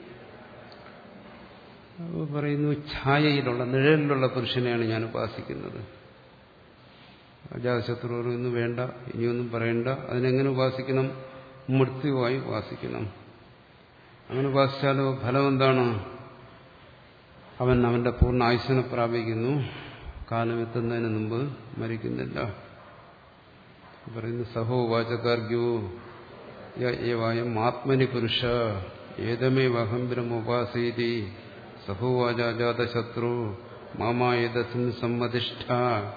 പറയുന്നു, ഛായയിലുള്ള നിഴലിലുള്ള പുരുഷനെയാണ് ഞാൻ ഉപാസിക്കുന്നത്. അജാതശത്രു പറയുന്നു, വേണ്ട, ഇനിയൊന്നും പറയണ്ട. അതിനെങ്ങനെ ഉപാസിക്കണം? മൃത്യുവായി ഉപാസിക്കണം. അങ്ങനെ ഉപാസിച്ചാലോ ഫലം എന്താണ്? അവൻ അവന്റെ പൂർണ്ണ ആയുസ്സിനെ പ്രാപിക്കുന്നു, കാലമെത്തുന്നതിന് മുമ്പ് മരിക്കുന്നില്ല. പറയുന്നു, സഹോവാചകാർഗ്യോ യേവായം ആത്മനി പുരുഷ ഏതമേവഹം ബ്രഹ്മോപാസീതി സഹോവാചാജാതശത്രു മാമായേതസ്മിൻ സമ്മതിഷ്ഠ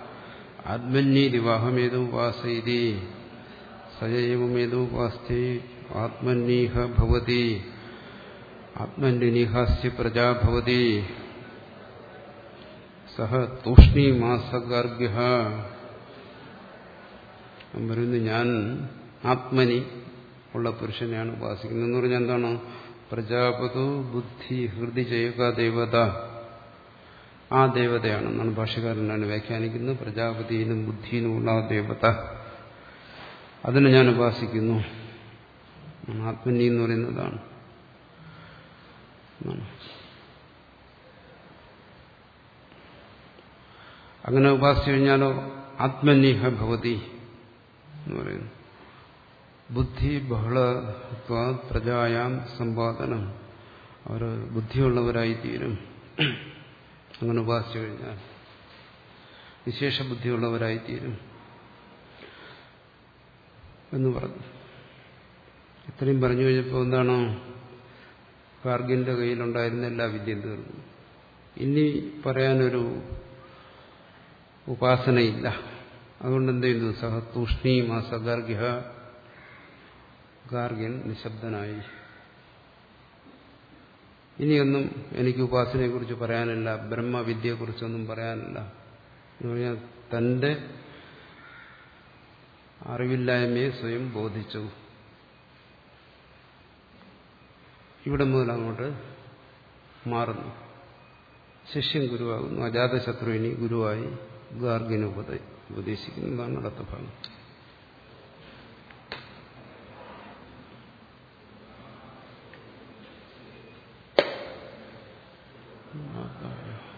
ആത്മന്യീതിവാഹമേതുപാസീതി സയൈവമേതുപാസ്തേ ആത്മന്യീഹ ഭവതി ആത്മന്യനീഹാസ്യ പ്രജാ ഭവതി സഹ തൂഷ്ണീമാസഗാർഗ്യ. പറയുന്നു, ഞാൻ ആത്മനി ഉള്ള പുരുഷനെയാണ് ഉപാസിക്കുന്നത്. എന്ന് പറഞ്ഞാൽ എന്താണ്? പ്രജാപതു ബുദ്ധി ഹൃദി ചെയ്യുക ദേവത, ആ ദേവതയാണെന്നാണ് ഭാഷ്യകാരനാണ് വ്യാഖ്യാനിക്കുന്നത്. പ്രജാപതിയിലും ബുദ്ധിയിലുമുള്ള ആ ദേവത, അതിനെ ഞാൻ ഉപാസിക്കുന്നു. ആത്മനി എന്ന് പറയുന്നതാണ്. അങ്ങനെ ഉപാസിച്ചു കഴിഞ്ഞാലോ ആത്മന്യഹ ഭവതി എന്ന് പറയുന്നു. ബുദ്ധി ബഹളത്വാ പ്രജായാം സമ്പാദനം, അവർ ബുദ്ധിയുള്ളവരായിത്തീരും. അങ്ങനെ ഉപാസിച്ചു കഴിഞ്ഞാൽ വിശേഷ ബുദ്ധിയുള്ളവരായിത്തീരും എന്ന് പറഞ്ഞു. ഇത്രയും പറഞ്ഞു കഴിഞ്ഞപ്പോൾ എന്താണ്? ഗാർഗ്യന്റെ കയ്യിലുണ്ടായിരുന്ന എല്ലാ വിദ്യയും തീർന്നു. ഇനി പറയാനൊരു ഉപാസനയില്ല. അതുകൊണ്ട് എന്ത് ചെയ്യുന്നു? സഹ തൂഷ്ണീം ആ സഗാർഗ്യ. ഗാർഗ്യൻ നിശബ്ദനായി. ഇനിയൊന്നും എനിക്ക് ഉപാസനയെക്കുറിച്ച് പറയാനില്ല, ബ്രഹ്മവിദ്യയെക്കുറിച്ചൊന്നും പറയാനില്ല എന്ന് പറഞ്ഞാൽ തന്റെ അറിവില്ലായ്മയെ സ്വയം ബോധിച്ചു. ഇവിടെ മുതൽ അങ്ങോട്ട് മാറുന്നു. ശിഷ്യൻ ഗുരുവാകുന്നു. അജാതശത്രു ഇനി ഗുരുവായി ഗാർഗ്യന് ഉപദേശിക്കുന്നതാണ് അടുത്ത ഭാഗം.